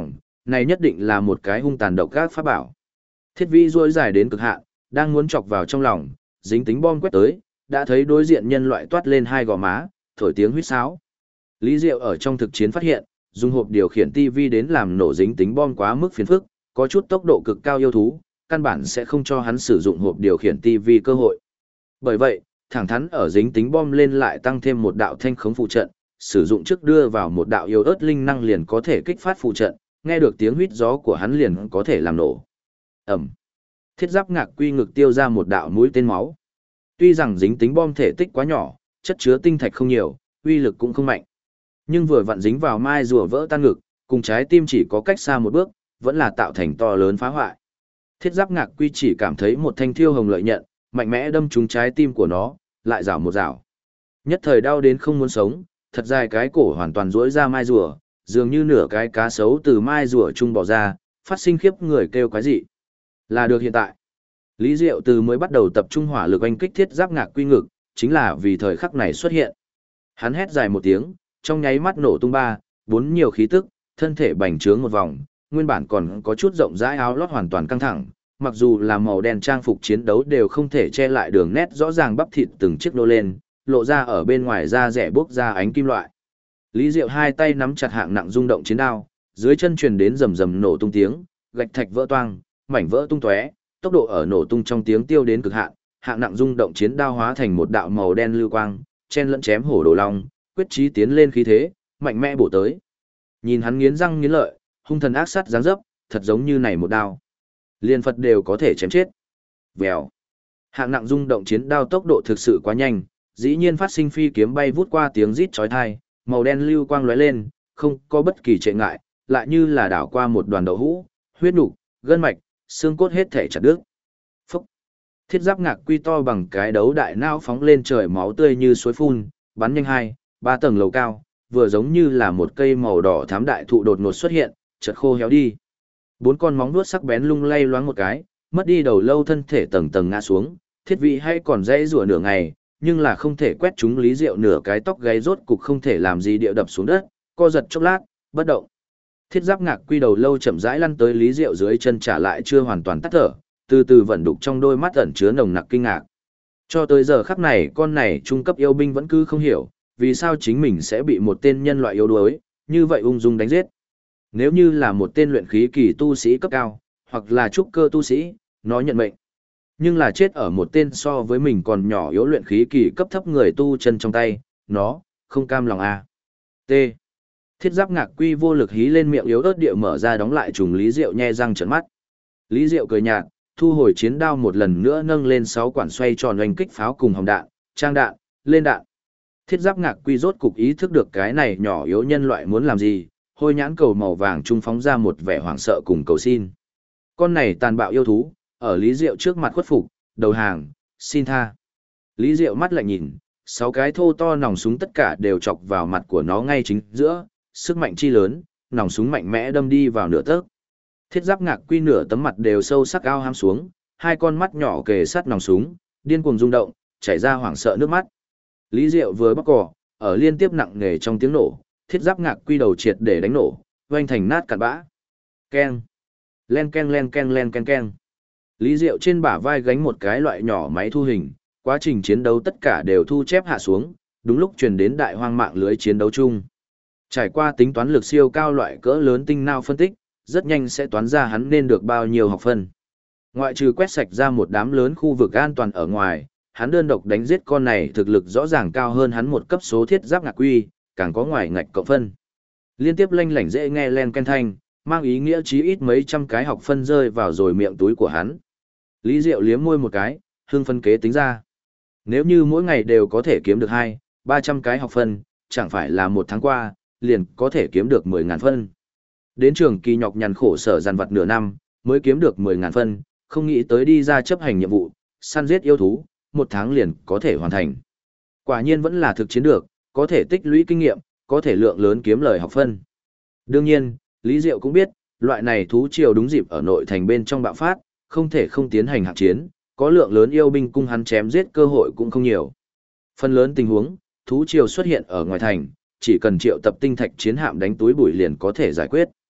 này nhất định là một cái hung tàn độc ác pháp bảo. Thiết vĩ duỗi dài đến cực hạn, đang muốn chọc vào trong lòng, dính tính bom quét tới, đã thấy đối diện nhân loại toát lên hai gò má, thổi tiếng huýt sáo. Lý Diệu ở trong thực chiến phát hiện, dùng hộp điều khiển TV đến làm nổ dính tính bom quá mức phiền phức, có chút tốc độ cực cao yêu thú, căn bản sẽ không cho hắn sử dụng hộp điều khiển TV cơ hội. Bởi vậy, thẳng thắn ở dính tính bom lên lại tăng thêm một đạo thanh khống phụ trận, sử dụng trước đưa vào một đạo yếu ớt linh năng liền có thể kích phát phụ trận, nghe được tiếng huýt gió của hắn liền có thể làm nổ. Ẩm. Thiết giáp ngạc quy ngực tiêu ra một đạo mũi tên máu. Tuy rằng dính tính bom thể tích quá nhỏ, chất chứa tinh thạch không nhiều, uy lực cũng không mạnh. Nhưng vừa vặn dính vào mai rùa vỡ tan ngực, cùng trái tim chỉ có cách xa một bước, vẫn là tạo thành to lớn phá hoại. Thiết giáp ngạc quy chỉ cảm thấy một thanh thiêu hồng lợi nhận, mạnh mẽ đâm trúng trái tim của nó, lại rảo một rảo. Nhất thời đau đến không muốn sống, thật dài cái cổ hoàn toàn rỗi ra mai rùa, dường như nửa cái cá sấu từ mai rùa trung bò ra, phát sinh khiếp người kêu quái dị. Là được hiện tại. Lý Diệu từ mới bắt đầu tập trung hỏa lực oanh kích thiết giáp ngạc quy ngực, chính là vì thời khắc này xuất hiện. Hắn hét dài một tiếng, trong nháy mắt nổ tung ba, bốn nhiều khí tức, thân thể bành trướng một vòng, nguyên bản còn có chút rộng rãi áo lót hoàn toàn căng thẳng, mặc dù là màu đen trang phục chiến đấu đều không thể che lại đường nét rõ ràng bắp thịt từng chiếc nô lên, lộ ra ở bên ngoài da rẻ bốc ra ánh kim loại. Lý Diệu hai tay nắm chặt hạng nặng rung động chiến đao, dưới chân truyền đến rầm rầm nổ tung tiếng, gạch thạch vỡ toang, mảnh vỡ tung tóe, tốc độ ở nổ tung trong tiếng tiêu đến cực hạn, hạng nặng rung động chiến đao hóa thành một đạo màu đen lưu quang, chen lẫn chém hổ đồ long, quyết chí tiến lên khí thế, mạnh mẽ bổ tới. Nhìn hắn nghiến răng nghiến lợi, hung thần ác sát dáng dấp, thật giống như này một đao. Liên Phật đều có thể chém chết. Vèo. Hạng nặng rung động chiến đao tốc độ thực sự quá nhanh, dĩ nhiên phát sinh phi kiếm bay vút qua tiếng rít chói tai, màu đen lưu quang lóe lên, không có bất kỳ trệ ngại, lại như là đảo qua một đoàn đậu hũ, huyết nục, gân mạch, xương cốt hết thể chặt đứt. Phúc. Thiết giáp ngạc quy to bằng cái đấu đại não phóng lên trời, máu tươi như suối phun, bắn nhanh 2, 3 tầng lầu cao, vừa giống như là một cây màu đỏ thám đại thụ đột ngột xuất hiện, chợt khô héo đi. Bốn con móng vuốt sắc bén lung lay loáng một cái, mất đi đầu lâu, thân thể tầng tầng ngã xuống, thiết vị hay còn dãy rủa nửa ngày, nhưng là không thể quét trúng Lý Diệu nửa cái tóc gáy, rốt cục không thể làm gì địa đập xuống đất, co giật chốc lát, bất động. Thiết giáp ngạc quy đầu lâu chậm rãi lăn tới Lý Diệu dưới chân, trả lại chưa hoàn toàn tắt thở, từ từ vận đục trong đôi mắt ẩn chứa nồng nặc kinh ngạc. Cho tới giờ khắc này, con này trung cấp yêu binh vẫn cứ không hiểu, vì sao chính mình sẽ bị một tên nhân loại yếu đuối, như vậy ung dung đánh giết. Nếu như là một tên luyện khí kỳ tu sĩ cấp cao, hoặc là trúc cơ tu sĩ, nó nhận mệnh. Nhưng là chết ở một tên so với mình còn nhỏ yếu luyện khí kỳ cấp thấp người tu chân trong tay, nó, không cam lòng à. T. Thiết giáp ngạc quy vô lực hí lên miệng yếu ớt địa mở ra đóng lại trùng. Lý Diệu nhe răng trợn mắt. Lý Diệu cười nhạt, thu hồi chiến đao, một lần nữa nâng lên 6 quản xoay tròn oanh kích pháo cùng hồng đạn, trang đạn, lên đạn. Thiết giáp ngạc quy rốt cục ý thức được cái này nhỏ yếu nhân loại muốn làm gì, hôi nhãn cầu màu vàng trung phóng ra một vẻ hoảng sợ cùng cầu xin. Con này tàn bạo yêu thú, ở Lý Diệu trước mặt khuất phục, đầu hàng, xin tha. Lý Diệu mắt lại nhìn, 6 cái thô to nòng súng tất cả đều chọc vào mặt của nó ngay chính giữa, sức mạnh chi lớn, nòng súng mạnh mẽ đâm đi vào nửa tấc. Thiết giáp ngạc quy nửa tấm mặt đều sâu sắc ao ham xuống, hai con mắt nhỏ kề sát nòng súng, điên cuồng rung động, chảy ra hoảng sợ nước mắt. Lý Diệu vừa bóc cỏ, ở liên tiếp nặng nề trong tiếng nổ, thiết giáp ngạc quy đầu triệt để đánh nổ, vang thành nát cặn bã. Keng, len keng len keng len keng keng. Lý Diệu trên bả vai gánh một cái loại nhỏ máy thu hình, quá trình chiến đấu tất cả đều thu chép hạ xuống, đúng lúc truyền đến đại hoang mạng lưới chiến đấu chung. Trải qua tính toán lực siêu cao loại cỡ lớn tinh não phân tích, rất nhanh sẽ toán ra hắn nên được bao nhiêu học phân. Ngoại trừ quét sạch ra một đám lớn khu vực an toàn ở ngoài, hắn đơn độc đánh giết con này thực lực rõ ràng cao hơn hắn một cấp số thiết giáp ngạc quy, càng có ngoài ngạch cộng phân. Liên tiếp lanh lảnh dễ nghe len ken thanh, mang ý nghĩa chí ít mấy trăm cái học phân rơi vào rồi miệng túi của hắn. Lý Diệu liếm môi một cái, hương phân kế tính ra. Nếu như mỗi ngày đều có thể kiếm được 200-300 cái học phân, chẳng phải là một tháng qua, liền có thể kiếm được 10.000 phân. Đến trường kỳ nhọc nhằn khổ sở dằn vặt nửa năm, mới kiếm được 10.000 phân, không nghĩ tới đi ra chấp hành nhiệm vụ, săn giết yêu thú, một tháng liền có thể hoàn thành. Quả nhiên vẫn là thực chiến được, có thể tích lũy kinh nghiệm, có thể lượng lớn kiếm lời học phân. Đương nhiên, Lý Diệu cũng biết, loại này thú triều đúng dịp ở nội thành bên trong bạo phát, không thể không tiến hành hạng chiến, có lượng lớn yêu binh cung hắn chém giết cơ hội cũng không nhiều. Phần lớn tình huống, thú triều xuất hiện ở ngoài thành, chỉ cần triệu tập tinh thạch chiến hạm đánh túi bụi liền có thể giải quyết.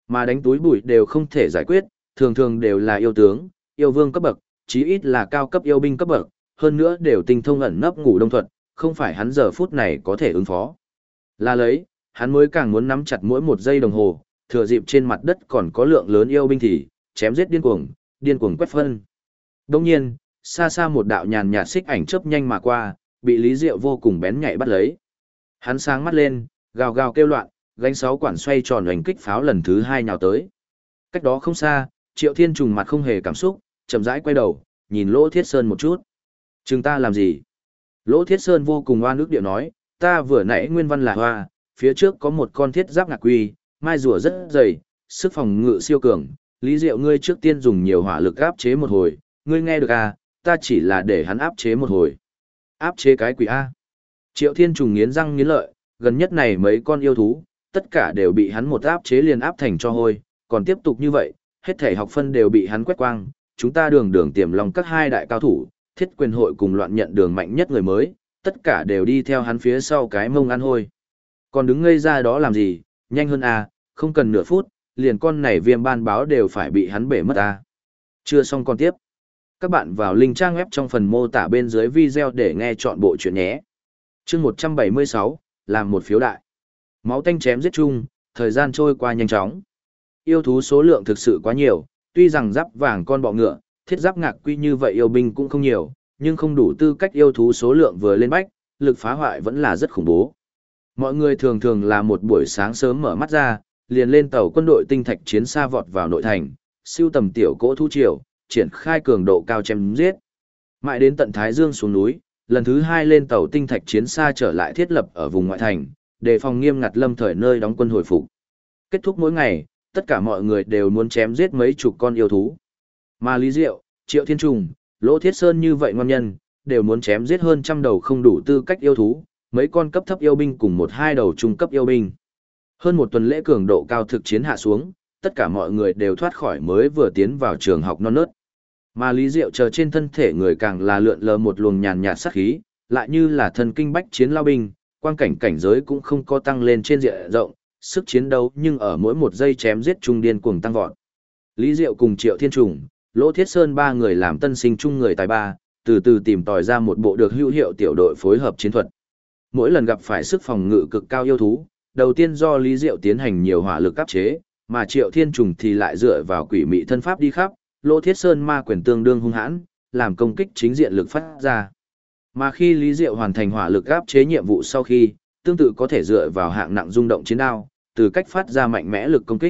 Mà đánh túi bụi đều không thể giải quyết, thường thường đều là yêu tướng, yêu vương cấp bậc, chí ít là cao cấp yêu binh cấp bậc, hơn nữa đều tinh thông ẩn nấp ngủ đông thuật, không phải hắn giờ phút này có thể ứng phó. Là lấy, hắn mới càng muốn nắm chặt mỗi một giây đồng hồ, thừa dịp trên mặt đất còn có lượng lớn yêu binh thì chém giết điên cuồng quét phân. Đương nhiên, xa xa một đạo nhàn nhạt xích ảnh chớp nhanh mà qua, bị Lý Diệu vô cùng bén nhạy bắt lấy. Hắn sáng mắt lên, gào gào kêu loạn, gánh 6 quản xoay tròn oanh kích pháo lần thứ 2 nhào tới. Cách đó không xa, Triệu Thiên trùng mặt không hề cảm xúc, chậm rãi quay đầu, nhìn Lỗ Thiết Sơn một chút. "Chừng ta làm gì?" Lỗ Thiết Sơn vô cùng oan ức điệu nói, "Ta vừa nãy nguyên văn là hoa, phía trước có một con thiết giáp ngạc quy, mai rùa rất dày, sức phòng ngự siêu cường, Lý Diệu ngươi trước tiên dùng nhiều hỏa lực áp chế một hồi, ngươi nghe được à, ta chỉ là để hắn áp chế một hồi." "Áp chế cái quỷ a?" Triệu Thiên trùng nghiến răng nghiến lợi, gần nhất này mấy con yêu thú, tất cả đều bị hắn một áp chế liền áp thành cho hôi, còn tiếp tục như vậy, hết thể học phân đều bị hắn quét quang, chúng ta đường tiềm lòng các hai đại cao thủ, thiết quyền hội cùng loạn nhận đường mạnh nhất người mới, tất cả đều đi theo hắn phía sau cái mông ăn hôi. Còn đứng ngây ra đó làm gì, nhanh hơn à, không cần nửa phút, liền con này viêm ban báo đều phải bị hắn bể mất à. Chưa xong còn tiếp. Các bạn vào link trang web trong phần mô tả bên dưới video để nghe chọn bộ chuyện nhé. Chương 176, làm một phiếu đại. Máu tanh chém giết chung, thời gian trôi qua nhanh chóng. Yêu thú số lượng thực sự quá nhiều, tuy rằng giáp vàng con bọ ngựa, thiết giáp ngạc quy như vậy yêu binh cũng không nhiều, nhưng không đủ tư cách yêu thú số lượng vừa lên bách, lực phá hoại vẫn là rất khủng bố. Mọi người thường thường là một buổi sáng sớm mở mắt ra, liền lên tàu quân đội tinh thạch chiến xa vọt vào nội thành, siêu tầm tiểu cỗ thu triều, triển khai cường độ cao chém giết. Mãi đến tận Thái Dương xuống núi, lần thứ 2 lên tàu tinh thạch chiến xa trở lại thiết lập ở vùng ngoại thành, đề phòng nghiêm ngặt lâm thời nơi đóng quân hồi phục. Kết thúc mỗi ngày, tất cả mọi người đều muốn chém giết mấy chục con yêu thú. Mà Lý Diệu, Triệu Thiên Trùng, Lỗ Thiết Sơn như vậy ngon nhân, đều muốn chém giết hơn trăm đầu không đủ tư cách yêu thú, mấy con cấp thấp yêu binh cùng một hai đầu trung cấp yêu binh. Hơn một tuần lễ cường độ cao thực chiến hạ xuống, tất cả mọi người đều thoát khỏi mới vừa tiến vào trường học non nớt. Mà Lý Diệu chờ trên thân thể người càng là lượn lờ một luồng nhàn nhạt sát khí, lại như là thần kinh bách chiến lao binh, quang cảnh cảnh giới cũng không có tăng lên trên diện rộng, sức chiến đấu nhưng ở mỗi một giây chém giết trung điên cuồng tăng vọt. Lý Diệu cùng Triệu Thiên Trùng, Lỗ Thiết Sơn ba người làm tân sinh chung người tài ba, từ từ tìm tòi ra một bộ được hữu hiệu tiểu đội phối hợp chiến thuật. Mỗi lần gặp phải sức phòng ngự cực cao yêu thú, đầu tiên do Lý Diệu tiến hành nhiều hỏa lực áp chế, mà Triệu Thiên Trùng thì lại dựa vào quỷ mị thân pháp đi khắp, Lỗ Thiết Sơn ma quyền tương đương hung hãn, làm công kích chính diện lực phát ra. Mà khi Lý Diệu hoàn thành hỏa lực áp chế nhiệm vụ sau khi, tương tự có thể dựa vào hạng nặng rung động chiến đao, từ cách phát ra mạnh mẽ lực công kích.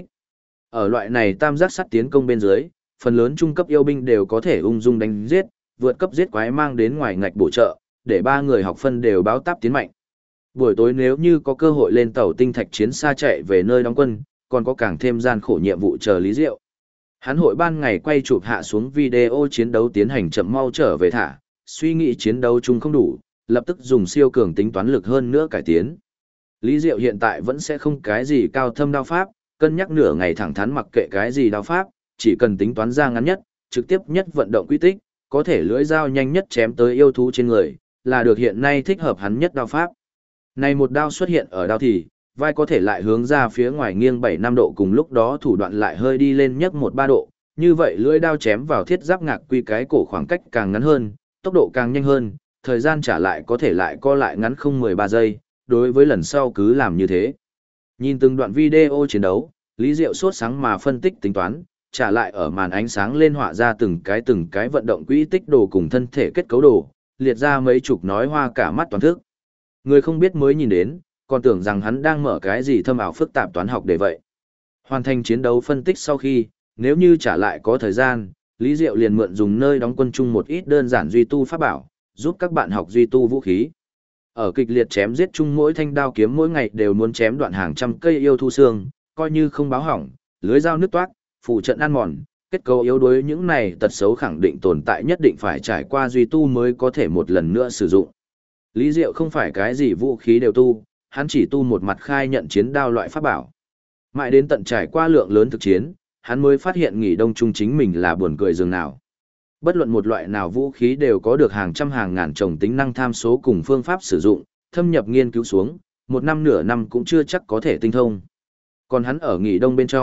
Ở loại này tam giác sắt tiến công bên dưới, phần lớn trung cấp yêu binh đều có thể ung dung đánh giết, vượt cấp giết quái mang đến ngoài ngạch bổ trợ, để ba người học phân đều báo táp tiến mạnh. Buổi tối nếu như có cơ hội lên tàu tinh thạch chiến xa chạy về nơi đóng quân, còn có càng thêm gian khổ nhiệm vụ chờ Lý Diệu. Hắn hội ban ngày quay chụp hạ xuống video chiến đấu tiến hành chậm mau trở về thả, suy nghĩ chiến đấu chung không đủ, lập tức dùng siêu cường tính toán lực hơn nữa cải tiến. Lý Diệu hiện tại vẫn sẽ không cái gì cao thâm đao pháp, cân nhắc nửa ngày thẳng thắn mặc kệ cái gì đao pháp, chỉ cần tính toán ra ngắn nhất, trực tiếp nhất vận động quy tích, có thể lưỡi dao nhanh nhất chém tới yêu thú trên người, là được hiện nay thích hợp hắn nhất đao pháp. Này một đao xuất hiện ở đao thì, vai có thể lại hướng ra phía ngoài nghiêng 7-5 độ, cùng lúc đó thủ đoạn lại hơi đi lên nhấc 1-3 độ, như vậy lưỡi đao chém vào thiết giáp ngạc quy cái cổ khoảng cách càng ngắn hơn, tốc độ càng nhanh hơn, thời gian trả lại có thể lại co lại ngắn không 13 giây, đối với lần sau cứ làm như thế. Nhìn từng đoạn video chiến đấu, Lý Diệu sốt sáng mà phân tích tính toán, trả lại ở màn ánh sáng lên họa ra từng cái vận động quỹ tích đồ cùng thân thể kết cấu đồ, liệt ra mấy chục nói hoa cả mắt toàn thức. Người không biết mới nhìn đến, còn tưởng rằng hắn đang mở cái gì thâm ảo phức tạp toán học để vậy. Hoàn thành chiến đấu phân tích sau khi, nếu như trả lại có thời gian, Lý Diệu liền mượn dùng nơi đóng quân chung một ít đơn giản duy tu pháp bảo, giúp các bạn học duy tu vũ khí. Ở kịch liệt chém giết chung mỗi thanh đao kiếm mỗi ngày đều muốn chém đoạn hàng trăm cây yêu thú xương, coi như không báo hỏng, lưới dao nứt toát, phụ trận ăn mòn, kết cấu yếu đuối những này tật xấu khẳng định tồn tại nhất định phải trải qua duy tu mới có thể một lần nữa sử dụng. Lý Diệu không phải cái gì vũ khí đều tu, hắn chỉ tu một mặt khai nhận chiến đao loại pháp bảo. Mãi đến tận trải qua lượng lớn thực chiến, hắn mới phát hiện nghỉ đông chung chính mình là buồn cười dường nào. Bất luận một loại nào vũ khí đều có được hàng trăm hàng ngàn chồng tính năng tham số cùng phương pháp sử dụng, thâm nhập nghiên cứu xuống, một năm nửa năm cũng chưa chắc có thể tinh thông. Còn hắn ở nghỉ đông bên trong,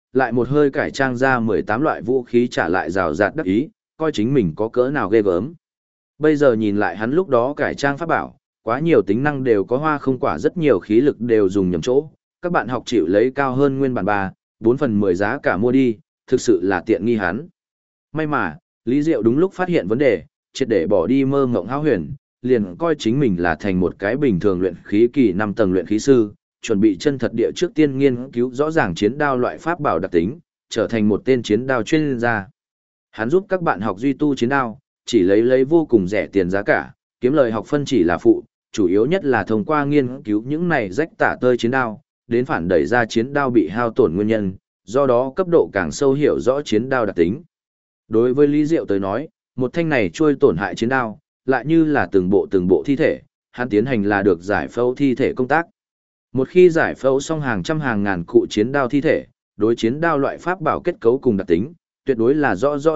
lại một hơi cải trang ra 18 loại vũ khí trả lại rào rạt đắc ý, coi chính mình có cỡ nào ghê gớm. Bây giờ nhìn lại hắn lúc đó cải trang pháp bảo, quá nhiều tính năng đều có hoa không quả, rất nhiều khí lực đều dùng nhầm chỗ, các bạn học chịu lấy cao hơn nguyên bản 3, 4 phần 10 giá cả mua đi, thực sự là tiện nghi hắn. May mà, Lý Diệu đúng lúc phát hiện vấn đề, triệt để bỏ đi mơ ngộng hão huyền, liền coi chính mình là thành một cái bình thường luyện khí kỳ 5 tầng luyện khí sư, chuẩn bị chân thật địa trước tiên nghiên cứu rõ ràng chiến đao loại pháp bảo đặc tính, trở thành một tên chiến đao chuyên gia. Hắn giúp các bạn học duy tu chiến đao, chỉ lấy vô cùng rẻ tiền giá cả, kiếm lời học phân chỉ là phụ, chủ yếu nhất là thông qua nghiên cứu những này rách tả tơi chiến đao, đến phản đẩy ra chiến đao bị hao tổn nguyên nhân, do đó cấp độ càng sâu hiểu rõ chiến đao đặc tính. Đối với Lý Diệu tới nói, một thanh này trôi tổn hại chiến đao, lại như là từng bộ thi thể, hắn tiến hành là được giải phẫu thi thể công tác. Một khi giải phẫu xong hàng trăm hàng ngàn cụ chiến đao thi thể, đối chiến đao loại pháp bảo kết cấu cùng đặc tính, tuyệt đối là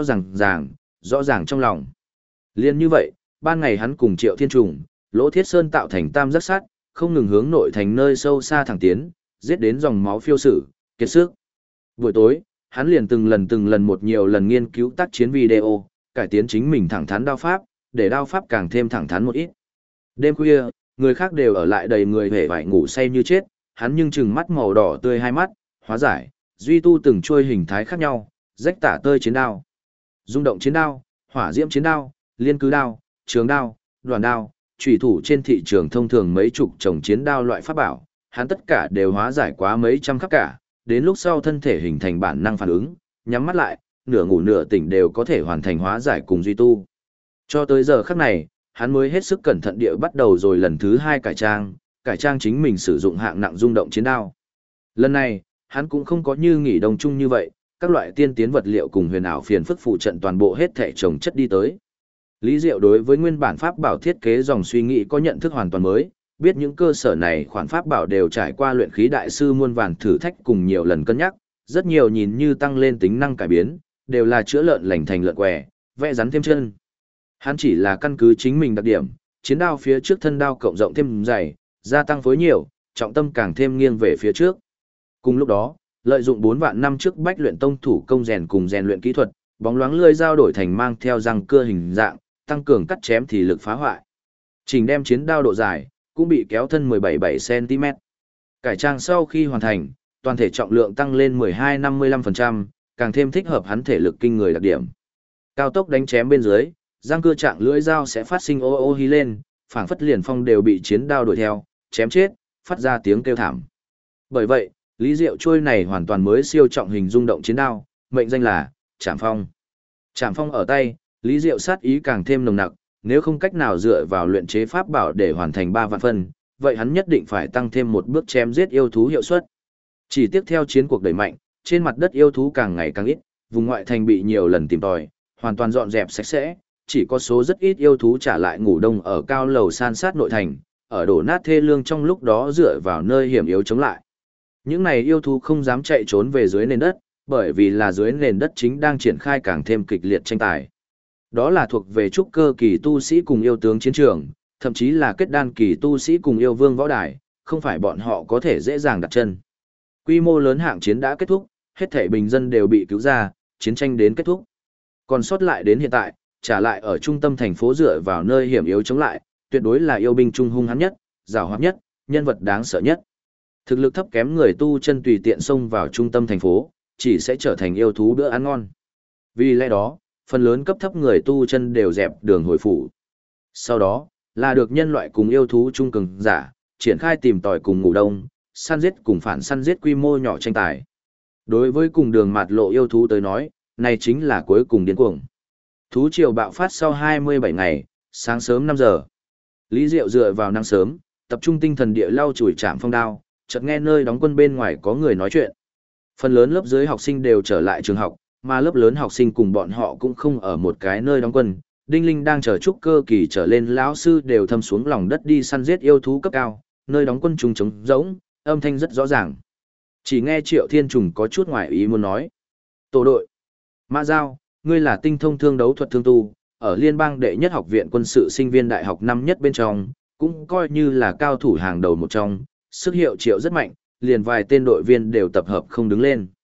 rõ ràng trong lòng. Liên như vậy, ban ngày hắn cùng Triệu Thiên Trùng, Lỗ Thiết Sơn tạo thành tam giác sát, không ngừng hướng nội thành nơi sâu xa thẳng tiến, giết đến dòng máu phiêu sử, kiệt sức. Buổi tối, hắn liền từng lần một nhiều lần nghiên cứu tác chiến video, cải tiến chính mình thẳng thắn đao pháp, để đao pháp càng thêm thẳng thắn một ít. Đêm khuya, người khác đều ở lại đầy người hề vải ngủ say như chết, hắn nhưng chừng mắt màu đỏ tươi hai mắt, hóa giải, duy tu từng trôi hình thái khác nhau, rách tả tơi chiến đao, rung động chiến đao, hỏa diễm chiến đao, liên cứ đao, trường đao, đoàn đao, chủy thủ trên thị trường thông thường mấy chục chồng chiến đao loại pháp bảo, hắn tất cả đều hóa giải quá mấy trăm khắp cả, đến lúc sau thân thể hình thành bản năng phản ứng, nhắm mắt lại, nửa ngủ nửa tỉnh đều có thể hoàn thành hóa giải cùng duy tu. Cho tới giờ khắc này, hắn mới hết sức cẩn thận địa bắt đầu rồi lần thứ 2 cải trang chính mình sử dụng hạng nặng rung động chiến đao. Lần này, hắn cũng không có như nghỉ đông chung như vậy, các loại tiên tiến vật liệu cùng huyền ảo phiền phức phụ trận toàn bộ hết thể chồng chất đi tới. Lý Diệu đối với nguyên bản pháp bảo thiết kế dòng suy nghĩ có nhận thức hoàn toàn mới, biết những cơ sở này khoản pháp bảo đều trải qua luyện khí đại sư muôn vàn thử thách cùng nhiều lần cân nhắc, rất nhiều nhìn như tăng lên tính năng cải biến, đều là chữa lợn lành thành lợn què, vẽ rắn thêm chân. Hắn chỉ là căn cứ chính mình đặc điểm, chiến đao phía trước thân đao cộng rộng thêm dày, gia tăng phối nhiều, trọng tâm càng thêm nghiêng về phía trước. Cùng lúc đó, lợi dụng 4 vạn năm trước bách luyện tông thủ công rèn cùng rèn luyện kỹ thuật, bóng loáng lưỡi dao đổi thành mang theo răng cưa hình dạng, tăng cường cắt chém thì lực phá hoại. Trình đem chiến đao độ dài cũng bị kéo thân 17 cm. Cải trang sau khi hoàn thành, toàn thể trọng lượng tăng lên 12-55%, càng thêm thích hợp hắn thể lực kinh người đặc điểm. Cao tốc đánh chém bên dưới, răng cưa trạng lưỡi dao sẽ phát sinh ô ô hí lên, phảng phất liền phong đều bị chiến đao đuổi theo, chém chết, phát ra tiếng kêu thảm. Bởi vậy, Lý Diệu trôi này hoàn toàn mới siêu trọng hình rung động chiến đao, mệnh danh là Trảm Phong. Trảm Phong ở tay, Lý Diệu sát ý càng thêm nồng nặc, nếu không cách nào dựa vào luyện chế pháp bảo để hoàn thành 3 vạn phân, vậy hắn nhất định phải tăng thêm một bước chém giết yêu thú hiệu suất. Chỉ tiếp theo chiến cuộc đẩy mạnh, trên mặt đất yêu thú càng ngày càng ít, vùng ngoại thành bị nhiều lần tìm tòi, hoàn toàn dọn dẹp sạch sẽ, chỉ có số rất ít yêu thú trả lại ngủ đông ở cao lầu san sát nội thành, ở đổ nát thê lương trong lúc đó dựa vào nơi hiểm yếu chống lại. Những này yêu thú không dám chạy trốn về dưới nền đất, bởi vì là dưới nền đất chính đang triển khai càng thêm kịch liệt tranh tài. Đó là thuộc về trúc cơ kỳ tu sĩ cùng yêu tướng chiến trường, thậm chí là kết đan kỳ tu sĩ cùng yêu vương võ đài, không phải bọn họ có thể dễ dàng đặt chân. Quy mô lớn hạng chiến đã kết thúc, hết thảy bình dân đều bị cứu ra, chiến tranh đến kết thúc. Còn sót lại đến hiện tại, trả lại ở trung tâm thành phố dựa vào nơi hiểm yếu chống lại, tuyệt đối là yêu binh trung hung hãn nhất, giàu hoạt nhất, nhân vật đáng sợ nhất. Thực lực thấp kém người tu chân tùy tiện xông vào trung tâm thành phố, chỉ sẽ trở thành yêu thú bữa ăn ngon. Vì lẽ đó, phần lớn cấp thấp người tu chân đều dẹp đường hồi phủ. Sau đó, là được nhân loại cùng yêu thú trung cường giả, triển khai tìm tòi cùng ngủ đông, săn giết cùng phản săn giết quy mô nhỏ tranh tài. Đối với cùng đường mạt lộ yêu thú tới nói, này chính là cuối cùng điên cuồng. Thú triều bạo phát sau 27 ngày, sáng sớm 5 giờ. Lý Diệu dựa vào nắng sớm, tập trung tinh thần địa lau chùi Trảm Phong đao, chợt nghe nơi đóng quân bên ngoài có người nói chuyện. Phần lớn lớp dưới học sinh đều trở lại trường học, mà lớp lớn học sinh cùng bọn họ cũng không ở một cái nơi đóng quân. Đinh Linh đang chờ trúc cơ kỳ trở lên, lão sư đều thâm xuống lòng đất đi săn giết yêu thú cấp cao, nơi đóng quân trùng trống rỗng, âm thanh rất rõ ràng. Chỉ nghe Triệu Thiên Trùng có chút ngoài ý muốn nói: "Tổ đội, Mã Giao, ngươi là tinh thông thương đấu thuật thương tu, ở liên bang đệ nhất học viện quân sự sinh viên đại học năm nhất bên trong, cũng coi như là cao thủ hàng đầu một trong, sức hiệu Triệu rất mạnh, liền vài tên đội viên đều tập hợp không đứng lên."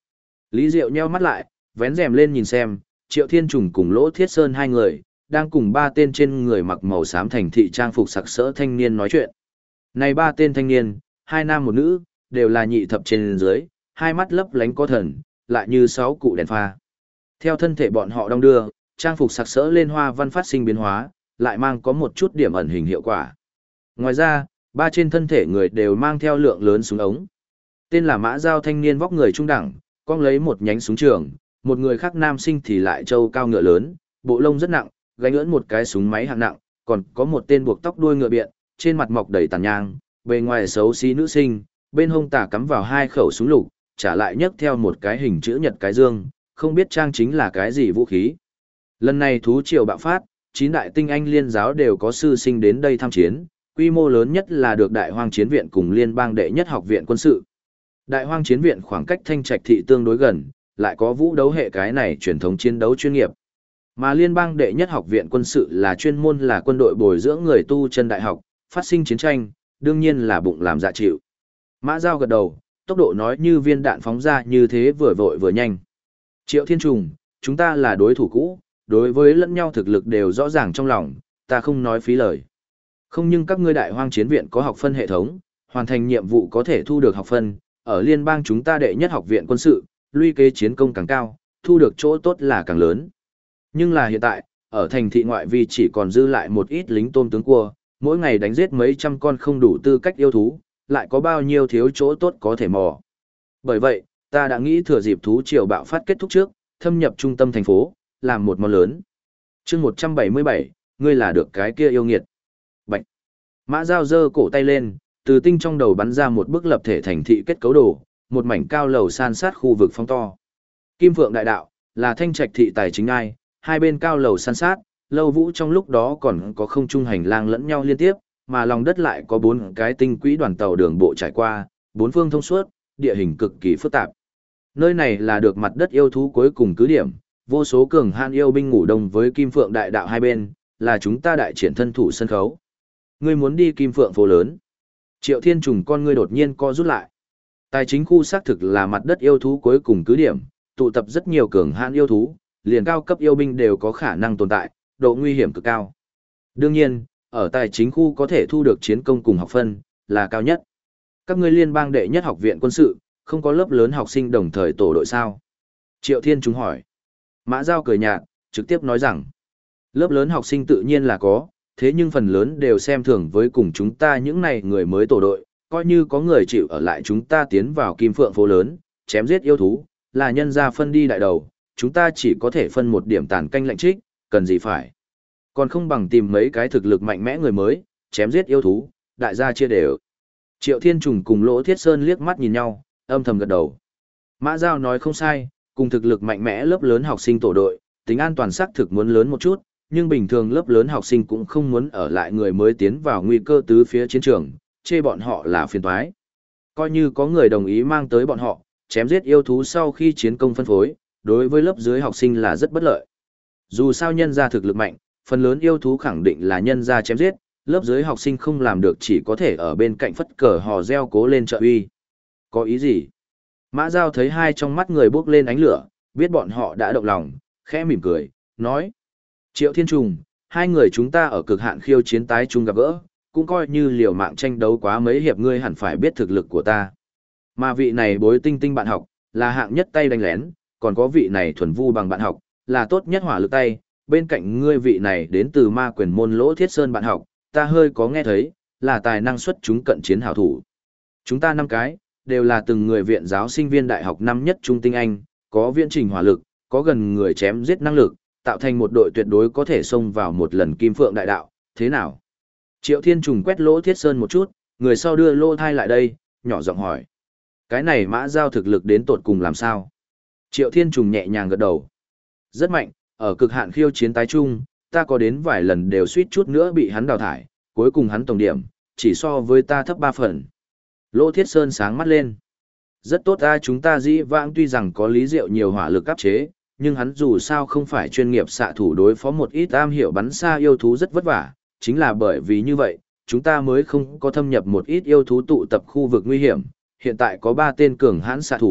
Lý Diệu nheo mắt lại, vén rèm lên nhìn xem, Triệu Thiên Trùng cùng Lỗ Thiết Sơn hai người, đang cùng ba tên trên người mặc màu xám thành thị trang phục sặc sỡ thanh niên nói chuyện. Này ba tên thanh niên, hai nam một nữ, đều là nhị thập trên dưới, hai mắt lấp lánh có thần, lại như sáu cụ đèn pha. Theo thân thể bọn họ đong đưa, trang phục sặc sỡ lên hoa văn phát sinh biến hóa, lại mang có một chút điểm ẩn hình hiệu quả. Ngoài ra, ba trên thân thể người đều mang theo lượng lớn súng ống. Tên là Mã Giao thanh niên vóc người trung đẳng, cong lấy một nhánh súng trường, một người khác nam sinh thì lại trâu cao ngựa lớn, bộ lông rất nặng, gánh ưỡn một cái súng máy hạng nặng, còn có một tên buộc tóc đuôi ngựa biện, trên mặt mọc đầy tàn nhang, bề ngoài xấu xí nữ sinh, bên hông tà cắm vào hai khẩu súng lục, trả lại nhấc theo một cái hình chữ nhật cái dương, không biết trang chính là cái gì vũ khí. Lần này thú triều bạo phát, 9 đại tinh anh liên giáo đều có sư sinh đến đây tham chiến, quy mô lớn nhất là được Đại Hoang Chiến viện cùng Liên bang đệ nhất học viện quân sự. Đại Hoang Chiến viện khoảng cách Thanh Trạch thị tương đối gần, lại có vũ đấu hệ cái này truyền thống chiến đấu chuyên nghiệp. Mà Liên bang đệ nhất học viện quân sự là chuyên môn là quân đội bồi dưỡng người tu chân đại học, phát sinh chiến tranh, đương nhiên là bụng làm dạ chịu. Mã Giao gật đầu, tốc độ nói như viên đạn phóng ra như thế vừa vội vừa nhanh. Triệu Thiên Trùng, chúng ta là đối thủ cũ, đối với lẫn nhau thực lực đều rõ ràng trong lòng, ta không nói phí lời. Không, nhưng các ngươi Đại Hoang Chiến viện có học phân hệ thống, hoàn thành nhiệm vụ có thể thu được học phân, ở liên bang chúng ta đệ nhất học viện quân sự, luy kế chiến công càng cao, thu được chỗ tốt là càng lớn. Nhưng là hiện tại, ở thành thị ngoại vi chỉ còn dư lại một ít lính tôm tướng cua, mỗi ngày đánh giết mấy trăm con không đủ tư cách yêu thú, lại có bao nhiêu thiếu chỗ tốt có thể mò. Bởi vậy, ta đã nghĩ thừa dịp thú triều bạo phát kết thúc trước, thâm nhập trung tâm thành phố, làm một món lớn. chương 177, ngươi là được cái kia yêu nghiệt. Bạch. Mã Giao giơ cổ tay lên, từ tinh trong đầu bắn ra một bức lập thể thành thị kết cấu đồ, một mảnh cao lầu san sát khu vực phong to. Kim Phượng Đại Đạo, là Thanh Trạch thị tài chính ai, hai bên cao lầu san sát, lâu vũ trong lúc đó còn có không trung hành lang lẫn nhau liên tiếp, mà lòng đất lại có 4 cái tinh quỹ đoàn tàu đường bộ trải qua, 4 phương thông suốt, địa hình cực kỳ phức tạp. Nơi này là được mặt đất yêu thú cuối cùng cứ điểm, vô số cường han yêu binh ngủ đông với Kim Phượng Đại Đạo hai bên, là chúng ta đại triển thân thủ sân khấu. Ngươi muốn đi Kim Phượng phố lớn. Triệu Thiên Trùng con ngươi đột nhiên co rút lại. Tài chính khu xác thực là mặt đất yêu thú cuối cùng cứ điểm, tụ tập rất nhiều cường hãn yêu thú, liền cao cấp yêu binh đều có khả năng tồn tại, độ nguy hiểm cực cao. Đương nhiên, ở tài chính khu có thể thu được chiến công cùng học phân, là cao nhất. Các ngươi liên bang đệ nhất học viện quân sự, không có lớp lớn học sinh đồng thời tổ đội sao? Triệu Thiên Trùng hỏi. Mã Giao cười nhạt, trực tiếp nói rằng, lớp lớn học sinh tự nhiên là có, thế nhưng phần lớn đều xem thường với cùng chúng ta những này người mới tổ đội, coi như có người chịu ở lại chúng ta tiến vào Kim Phượng phố lớn, chém giết yêu thú, là nhân ra phân đi đại đầu, chúng ta chỉ có thể phân một điểm tàn canh lạnh trích, cần gì phải. Còn không bằng tìm mấy cái thực lực mạnh mẽ người mới, chém giết yêu thú, đại gia chia đều. Triệu Thiên Trùng cùng Lỗ Thiết Sơn liếc mắt nhìn nhau, âm thầm gật đầu. Mã Giao nói không sai, cùng thực lực mạnh mẽ lớp lớn học sinh tổ đội, tính an toàn xác thực muốn lớn một chút, nhưng bình thường lớp lớn học sinh cũng không muốn ở lại người mới tiến vào nguy cơ tứ phía chiến trường, chê bọn họ là phiền toái. Coi như có người đồng ý mang tới bọn họ, chém giết yêu thú sau khi chiến công phân phối, đối với lớp dưới học sinh là rất bất lợi. Dù sao nhân ra thực lực mạnh, phần lớn yêu thú khẳng định là nhân ra chém giết, lớp dưới học sinh không làm được chỉ có thể ở bên cạnh phất cờ hò reo cố lên trợ uy. Có ý gì? Mã Giao thấy hai trong mắt người bốc lên ánh lửa, biết bọn họ đã động lòng, khẽ mỉm cười, nói. Triệu Thiên Trùng, hai người chúng ta ở cực hạn khiêu chiến tái chung gặp gỡ, cũng coi như liều mạng tranh đấu quá mấy hiệp, ngươi hẳn phải biết thực lực của ta. Mà vị này bối tinh tinh bạn học, là hạng nhất tay đánh lén, còn có vị này thuần vu bằng bạn học, là tốt nhất hỏa lực tay, bên cạnh ngươi vị này đến từ ma quyền môn Lỗ Thiết Sơn bạn học, ta hơi có nghe thấy, là tài năng xuất chúng cận chiến hảo thủ. Chúng ta 5 cái, đều là từng người viện giáo sinh viên đại học năm nhất trung tinh anh, có viễn trình hỏa lực, có gần người chém giết năng lực, tạo thành một đội tuyệt đối có thể xông vào một lần Kim Phượng Đại Đạo, thế nào? Triệu Thiên Trùng quét Lỗ Thiết Sơn một chút, người sau đưa lô thai lại đây, nhỏ giọng hỏi. Cái này Mã Giao thực lực đến tột cùng làm sao? Triệu Thiên Trùng nhẹ nhàng gật đầu. Rất mạnh, ở cực hạn khiêu chiến tái trung, ta có đến vài lần đều suýt chút nữa bị hắn đào thải, cuối cùng hắn tổng điểm, chỉ so với ta thấp 3 phần. Lỗ Thiết Sơn sáng mắt lên. Rất tốt ta, chúng ta dĩ vãng tuy rằng có Lý Diệu nhiều hỏa lực áp chế, nhưng hắn dù sao không phải chuyên nghiệp xạ thủ đối phó một ít am hiểu bắn xa yêu thú rất vất vả, chính là bởi vì như vậy, chúng ta mới không có thâm nhập một ít yêu thú tụ tập khu vực nguy hiểm, hiện tại có 3 tên cường hãn xạ thủ,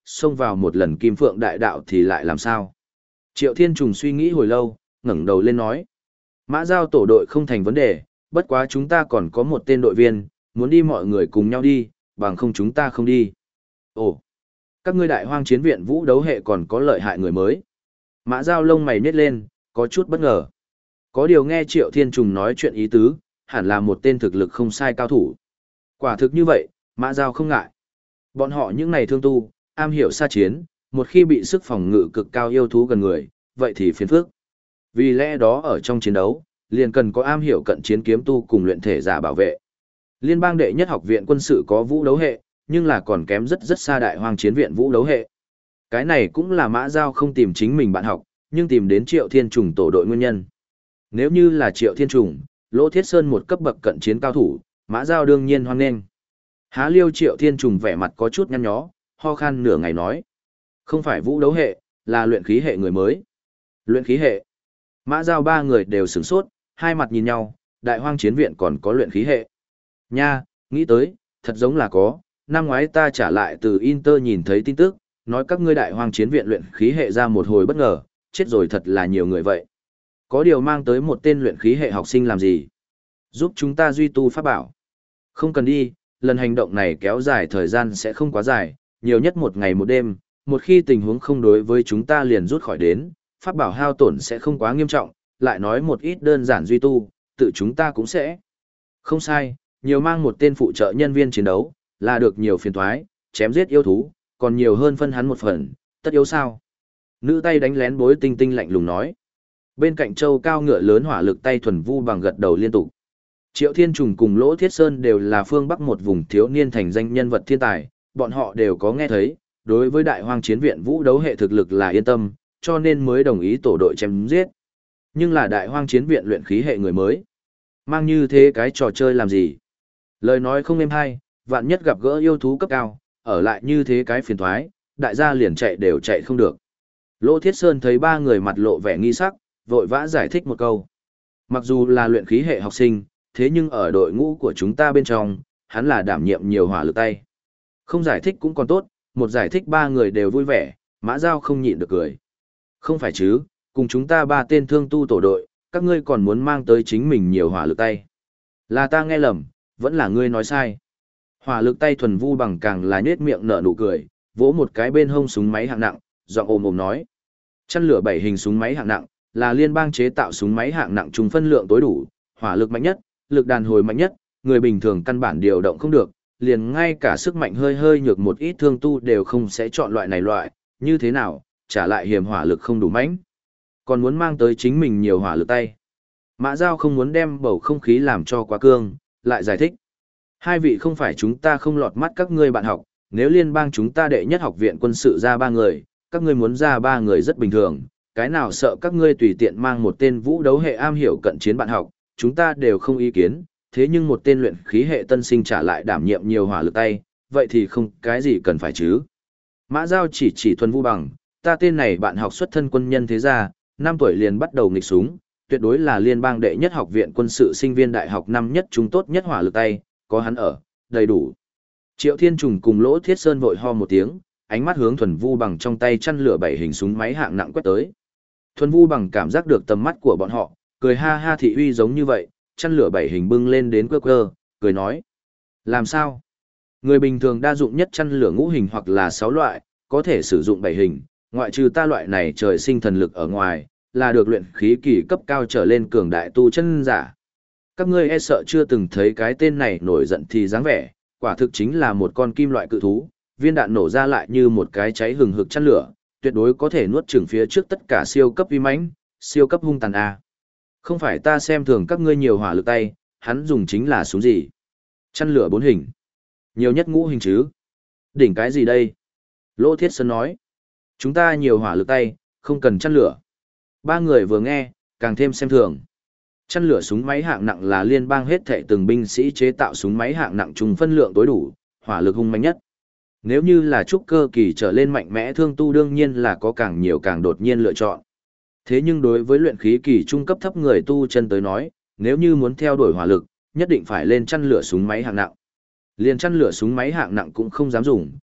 xông vào một lần Kim Phượng đại đạo thì lại làm sao? Triệu Thiên Trùng suy nghĩ hồi lâu, ngẩng đầu lên nói. Mã Giao tổ đội không thành vấn đề, bất quá chúng ta còn có một tên đội viên, muốn đi mọi người cùng nhau đi, bằng không chúng ta không đi. Ồ, các ngươi đại hoang chiến viện vũ đấu hệ còn có lợi hại người mới. Mã Giao lông mày nhếch lên, có chút bất ngờ. Có điều nghe Triệu Thiên Trùng nói chuyện ý tứ, hẳn là một tên thực lực không sai cao thủ. Quả thực như vậy, Mã Giao không ngại. Bọn họ những này thương tu, am hiểu xa chiến, một khi bị sức phòng ngự cực cao yêu thú gần người, vậy thì phiền phức. Vì lẽ đó ở trong chiến đấu, liền cần có am hiểu cận chiến kiếm tu cùng luyện thể giả bảo vệ. Liên bang đệ nhất học viện quân sự có vũ đấu hệ, nhưng là còn kém rất rất xa đại hoang chiến viện vũ đấu hệ. Cái này cũng là Mã Giao không tìm chính mình bạn học, nhưng tìm đến Triệu Thiên Trùng tổ đội nguyên nhân. Nếu như là Triệu Thiên Trùng, Lỗ Thiết Sơn một cấp bậc cận chiến cao thủ, Mã Giao đương nhiên hoan nghênh. Há liêu Triệu Thiên Trùng vẻ mặt có chút nhăn nhó, ho khan nửa ngày nói. Không phải vũ đấu hệ, là luyện khí hệ người mới. Luyện khí hệ. Mã Giao ba người đều sửng sốt, hai mặt nhìn nhau, đại hoang chiến viện còn có luyện khí hệ. Nha, nghĩ tới, thật giống là có, năm ngoái ta trả lại từ Inter nhìn thấy tin tức, nói các ngươi đại hoang chiến viện luyện khí hệ ra một hồi bất ngờ, chết rồi thật là nhiều người vậy. Có điều mang tới một tên luyện khí hệ học sinh làm gì? Giúp chúng ta duy tu pháp bảo. Không cần đi, lần hành động này kéo dài thời gian sẽ không quá dài, nhiều nhất một ngày một đêm, một khi tình huống không đối với chúng ta liền rút khỏi đến, pháp bảo hao tổn sẽ không quá nghiêm trọng, lại nói một ít đơn giản duy tu, tự chúng ta cũng sẽ. Không sai, nhiều mang một tên phụ trợ nhân viên chiến đấu, là được nhiều phiền toái, chém giết yêu thú, còn nhiều hơn phân hắn một phần, tất yếu sao? Nữ tay đánh lén Bối Tinh Tinh lạnh lùng nói. Bên cạnh châu cao ngựa lớn hỏa lực tay thuần vu bằng gật đầu liên tục. Triệu Thiên Trùng cùng Lỗ Thiết Sơn đều là phương Bắc một vùng thiếu niên thành danh nhân vật thiên tài, bọn họ đều có nghe thấy, đối với đại hoang chiến viện vũ đấu hệ thực lực là yên tâm, cho nên mới đồng ý tổ đội chém giết. Nhưng là đại hoang chiến viện luyện khí hệ người mới. Mang như thế cái trò chơi làm gì? Lời nói không êm hay, vạn nhất gặp gỡ yêu thú cấp cao, ở lại như thế cái phiền thoái, đại gia liền chạy đều chạy không được. Lỗ Thiết Sơn thấy ba người mặt lộ vẻ nghi sắc, vội vã giải thích một câu. Mặc dù là luyện khí hệ học sinh, thế nhưng ở đội ngũ của chúng ta bên trong, hắn là đảm nhiệm nhiều hỏa lực tay. Không giải thích cũng còn tốt, một giải thích ba người đều vui vẻ, Mã Giao không nhịn được cười. Không phải chứ, cùng chúng ta ba tên thương tu tổ đội, các ngươi còn muốn mang tới chính mình nhiều hỏa lực tay. Là ta nghe lầm, vẫn là ngươi nói sai. Hỏa lực tay thuần vu bằng càng là nhết miệng nở nụ cười, vỗ một cái bên hông súng máy hạng nặng, giọng ồm ồm nói. Chăn lửa 7 hình súng máy hạng nặng, là liên bang chế tạo súng máy hạng nặng trùng phân lượng tối đủ, hỏa lực mạnh nhất, lực đàn hồi mạnh nhất, người bình thường căn bản điều động không được, liền ngay cả sức mạnh hơi hơi nhược một ít thương tu đều không sẽ chọn loại này loại, như thế nào, trả lại hiểm hỏa lực không đủ mạnh. Còn muốn mang tới chính mình nhiều hỏa lực tay. Mã Giao không muốn đem bầu không khí làm cho quá cương, lại giải thích. Hai vị không phải chúng ta không lọt mắt các ngươi bạn học, nếu liên bang chúng ta đệ nhất học viện quân sự ra 3 người, các ngươi muốn ra 3 người rất bình thường, cái nào sợ các ngươi tùy tiện mang một tên vũ đấu hệ am hiểu cận chiến bạn học, chúng ta đều không ý kiến, thế nhưng một tên luyện khí hệ tân sinh trả lại đảm nhiệm nhiều hỏa lực tay, vậy thì không cái gì cần phải chứ. Mã Giao chỉ thuần vu bằng, ta tên này bạn học xuất thân quân nhân thế gia, 5 tuổi liền bắt đầu nghịch súng, tuyệt đối là liên bang đệ nhất học viện quân sự sinh viên đại học năm nhất chúng tốt nhất hỏa lực tay, có hắn ở, đầy đủ. Triệu Thiên Trùng cùng Lỗ Thiết Sơn vội ho một tiếng, ánh mắt hướng thuần vu bằng trong tay chăn lửa 7 hình súng máy hạng nặng quét tới. Thuần vu bằng cảm giác được tầm mắt của bọn họ, cười ha ha thị uy giống như vậy, chăn lửa 7 hình bưng lên đến quơ quơ, cười nói. Làm sao? Người bình thường đa dụng nhất chăn lửa ngũ hình hoặc là 6 loại, có thể sử dụng 7 hình, ngoại trừ ta loại này trời sinh thần lực ở ngoài, là được luyện khí kỳ cấp cao trở lên cường đại tu chân giả. Các ngươi e sợ chưa từng thấy cái tên này nổi giận thì dáng vẻ, quả thực chính là một con kim loại cự thú, viên đạn nổ ra lại như một cái cháy hừng hực chăn lửa, tuyệt đối có thể nuốt chửng phía trước tất cả siêu cấp vi mãnh, siêu cấp hung tàn a. Không phải ta xem thường các ngươi nhiều hỏa lực tay, hắn dùng chính là súng gì? Chăn lửa 4 hình. Nhiều nhất ngũ hình chứ? Đỉnh cái gì đây? Lỗ Thiết Sơn nói. Chúng ta nhiều hỏa lực tay, không cần chăn lửa. Ba người vừa nghe, càng thêm xem thường. Chăn lửa súng máy hạng nặng là liên bang hết thảy từng binh sĩ chế tạo súng máy hạng nặng trùng phân lượng tối đủ, hỏa lực hung mạnh nhất. Nếu như là trúc cơ kỳ trở lên mạnh mẽ thương tu đương nhiên là có càng nhiều càng đột nhiên lựa chọn. Thế nhưng đối với luyện khí kỳ trung cấp thấp người tu chân tới nói, nếu như muốn theo đuổi hỏa lực, nhất định phải lên chăn lửa súng máy hạng nặng. Liền chăn lửa súng máy hạng nặng cũng không dám dùng,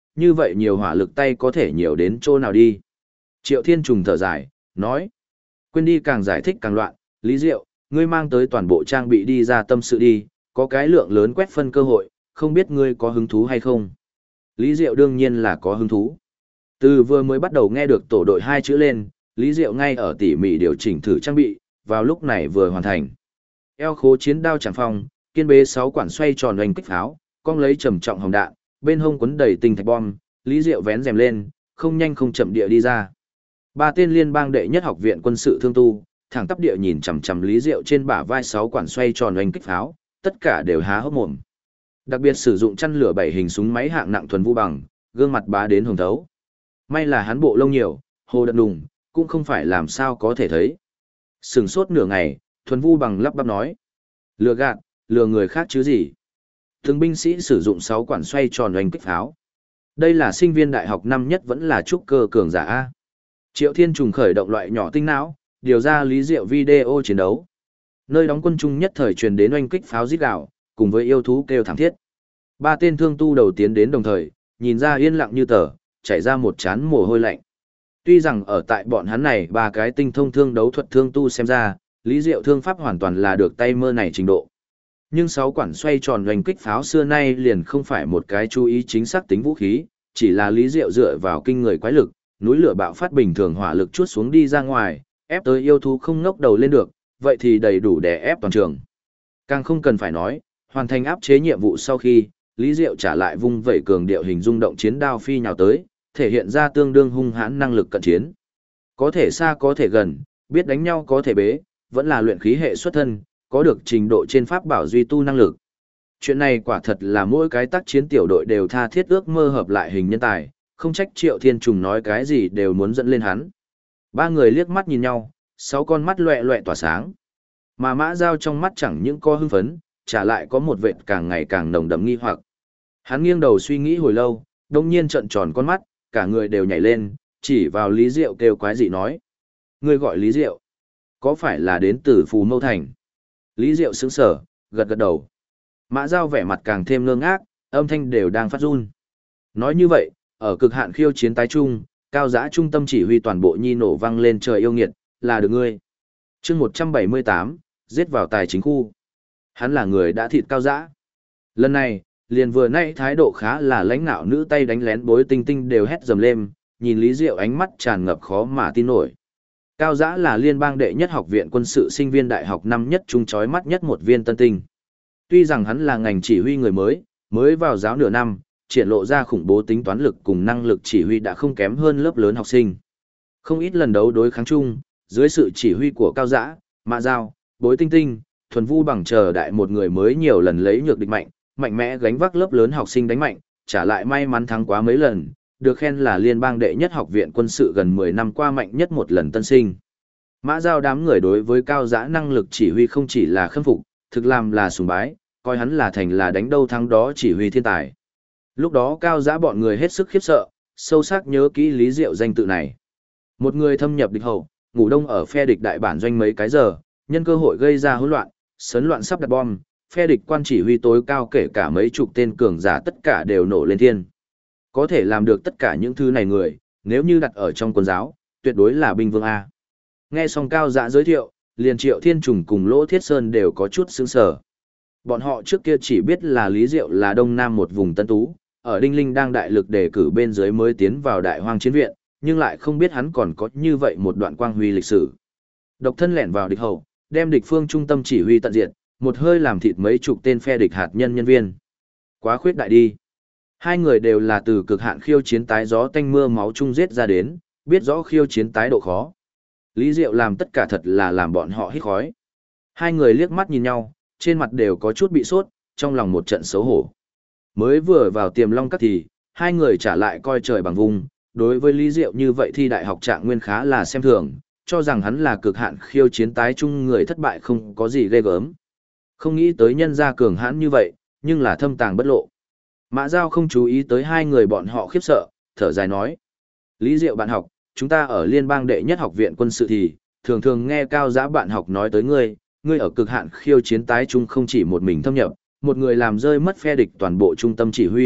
như vậy nhiều hỏa lực tay có thể nhiều đến chỗ nào đi. Triệu Thiên Trùng thở dài, nói. Quên đi càng giải thích càng loạn, Lý Diệu, ngươi mang tới toàn bộ trang bị đi ra tâm sự đi, có cái lượng lớn quét phân cơ hội, không biết ngươi có hứng thú hay không. Lý Diệu đương nhiên là có hứng thú. Từ vừa mới bắt đầu nghe được tổ đội 2 chữ lên, Lý Diệu ngay ở tỉ mỉ điều chỉnh thử trang bị, vào lúc này vừa hoàn thành. Eo khố chiến đao chẳng phong, kiên bế 6 quản xoay tròn oanh kích pháo, cong lấy trầm trọng hồng đạn, bên hông quấn đầy tinh thạch bom, Lý Diệu vén rèm lên, không nhanh không chậm địa đi ra. 3 tên liên bang đệ nhất học viện quân sự thương tu, thẳng tắp địa nhìn chằm chằm Lý Diệu trên bả vai 6 quản xoay tròn oanh kích pháo, tất cả đều há hốc mồm. Đặc biệt sử dụng chăn lửa 7 hình súng máy hạng nặng thuần vũ bằng, gương mặt bá đến hồng thấu. May là hắn bộ lông nhiều, hồ đật đùng, cũng không phải làm sao có thể thấy. Sừng sốt nửa ngày, thuần vu bằng lắp bắp nói. Lừa gạt, lừa người khác chứ gì. Từng binh sĩ sử dụng 6 quản xoay tròn oanh kích pháo. Đây là sinh viên đại học năm nhất vẫn là trúc cơ cường giả A. Triệu Thiên Trùng khởi động loại nhỏ tinh não, điều ra Lý Diệu video chiến đấu. Nơi đóng quân chung nhất thời truyền đến oanh kích pháo rít gào, cùng với yêu thú kêu thảm thiết. 3 tên thương tu đầu tiến đến đồng thời, nhìn ra yên lặng như tờ, chảy ra một chán mồ hôi lạnh. Tuy rằng ở tại bọn hắn này 3 cái tinh thông thương đấu thuật thương tu xem ra, Lý Diệu thương pháp hoàn toàn là được tay mơ này trình độ. Nhưng 6 quản xoay tròn oanh kích pháo xưa nay liền không phải một cái chú ý chính xác tính vũ khí, chỉ là Lý Diệu dựa vào kinh người quái lực, núi lửa bạo phát bình thường hỏa lực chuốt xuống đi ra ngoài, ép tới yêu thú không ngóc đầu lên được, vậy thì đầy đủ để ép toàn trường. Càng không cần phải nói, hoàn thành áp chế nhiệm vụ sau khi, Lý Diệu trả lại vung vẩy cường điệu hình rung động chiến đao phi nhào tới, thể hiện ra tương đương hung hãn năng lực cận chiến. Có thể xa có thể gần, biết đánh nhau có thể bế, vẫn là luyện khí hệ xuất thân, có được trình độ trên pháp bảo duy tu năng lực. Chuyện này quả thật là mỗi cái tác chiến tiểu đội đều tha thiết ước mơ hợp lại hình nhân tài, không trách Triệu Thiên Trùng nói cái gì đều muốn dẫn lên hắn. 3 người liếc mắt nhìn nhau, 6 con mắt loẹ loẹ tỏa sáng. Mà Mã Giao trong mắt chẳng những có hưng phấn, trả lại có một vệt càng ngày càng nồng đậm nghi hoặc. Hắn nghiêng đầu suy nghĩ hồi lâu, đông nhiên trợn tròn con mắt, cả người đều nhảy lên, chỉ vào Lý Diệu kêu quái dị nói. Người gọi Lý Diệu, có phải là đến từ Phù Mâu Thành? Lý Diệu sững sờ, gật gật đầu. Mã Giao vẻ mặt càng thêm ngơ ngác, âm thanh đều đang phát run. Nói như vậy, ở cực hạn khiêu chiến tái trung, cao giã trung tâm chỉ huy toàn bộ nhi nổ vang lên trời yêu nghiệt, là được ngươi. Chương 178, giết vào tài chính khu. Hắn là người đã thịt cao giã. Lần này, liền vừa nãy thái độ khá là lãnh nạo nữ tay đánh lén Bối Tinh Tinh đều hét dầm lên, nhìn Lý Diệu ánh mắt tràn ngập khó mà tin nổi. Cao giã là liên bang đệ nhất học viện quân sự sinh viên đại học năm nhất trung chói mắt nhất một viên tân tinh. Tuy rằng hắn là ngành chỉ huy người mới vào giáo nửa năm, triển lộ ra khủng bố tính toán lực cùng năng lực chỉ huy đã không kém hơn lớp lớn học sinh. Không ít lần đấu đối kháng chung, dưới sự chỉ huy của Cao Giã, Mã Giao, Bối Tinh Tinh, Thuần Vu bằng chờ đại một người mới nhiều lần lấy nhược địch mạnh, mạnh mẽ gánh vác lớp lớn học sinh đánh mạnh, trả lại may mắn thắng quá mấy lần, được khen là liên bang đệ nhất học viện quân sự gần 10 năm qua mạnh nhất một lần tân sinh. Mã Giao đám người đối với Cao Giã năng lực chỉ huy không chỉ là khâm phục, thực làm là sùng bái, coi hắn là thành là đánh đâu thắng đó chỉ huy thiên tài. Lúc đó Cao Giã bọn người hết sức khiếp sợ, sâu sắc nhớ kỹ Lý Diệu danh tự này. Một người thâm nhập địch hậu, ngủ đông ở phe địch đại bản doanh mấy cái giờ, nhân cơ hội gây ra hỗn loạn, sấn loạn sắp đặt bom, phe địch quan chỉ huy tối cao kể cả mấy chục tên cường giả tất cả đều nổ lên thiên. Có thể làm được tất cả những thứ này người, nếu như đặt ở trong quân giáo, tuyệt đối là binh vương A. Nghe xong Cao Giã giới thiệu, liền Triệu Thiên Trùng cùng Lỗ Thiết Sơn đều có chút sững sờ. Bọn họ trước kia chỉ biết là Lý Diệu là đông nam một vùng tân tú, ở Đinh Linh đang đại lực đề cử bên dưới mới tiến vào đại hoang chiến viện, nhưng lại không biết hắn còn có như vậy một đoạn quang huy lịch sử. Độc thân lẻn vào địch hậu, đem địch phương trung tâm chỉ huy tận diệt, một hơi làm thịt mấy chục tên phe địch hạt nhân nhân viên. Quá khuyết đại đi. Hai người đều là từ cực hạn khiêu chiến tái gió tanh mưa máu chung giết ra đến, biết rõ khiêu chiến tái độ khó. Lý Diệu làm tất cả thật là làm bọn họ hít khói. Hai người liếc mắt nhìn nhau, trên mặt đều có chút bị sốt, trong lòng một trận xấu hổ. Mới vừa vào Tiềm Long Các thì, hai người trả lại coi trời bằng vùng, đối với Lý Diệu như vậy thì đại học trạng nguyên khá là xem thường, cho rằng hắn là cực hạn khiêu chiến tái chung người thất bại không có gì ghê gớm. Không nghĩ tới nhân gia cường hãn như vậy, nhưng là thâm tàng bất lộ. Mã Giao không chú ý tới hai người bọn họ khiếp sợ, thở dài nói. Lý Diệu bạn học, chúng ta ở liên bang đệ nhất học viện quân sự thì, thường thường nghe Cao Giã bạn học nói tới ngươi, ngươi ở cực hạn khiêu chiến tái chung không chỉ một mình thâm nhập, một người làm rơi mất phe địch toàn bộ trung tâm chỉ huy,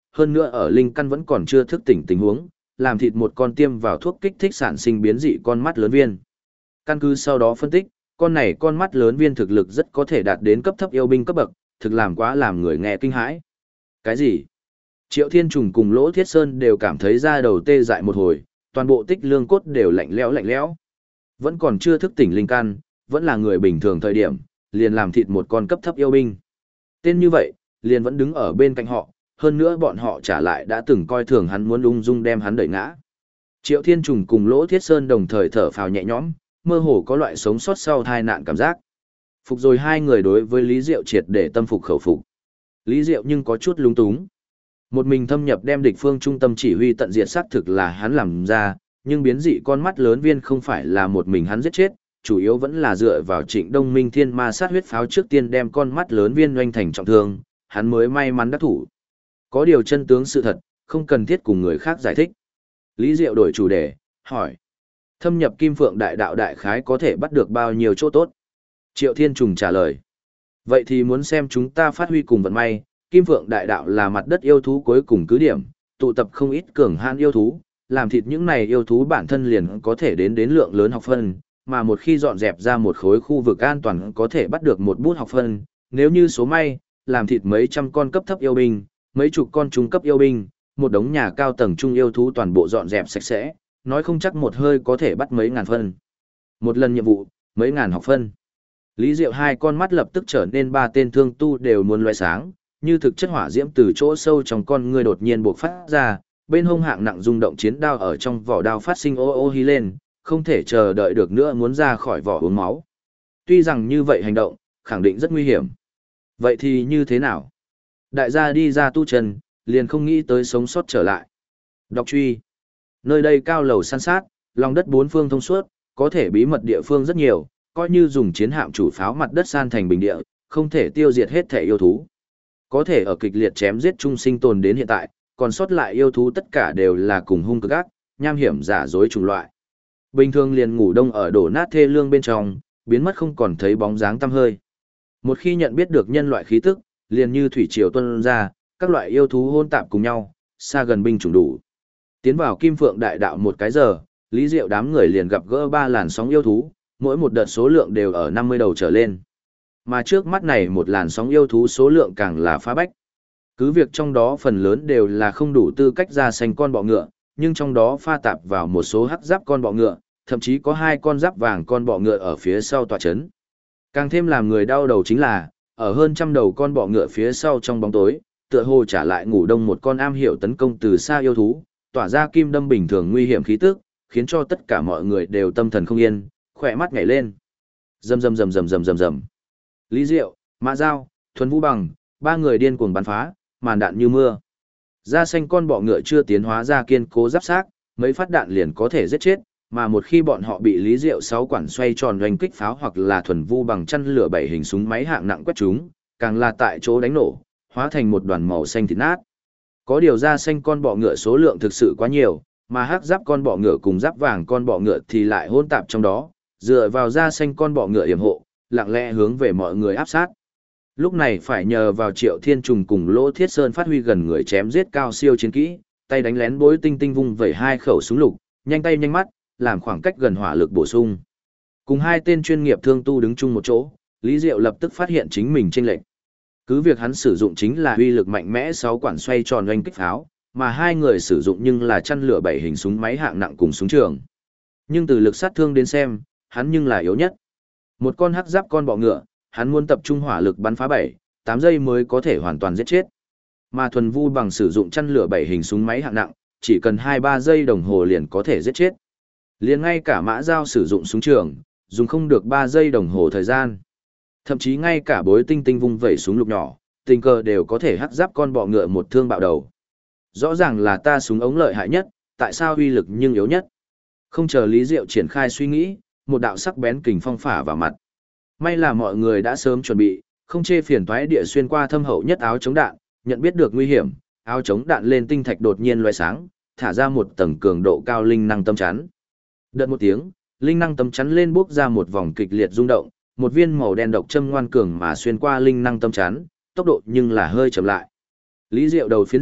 hơn nữa ở linh căn vẫn còn chưa thức tỉnh tình huống, làm thịt một con tiêm vào thuốc kích thích sản sinh biến dị con mắt lớn viên. Căn cứ sau đó phân tích, con này con mắt lớn viên thực lực rất có thể đạt đến cấp thấp yêu binh cấp bậc, thực làm quá làm người nghe kinh hãi. Cái gì? Triệu Thiên Trùng cùng Lỗ Thiết Sơn đều cảm thấy da đầu tê dại một hồi, toàn bộ tích lương cốt đều lạnh lẽo. Vẫn còn chưa thức tỉnh linh căn, vẫn là người bình thường thời điểm, liền làm thịt một con cấp thấp yêu binh. Tên như vậy, liền vẫn đứng ở bên cạnh họ, hơn nữa bọn họ trả lại đã từng coi thường hắn muốn ung dung đem hắn đẩy ngã. Triệu Thiên Trùng cùng Lỗ Thiết Sơn đồng thời thở phào nhẹ nhõm, mơ hồ có loại sống sót sau tai nạn cảm giác. Phục rồi hai người đối với Lý Diệu triệt để tâm phục khẩu phục. Lý Diệu nhưng có chút lung túng. Một mình thâm nhập đem địch phương trung tâm chỉ huy tận diệt xác thực là hắn làm ra, nhưng biến dị con mắt lớn viên không phải là một mình hắn giết chết, chủ yếu vẫn là dựa vào Trịnh Đông Minh Thiên Ma sát huyết pháo trước tiên đem con mắt lớn viên oanh thành trọng thương, hắn mới may mắn đắc thủ. Có điều chân tướng sự thật, không cần thiết cùng người khác giải thích. Lý Diệu đổi chủ đề, hỏi. Thâm nhập Kim Phượng Đại Đạo đại khái có thể bắt được bao nhiêu chỗ tốt? Triệu Thiên Trùng trả lời. Vậy thì muốn xem chúng ta phát huy cùng vận may, Kim Phượng Đại Đạo là mặt đất yêu thú cuối cùng cứ điểm, tụ tập không ít cường hãn yêu thú, làm thịt những này yêu thú bản thân liền có thể đến lượng lớn học phân, mà một khi dọn dẹp ra một khối khu vực an toàn có thể bắt được một bút học phân, nếu như số may, làm thịt mấy trăm con cấp thấp yêu binh, mấy chục con trung cấp yêu binh, một đống nhà cao tầng trung yêu thú toàn bộ dọn dẹp sạch sẽ, nói không chắc một hơi có thể bắt mấy ngàn phân. Một lần nhiệm vụ, mấy ngàn học phân. Lý Diệu hai con mắt lập tức trở nên ba tên thương tu đều muốn loé sáng, như thực chất hỏa diễm từ chỗ sâu trong con ngươi đột nhiên bộc phát ra, bên hông hạng nặng rung động chiến đao ở trong vỏ đao phát sinh ô ô hí lên, không thể chờ đợi được nữa muốn ra khỏi vỏ uống máu. Tuy rằng như vậy hành động, khẳng định rất nguy hiểm. Vậy thì như thế nào? Đại gia đi ra tu chân, liền không nghĩ tới sống sót trở lại. Đọc truy. Nơi đây cao lầu san sát, lòng đất bốn phương thông suốt, có thể bí mật địa phương rất nhiều, coi như dùng chiến hạm chủ pháo mặt đất san thành bình địa, không thể tiêu diệt hết thể yêu thú. Có thể ở kịch liệt chém giết chung sinh tồn đến hiện tại, còn sót lại yêu thú tất cả đều là cùng hung cực ác, nham hiểm giả dối chủng loại. Bình thường liền ngủ đông ở đổ nát thê lương bên trong, biến mất không còn thấy bóng dáng tăm hơi. Một khi nhận biết được nhân loại khí tức, liền như thủy triều tuôn ra, các loại yêu thú hôn tạp cùng nhau, xa gần binh chủng đủ. Tiến vào Kim Phượng Đại Đạo một cái giờ, Lý Diệu đám người liền gặp gỡ 3 làn sóng yêu thú, mỗi một đợt số lượng đều ở 50 đầu trở lên. Mà trước mắt này một làn sóng yêu thú số lượng càng là phá bách. Cứ việc trong đó phần lớn đều là không đủ tư cách ra xanh con bọ ngựa, nhưng trong đó pha tạp vào một số hắc giáp con bọ ngựa, thậm chí có 2 con giáp vàng con bọ ngựa ở phía sau tọa chấn. Càng thêm làm người đau đầu chính là, ở hơn trăm đầu con bọ ngựa phía sau trong bóng tối, tựa hồ trả lại ngủ đông một con am hiểu tấn công từ xa yêu thú, tỏa ra kim đâm bình thường nguy hiểm khí tức, khiến cho tất cả mọi người đều tâm thần không yên, khỏe mắt nhảy lên. Rầm rầm rầm rầm rầm rầm rầm. Lý Diệu, Mã Giao, Thuần Vũ Bằng, 3 người điên cuồng bắn phá, màn đạn như mưa. Da xanh con bọ ngựa chưa tiến hóa ra kiên cố giáp xác, mấy phát đạn liền có thể giết chết, mà một khi bọn họ bị Lý Diệu 6 quản xoay tròn doanh kích pháo hoặc là Thuần Vũ Bằng chăn lửa 7 hình súng máy hạng nặng quét chúng, càng là tại chỗ đánh nổ, hóa thành một đoàn màu xanh thịt nát. Có điều da xanh con bọ ngựa số lượng thực sự quá nhiều, mà hắc giáp con bọ ngựa cùng giáp vàng con bọ ngựa thì lại hỗn tạp trong đó, dựa vào da xanh con bọ ngựa yểm hộ, lặng lẽ hướng về mọi người áp sát. Lúc này phải nhờ vào Triệu Thiên Trùng cùng Lỗ Thiết Sơn phát huy gần người chém giết cao siêu chiến kỹ, tay đánh lén bối tinh tinh vung vẩy 2 khẩu súng lục, nhanh tay nhanh mắt, làm khoảng cách gần hỏa lực bổ sung. Cùng 2 tên chuyên nghiệp thương tu đứng chung một chỗ, Lý Diệu lập tức phát hiện chính mình chênh lệch. Cứ việc hắn sử dụng chính là uy lực mạnh mẽ 6 quản xoay tròn oanh kích pháo, mà 2 người sử dụng nhưng là chăn lửa 7 hình súng máy hạng nặng cùng súng trường. Nhưng từ lực sát thương đến xem, hắn nhưng là yếu nhất. Một con hắc giáp con bọ ngựa, hắn muốn tập trung hỏa lực bắn phá 7-8 giây mới có thể hoàn toàn giết chết. Mà Thuần Vũ Bằng sử dụng chăn lửa 7 hình súng máy hạng nặng, chỉ cần 2-3 giây đồng hồ liền có thể giết chết. Liền ngay cả Mã Giao sử dụng súng trường, dùng không được 3 giây đồng hồ thời gian. Thậm chí ngay cả bối tinh tinh vung vẩy súng lục nhỏ, tình cờ đều có thể hắc giáp con bọ ngựa một thương bạo đầu. Rõ ràng là ta súng ống lợi hại nhất, tại sao uy lực nhưng yếu nhất? Không chờ Lý Diệu triển khai suy nghĩ, một đạo sắc bén kình phong phả vào mặt. May là mọi người đã sớm chuẩn bị, không chê phiền toái địa xuyên qua thâm hậu nhất áo chống đạn, nhận biết được nguy hiểm, áo chống đạn lên tinh thạch đột nhiên loé sáng, thả ra một tầng cường độ cao linh năng tâm chắn. Đợt một tiếng, linh năng tâm chắn lên bốc ra một vòng kịch liệt rung động, một viên màu đen độc châm ngoan cường mà xuyên qua linh năng tâm chắn, tốc độ nhưng là hơi chậm lại. Lý Diệu đầu phiến diện,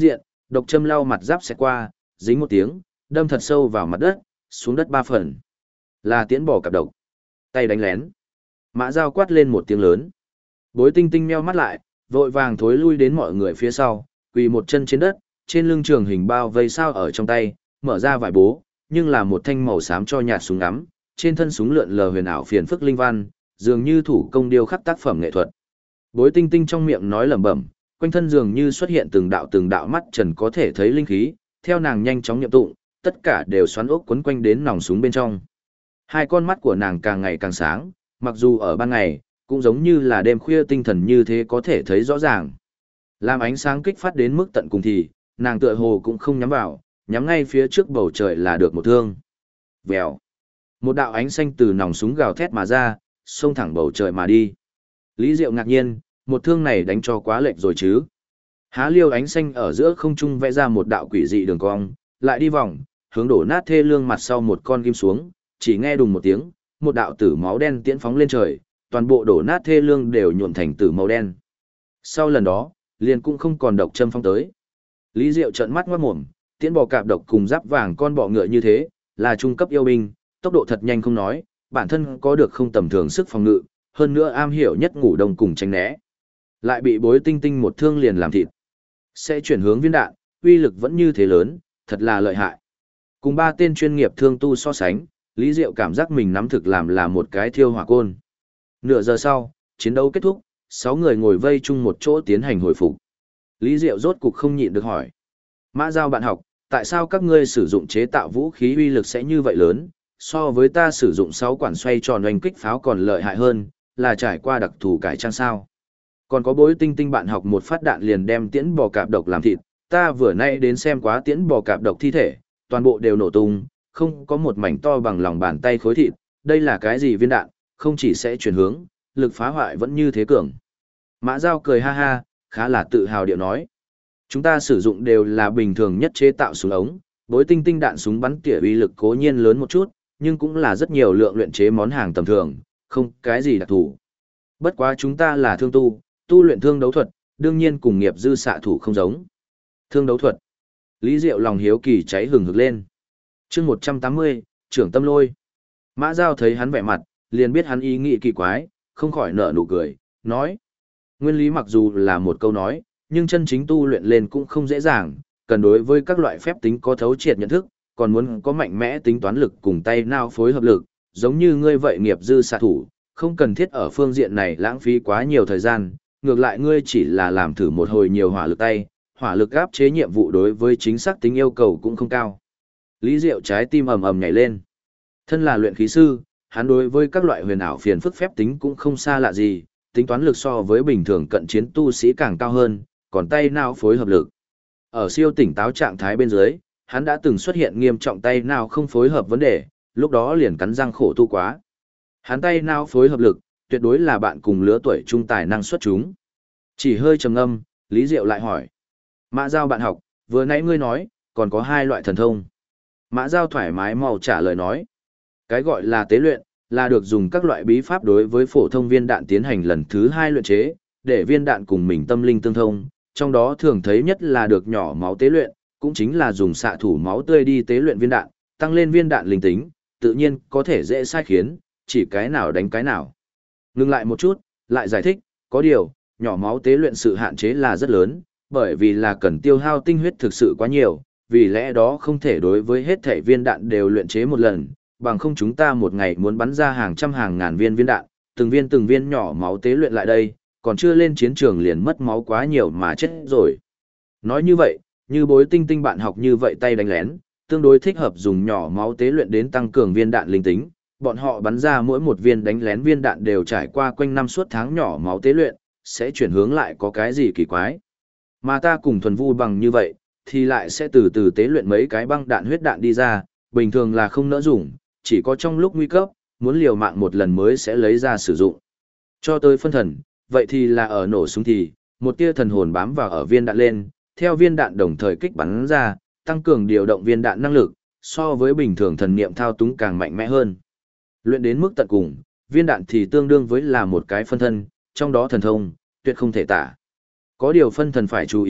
độc châm lau mặt giáp xẹt qua, dính một tiếng, đâm thật sâu vào mặt đất, xuống đất 3 phần. Là tiễn bò cạp độc. Tay đánh lén. Mã Dao quát lên một tiếng lớn. Bối Tinh Tinh meo mắt lại, vội vàng thối lui đến mọi người phía sau, quỳ một chân trên đất, trên lưng trường hình bao vây sao ở trong tay, mở ra vải bố, nhưng là một thanh màu xám cho nhạt súng ngắm, trên thân súng lượn lờ huyền ảo phiền phức linh văn, dường như thủ công điêu khắc tác phẩm nghệ thuật. Bối Tinh Tinh trong miệng nói lẩm bẩm, quanh thân dường như xuất hiện từng đạo mắt trần có thể thấy linh khí, theo nàng nhanh chóng niệm tụng, tất cả đều xoắn ốc quấn quanh đến nòng súng bên trong. Hai con mắt của nàng càng ngày càng sáng, mặc dù ở ban ngày, cũng giống như là đêm khuya tinh thần như thế có thể thấy rõ ràng. Làm ánh sáng kích phát đến mức tận cùng thì, nàng tựa hồ cũng không nhắm vào, nhắm ngay phía trước bầu trời là được một thương. Vèo. Một đạo ánh xanh từ nòng súng gào thét mà ra, xông thẳng bầu trời mà đi. Lý Diệu ngạc nhiên, một thương này đánh cho quá lệch rồi chứ. Há liêu ánh xanh ở giữa không trung vẽ ra một đạo quỷ dị đường cong, lại đi vòng, hướng đổ nát thê lương mặt sau một con kim xuống, chỉ nghe đùng một tiếng, một đạo tử máu đen tiễn phóng lên trời, toàn bộ đổ nát thê lương đều nhuộm thành tử màu đen. Sau lần đó, liền cũng không còn độc châm phong tới. Lý Diệu trợn mắt ngoát mồm, tiễn bò cạp độc cùng giáp vàng con bọ ngựa như thế, là trung cấp yêu binh, tốc độ thật nhanh không nói, bản thân có được không tầm thường sức phòng ngự, hơn nữa am hiểu nhất ngủ đông cùng tránh né. Lại bị Bối Tinh Tinh một thương liền làm thịt. Sẽ chuyển hướng viên đạn, uy lực vẫn như thế lớn, thật là lợi hại. Cùng 3 tên chuyên nghiệp thương tu so sánh, Lý Diệu cảm giác mình nắm thực làm là một cái thiêu hỏa côn. Nửa giờ sau, chiến đấu kết thúc, 6 người ngồi vây chung một chỗ tiến hành hồi phục. Lý Diệu rốt cục không nhịn được hỏi. Mã Giao bạn học, tại sao các ngươi sử dụng chế tạo vũ khí uy lực sẽ như vậy lớn, so với ta sử dụng 6 quản xoay tròn oanh kích pháo còn lợi hại hơn, là trải qua đặc thù cải trang sao? Còn có Bối Tinh Tinh bạn học một phát đạn liền đem tiễn bò cạp độc làm thịt, ta vừa nay đến xem quá tiễn bò cạp độc thi thể, toàn bộ đều nổ tung, không có một mảnh to bằng lòng bàn tay khối thịt, đây là cái gì viên đạn, không chỉ sẽ chuyển hướng, lực phá hoại vẫn như thế cường. Mã Giao cười ha ha, khá là tự hào điệu nói. Chúng ta sử dụng đều là bình thường nhất chế tạo súng ống, Bối Tinh Tinh đạn súng bắn tỉa uy lực cố nhiên lớn một chút, nhưng cũng là rất nhiều lượng luyện chế món hàng tầm thường, không cái gì đặc thù. Bất quá chúng ta là thương tu luyện thương đấu thuật, đương nhiên cùng nghiệp dư xạ thủ không giống. Thương đấu thuật. Lý Diệu lòng hiếu kỳ cháy hừng hực lên. Chương 180, trưởng tâm lôi. Mã Giao thấy hắn vẻ mặt, liền biết hắn ý nghĩ kỳ quái, không khỏi nở nụ cười, nói. Nguyên lý mặc dù là một câu nói, nhưng chân chính tu luyện lên cũng không dễ dàng, cần đối với các loại phép tính có thấu triệt nhận thức, còn muốn có mạnh mẽ tính toán lực cùng tay não phối hợp lực, giống như ngươi vậy nghiệp dư xạ thủ, không cần thiết ở phương diện này lãng phí quá nhiều thời gian, ngược lại ngươi chỉ là làm thử một hồi nhiều hỏa lực tay, hỏa lực áp chế nhiệm vụ đối với chính xác tính yêu cầu cũng không cao. Lý Diệu trái tim ầm ầm nhảy lên. Thân là luyện khí sư, hắn đối với các loại huyền ảo phiền phức phép tính cũng không xa lạ gì, tính toán lực so với bình thường cận chiến tu sĩ càng cao hơn, còn tay não phối hợp lực. Ở siêu tỉnh táo trạng thái bên dưới, hắn đã từng xuất hiện nghiêm trọng tay não không phối hợp vấn đề, lúc đó liền cắn răng khổ tu quá. Hắn tay não phối hợp lực, tuyệt đối là bạn cùng lứa tuổi trung tài năng xuất chúng. Chỉ hơi trầm ngâm, Lý Diệu lại hỏi. Mã Giao bạn học, vừa nãy ngươi nói, còn có 2 loại thần thông. Mã Giao thoải mái mau trả lời nói. Cái gọi là tế luyện, là được dùng các loại bí pháp đối với phổ thông viên đạn tiến hành lần thứ 2 luyện chế, để viên đạn cùng mình tâm linh tương thông, trong đó thường thấy nhất là được nhỏ máu tế luyện, cũng chính là dùng xạ thủ máu tươi đi tế luyện viên đạn, tăng lên viên đạn linh tính, tự nhiên có thể dễ sai khiến, chỉ cái nào đánh cái nào. Ngừng lại một chút, lại giải thích, có điều, nhỏ máu tế luyện sự hạn chế là rất lớn, bởi vì là cần tiêu hao tinh huyết thực sự quá nhiều, vì lẽ đó không thể đối với hết thể viên đạn đều luyện chế một lần, bằng không chúng ta một ngày muốn bắn ra hàng trăm hàng ngàn viên viên đạn, từng viên nhỏ máu tế luyện lại đây, còn chưa lên chiến trường liền mất máu quá nhiều mà chết rồi. Nói như vậy, như Bối Tinh Tinh bạn học như vậy tay đánh lén, tương đối thích hợp dùng nhỏ máu tế luyện đến tăng cường viên đạn linh tính, bọn họ bắn ra mỗi một viên đánh lén viên đạn đều trải qua quanh năm suốt tháng nhỏ máu tế luyện, sẽ chuyển hướng lại có cái gì kỳ quái. Mà ta cùng thuần vu bằng như vậy, thì lại sẽ từ từ tế luyện mấy cái băng đạn huyết đạn đi ra, bình thường là không nỡ dùng, chỉ có trong lúc nguy cấp, muốn liều mạng một lần mới sẽ lấy ra sử dụng. Cho tới phân thần, vậy thì là ở nổ súng thì, một tia thần hồn bám vào ở viên đạn lên, theo viên đạn đồng thời kích bắn ra, tăng cường điều động viên đạn năng lực, so với bình thường thần niệm thao túng càng mạnh mẽ hơn. Luyện đến mức tận cùng, viên đạn thì tương đương với là một cái phân thân, trong đó thần thông, tuyệt không thể tả. Có điều phân thần phải chú ý,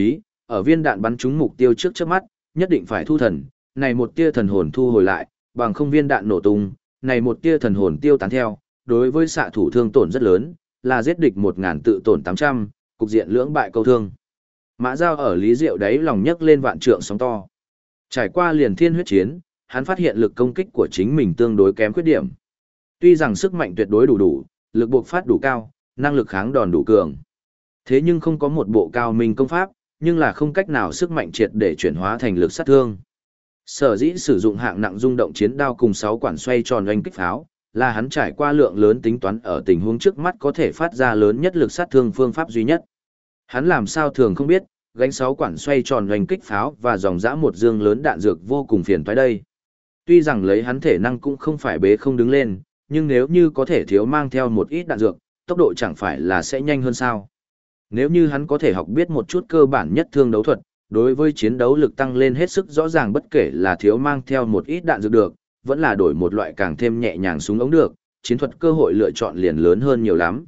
ở viên đạn bắn trúng mục tiêu trước chớp mắt, nhất định phải thu thần, này một tia thần hồn thu hồi lại, bằng không viên đạn nổ tung, này một tia thần hồn tiêu tán theo, đối với xạ thủ thương tổn rất lớn, là giết địch 1000 tự tổn 800, cục diện lưỡng bại câu thương. Mã Giao ở Lý Diệu đáy lòng nhấc lên vạn trượng sóng to. Trải qua liền thiên huyết chiến, hắn phát hiện lực công kích của chính mình tương đối kém khuyết điểm. Tuy rằng sức mạnh tuyệt đối đủ, lực buộc phát đủ cao, năng lực kháng đòn đủ cường. Thế nhưng không có một bộ cao minh công pháp, nhưng là không cách nào sức mạnh triệt để chuyển hóa thành lực sát thương. Sở dĩ sử dụng hạng nặng rung động chiến đao cùng 6 quản xoay tròn oanh kích pháo, là hắn trải qua lượng lớn tính toán ở tình huống trước mắt có thể phát ra lớn nhất lực sát thương phương pháp duy nhất. Hắn làm sao thường không biết, gánh 6 quản xoay tròn oanh kích pháo và dòng dã một dương lớn đạn dược vô cùng phiền toái đây. Tuy rằng lấy hắn thể năng cũng không phải bế không đứng lên, nhưng nếu như có thể thiếu mang theo một ít đạn dược, tốc độ chẳng phải là sẽ nhanh hơn sao. Nếu như hắn có thể học biết một chút cơ bản nhất thương đấu thuật, đối với chiến đấu lực tăng lên hết sức rõ ràng bất kể là thiếu mang theo một ít đạn dược được, vẫn là đổi một loại càng thêm nhẹ nhàng súng ống được, chiến thuật cơ hội lựa chọn liền lớn hơn nhiều lắm.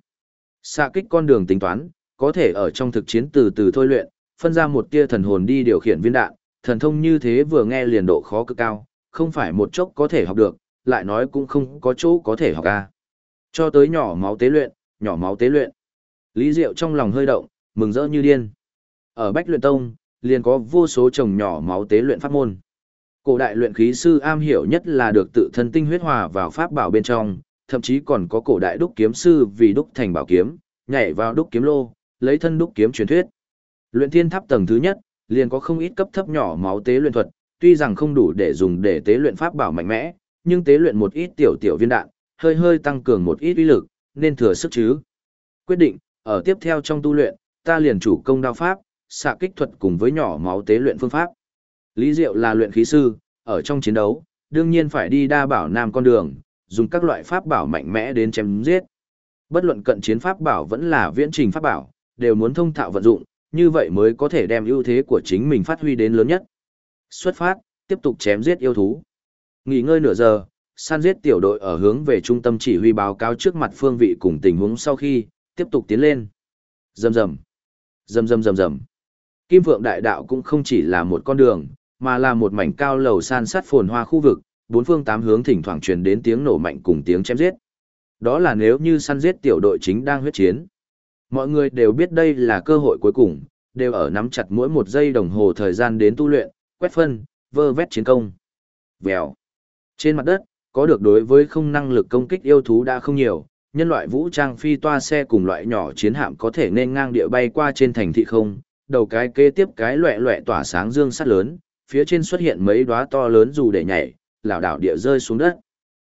Xạ kích con đường tính toán, có thể ở trong thực chiến từ từ thôi luyện, phân ra một tia thần hồn đi điều khiển viên đạn, thần thông như thế vừa nghe liền độ khó cực cao, không phải một chốc có thể học được, lại nói cũng không có chỗ có thể học a. Cho tới nhỏ máu tế luyện, nhỏ máu tế luyện. Lý Diệu trong lòng hơi động, mừng rỡ như điên. Ở Bách Luyện Tông, liền có vô số trồng nhỏ máu tế luyện pháp môn. Cổ đại luyện khí sư am hiểu nhất là được tự thân tinh huyết hòa vào pháp bảo bên trong, thậm chí còn có cổ đại đúc kiếm sư vì đúc thành bảo kiếm, nhảy vào đúc kiếm lô, lấy thân đúc kiếm truyền thuyết. Luyện thiên tháp tầng thứ nhất, liền có không ít cấp thấp nhỏ máu tế luyện thuật, tuy rằng không đủ để dùng để tế luyện pháp bảo mạnh mẽ, nhưng tế luyện một ít tiểu viên đạn, hơi hơi tăng cường một ít uy lực, nên thừa sức chứ. Quyết định, ở tiếp theo trong tu luyện, ta liền chủ công đao pháp, xạ kích thuật cùng với nhỏ máu tế luyện phương pháp. Lý Diệu là luyện khí sư, ở trong chiến đấu, đương nhiên phải đi đa bảo nam con đường, dùng các loại pháp bảo mạnh mẽ đến chém giết. Bất luận cận chiến pháp bảo vẫn là viễn trình pháp bảo, đều muốn thông thạo vận dụng, như vậy mới có thể đem ưu thế của chính mình phát huy đến lớn nhất. Xuất phát, tiếp tục chém giết yêu thú. Nghỉ ngơi nửa giờ, săn giết tiểu đội ở hướng về trung tâm chỉ huy báo cáo trước mặt phương vị cùng tình huống sau khi, tiếp tục tiến lên. Rầm rầm, rầm rầm rầm rầm. Kim Vượng Đại Đạo cũng không chỉ là một con đường, mà là một mảnh cao lầu san sát phồn hoa khu vực, bốn phương tám hướng thỉnh thoảng truyền đến tiếng nổ mạnh cùng tiếng chém giết. Đó là nếu như săn giết tiểu đội chính đang huyết chiến. Mọi người đều biết đây là cơ hội cuối cùng, đều ở nắm chặt mỗi một giây đồng hồ thời gian đến tu luyện, quét phân, vơ vét chiến công. Vèo. Trên mặt đất, có được đối với không năng lực công kích yêu thú đã không nhiều, nhân loại vũ trang phi toa xe cùng loại nhỏ chiến hạm có thể nên ngang địa bay qua trên thành thị không, đầu cái kế tiếp cái loẹ loẹ tỏa sáng dương sắt lớn, phía trên xuất hiện mấy đóa to lớn dù để nhảy, lảo đảo địa rơi xuống đất.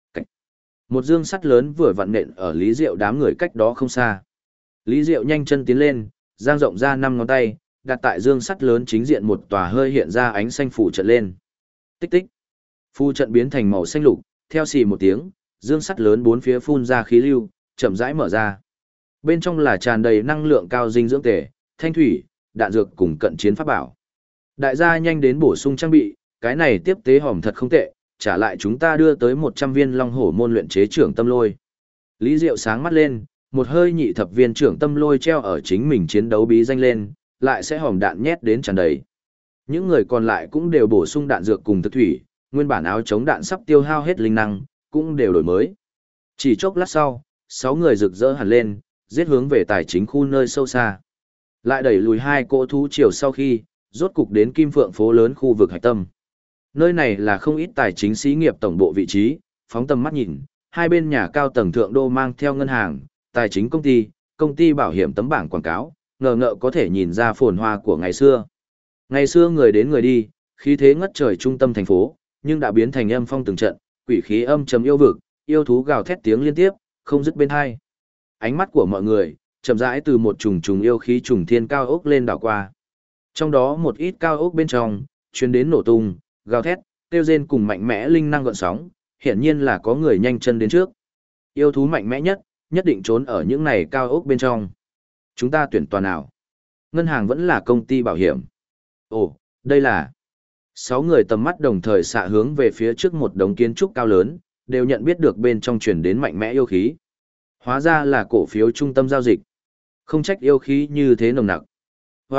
Một dương sắt lớn vừa vặn nện ở Lý Diệu đám người cách đó không xa. Lý Diệu nhanh chân tiến lên, dang rộng ra 5 ngón tay, đặt tại dương sắt lớn chính diện một tòa hơi hiện ra ánh xanh phủ trận lên. Tích tích. Phù trận biến thành màu xanh lục, theo xì một tiếng, dương sắt lớn bốn phía phun ra khí lưu, chậm rãi mở ra. Bên trong là tràn đầy năng lượng cao dinh dưỡng tề, thanh thủy, đạn dược cùng cận chiến pháp bảo. Đại gia nhanh đến bổ sung trang bị, cái này tiếp tế hỏng thật không tệ, trả lại chúng ta đưa tới 100 viên long hổ môn luyện chế trưởng tâm lôi. Lý Diệu sáng mắt lên, một hơi nhị thập viên trưởng tâm lôi treo ở chính mình chiến đấu bí danh lên, lại sẽ hỏng đạn nhét đến tràn đầy. Những người còn lại cũng đều bổ sung đạn dược cùng thực thủy, nguyên bản áo chống đạn sắp tiêu hao hết linh năng, cũng đều đổi mới. Chỉ chốc lát sau, 6 người rực rỡ hẳn lên, giết hướng về tài chính khu nơi sâu xa. Lại đẩy lùi 2 cỗ thú triều sau khi, rốt cục đến Kim Phượng phố lớn khu vực hạch tâm. Nơi này là không ít tài chính xí nghiệp tổng bộ vị trí, phóng tầm mắt nhìn, hai bên nhà cao tầng thượng đô mang theo ngân hàng, tài chính công ty bảo hiểm tấm bảng quảng cáo, ngờ ngợ có thể nhìn ra phồn hoa của ngày xưa. Ngày xưa người đến người đi, khí thế ngất trời trung tâm thành phố, nhưng đã biến thành âm phong từng trận, quỷ khí âm trầm yêu vực, yêu thú gào thét tiếng liên tiếp, không dứt bên hai. Ánh mắt của mọi người chậm rãi từ một trùng yêu khí trùng thiên cao ốc lên đảo qua. Trong đó một ít cao ốc bên trong, truyền đến nổ tung, gào thét, kêu rên cùng mạnh mẽ linh năng gợn sóng, hiển nhiên là có người nhanh chân đến trước. Yêu thú mạnh mẽ nhất định trốn ở những này cao ốc bên trong. Chúng ta tuyển tòa nào? Ngân hàng vẫn là công ty bảo hiểm. Ồ, đây là 6 người tầm mắt đồng thời xạ hướng về phía trước một đống kiến trúc cao lớn, đều nhận biết được bên trong truyền đến mạnh mẽ yêu khí. Hóa ra là cổ phiếu trung tâm giao dịch. Không trách yêu khí như thế nồng nặc. Hoa,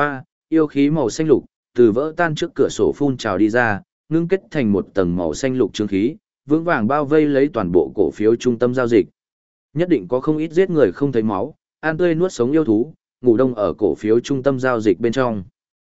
Yêu khí màu xanh lục, từ vỡ tan trước cửa sổ phun trào đi ra, ngưng kết thành một tầng màu xanh lục trướng khí, vững vàng bao vây lấy toàn bộ cổ phiếu trung tâm giao dịch. Nhất định có không ít giết người không thấy máu, ăn tươi nuốt sống yêu thú, ngủ đông ở cổ phiếu trung tâm giao dịch bên trong.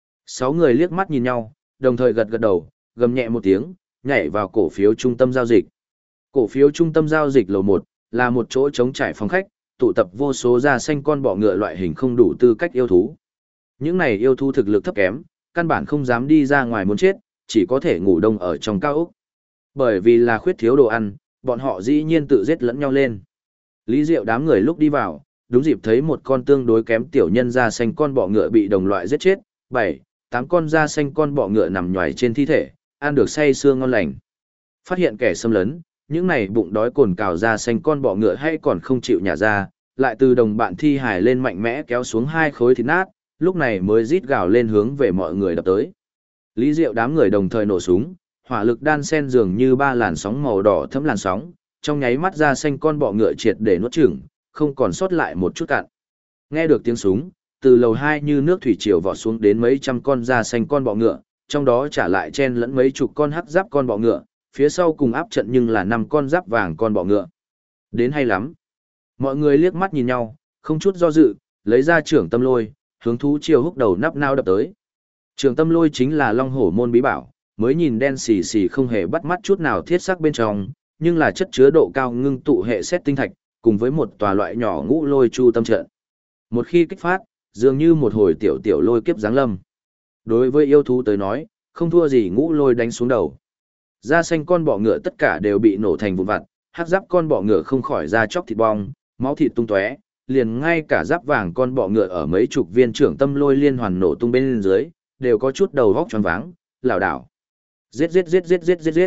6 người liếc mắt nhìn nhau, đồng thời gật gật đầu, gầm nhẹ một tiếng, nhảy vào cổ phiếu trung tâm giao dịch. Cổ phiếu trung tâm giao dịch lầu 1 là một chỗ trống trải phòng khách, tụ tập vô số da xanh con bọ ngựa loại hình không đủ tư cách yêu thú. Những này yêu thú thực lực thấp kém, căn bản không dám đi ra ngoài muốn chết, chỉ có thể ngủ đông ở trong cao ốc. Bởi vì là khuyết thiếu đồ ăn, bọn họ dĩ nhiên tự giết lẫn nhau lên. Lý Diệu đám người lúc đi vào, đúng dịp thấy một con tương đối kém tiểu nhân da xanh con bọ ngựa bị đồng loại giết chết, 7, 8 con da xanh con bọ ngựa nằm nhoài trên thi thể, ăn được say sưa ngon lành. Phát hiện kẻ xâm lấn, những này bụng đói cồn cào da xanh con bọ ngựa hay còn không chịu nhả ra, lại từ đồng bạn thi hài lên mạnh mẽ kéo xuống 2 khối thịt nát, lúc này mới rít gào lên hướng về mọi người đập tới. Lý Diệu đám người đồng thời nổ súng, hỏa lực đan sen dường như 3 làn sóng màu đỏ thấm làn sóng, trong nháy mắt da xanh con bọ ngựa triệt để nuốt chửng, không còn sót lại một chút cạn. Nghe được tiếng súng, từ lầu 2 như nước thủy triều vọt xuống đến mấy trăm con da xanh con bọ ngựa, trong đó trả lại chen lẫn mấy chục con hắc giáp con bọ ngựa, phía sau cùng áp trận nhưng là 5 con giáp vàng con bọ ngựa. Đến hay lắm. Mọi người liếc mắt nhìn nhau, không chút do dự, lấy ra trưởng tâm lôi, hướng thú triều húc đầu nắp nao đập tới. Trưởng tâm lôi chính là long hổ môn bí bảo, mới nhìn đen xì xì không hề bắt mắt chút nào thiết sắc bên trong, nhưng là chất chứa độ cao ngưng tụ hệ xét tinh thạch, cùng với một tòa loại nhỏ ngũ lôi chu tâm trận. Một khi kích phát, dường như một hồi tiểu tiểu lôi kiếp giáng lâm. Đối với yêu thú tới nói, không thua gì ngũ lôi đánh xuống đầu. Da xanh con bọ ngựa tất cả đều bị nổ thành vụn vặt, hắc giáp con bọ ngựa không khỏi ra chóc thịt bong, máu thịt tung tóe, liền ngay cả giáp vàng con bọ ngựa ở mấy chục viên trưởng tâm lôi liên hoàn nổ tung bên dưới, đều có chút đầu vóc choáng váng, lảo đảo. Giết giết giết giết giết giết giết.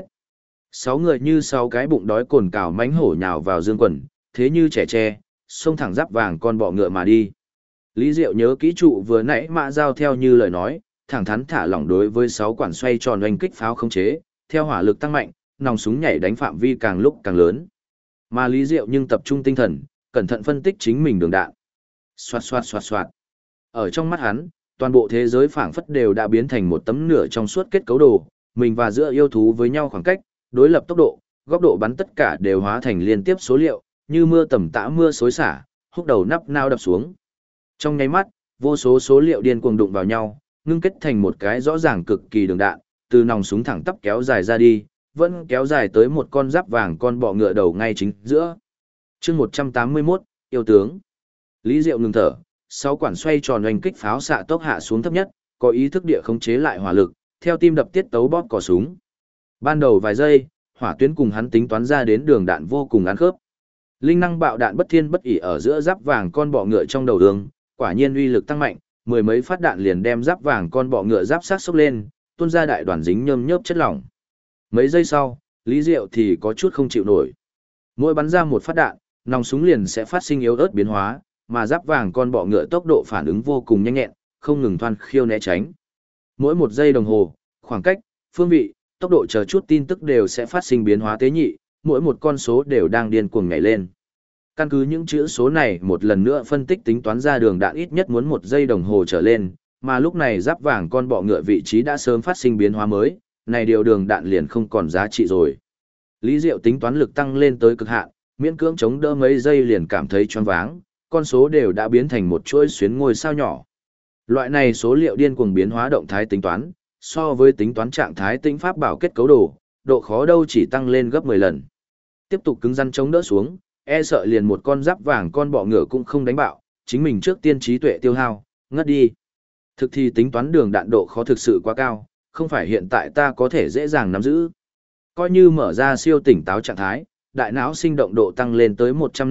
6 người như 6 cái bụng đói cồn cào mánh hổ nhào vào dương quần, thế như trẻ tre, xông thẳng giáp vàng con bọ ngựa mà đi. Lý Diệu nhớ kỹ trụ vừa nãy mã giao theo như lời nói, thẳng thắn thả lỏng đối với 6 quản xoay tròn oanh kích pháo khống chế, theo hỏa lực tăng mạnh, nòng súng nhảy đánh phạm vi càng lúc càng lớn. Mà Lý Diệu nhưng tập trung tinh thần, cẩn thận phân tích chính mình đường đạn. Xoạt xoạt xoạt xoạt. Ở trong mắt hắn, toàn bộ thế giới phảng phất đều đã biến thành một tấm nửa trong suốt kết cấu đồ, mình và giữa yêu thú với nhau khoảng cách, đối lập tốc độ, góc độ bắn tất cả đều hóa thành liên tiếp số liệu, như mưa tầm tã mưa xối xả, húc đầu nắp nao đập xuống. Trong nháy mắt, vô số số liệu điên cuồng đụng vào nhau, ngưng kết thành một cái rõ ràng cực kỳ đường đạn, từ nòng súng thẳng tắp kéo dài ra đi, vẫn kéo dài tới một con giáp vàng con bọ ngựa đầu ngay chính giữa. Chương 181, yêu tướng. Lý Diệu ngừng thở, 6 quản xoay tròn oanh kích pháo xạ tốc hạ xuống thấp nhất, có ý thức địa khống chế lại hỏa lực, theo tim đập tiết tấu bóp cò súng. Ban đầu vài giây, hỏa tuyến cùng hắn tính toán ra đến đường đạn vô cùng ăn khớp. Linh năng bạo đạn bất thiên bất ỷ ở giữa giáp vàng con bọ ngựa trong đầu đường, quả nhiên uy lực tăng mạnh, mười mấy phát đạn liền đem giáp vàng con bọ ngựa giáp sát xốc lên, tuôn ra đại đoàn dính nhơm nhớp chất lỏng. Mấy giây sau, Lý Diệu thì có chút không chịu nổi. Mỗi bắn ra một phát đạn, nòng súng liền sẽ phát sinh yếu ớt biến hóa, mà giáp vàng con bọ ngựa tốc độ phản ứng vô cùng nhanh nhẹn, không ngừng thoăn khiêu né tránh. Mỗi một giây đồng hồ, khoảng cách, phương vị, tốc độ chờ chút tin tức đều sẽ phát sinh biến hóa tế nhị, mỗi một con số đều đang điên cuồng nhảy lên. Căn cứ những chữ số này một lần nữa phân tích tính toán ra đường đạn ít nhất muốn 1 giây đồng hồ trở lên, mà lúc này giáp vàng con bọ ngựa vị trí đã sớm phát sinh biến hóa mới, này điều đường đạn liền không còn giá trị rồi. Lý Diệu tính toán lực tăng lên tới cực hạn, miễn cưỡng chống đỡ mấy giây liền cảm thấy choáng váng, con số đều đã biến thành một chuỗi xuyến ngôi sao nhỏ. Loại này số liệu điên cuồng biến hóa động thái tính toán, so với tính toán trạng thái tĩnh pháp bảo kết cấu đồ, độ khó đâu chỉ tăng lên gấp 10 lần. Tiếp tục cứng rắn chống đỡ xuống, e sợ liền một con giáp vàng con bọ ngựa cũng không đánh bạo, chính mình trước tiên trí tuệ tiêu hao, ngất đi. Thực thì tính toán đường đạn độ khó thực sự quá cao, không phải hiện tại ta có thể dễ dàng nắm giữ. Coi như mở ra siêu tỉnh táo trạng thái, đại não sinh động độ tăng lên tới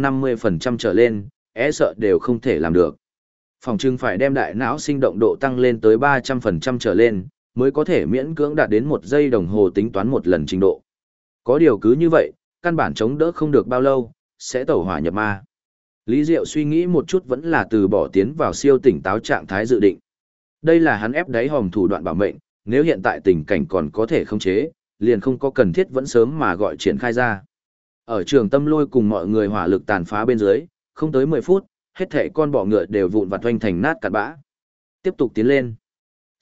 150% trở lên, e sợ đều không thể làm được. Phòng trưng phải đem đại não sinh động độ tăng lên tới 300% trở lên, mới có thể miễn cưỡng đạt đến 1 giây đồng hồ tính toán một lần trình độ. Có điều cứ như vậy, căn bản chống đỡ không được bao lâu, sẽ tẩu hỏa nhập ma. Lý Diệu suy nghĩ một chút vẫn là từ bỏ tiến vào siêu tỉnh táo trạng thái dự định. Đây là hắn ép đáy hòm thủ đoạn bảo mệnh, nếu hiện tại tình cảnh còn có thể khống chế, liền không có cần thiết vẫn sớm mà gọi triển khai ra. Ở trường tâm lôi cùng mọi người hỏa lực tàn phá bên dưới, không tới 10 phút, hết thảy con bọ ngựa đều vụn vặt oanh thành nát cặn bã. Tiếp tục tiến lên.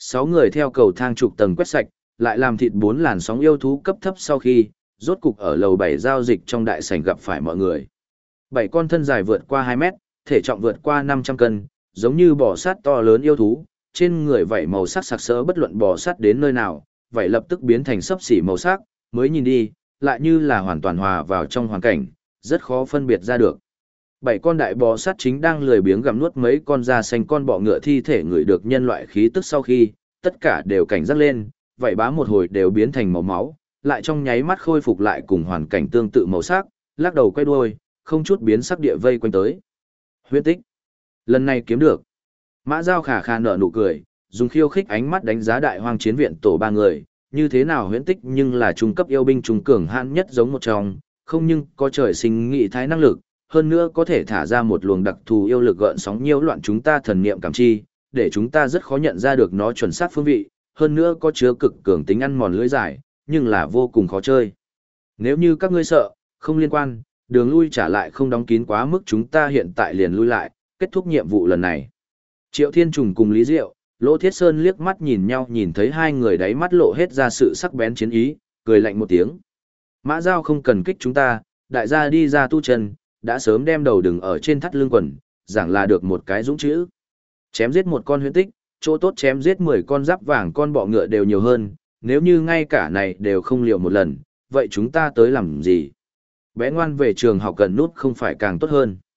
6 người theo cầu thang trục tầng quét sạch, lại làm thịt 4 làn sóng yêu thú cấp thấp sau khi, rốt cục ở lầu 7 giao dịch trong đại sảnh gặp phải mọi người. 7 con thân dài vượt qua 2 mét, thể trọng vượt qua 500 cân, giống như bò sát to lớn yêu thú, trên người vảy màu sắc sặc sỡ bất luận bò sát đến nơi nào, vảy lập tức biến thành sấp xỉ màu sắc, mới nhìn đi, lại như là hoàn toàn hòa vào trong hoàn cảnh, rất khó phân biệt ra được. 7 con đại bò sát chính đang lười biếng gặm nuốt mấy con da xanh con bọ ngựa thi thể người được nhân loại khí tức sau khi, tất cả đều cảnh giác lên, vảy bá một hồi đều biến thành màu máu, lại trong nháy mắt khôi phục lại cùng hoàn cảnh tương tự màu sắc, lắc đầu quay đuôi, không chút biến sắc địa vây quanh tới. Huyễn tích. Lần này kiếm được. Mã Giao khả khả nở nụ cười, dùng khiêu khích ánh mắt đánh giá đại hoang chiến viện tổ 3 người, như thế nào huyễn tích nhưng là trung cấp yêu binh trung cường hãn nhất giống một trong, không nhưng có trời sinh nghị thái năng lực, hơn nữa có thể thả ra một luồng đặc thù yêu lực gợn sóng nhiễu loạn chúng ta thần niệm cảm chi, để chúng ta rất khó nhận ra được nó chuẩn xác phương vị, hơn nữa có chứa cực cường tính ăn mòn lưỡi dài, nhưng là vô cùng khó chơi. Nếu như các ngươi sợ, không liên quan, đường lui trả lại không đóng kín quá mức chúng ta hiện tại liền lui lại, kết thúc nhiệm vụ lần này. Triệu Thiên Trùng cùng Lý Diệu, Lỗ Thiết Sơn liếc mắt nhìn nhau nhìn thấy hai người đáy mắt lộ hết ra sự sắc bén chiến ý, cười lạnh một tiếng. Mã Giao không cần kích chúng ta, đại gia đi ra tu chân, đã sớm đem đầu đừng ở trên thắt lưng quần, giảng là được một cái dũng chữ. Chém giết một con huyễn tích, chỗ tốt chém giết 10 con giáp vàng con bọ ngựa đều nhiều hơn, nếu như ngay cả này đều không liều một lần, vậy chúng ta tới làm gì? Bé ngoan về trường học cần nút không phải càng tốt hơn.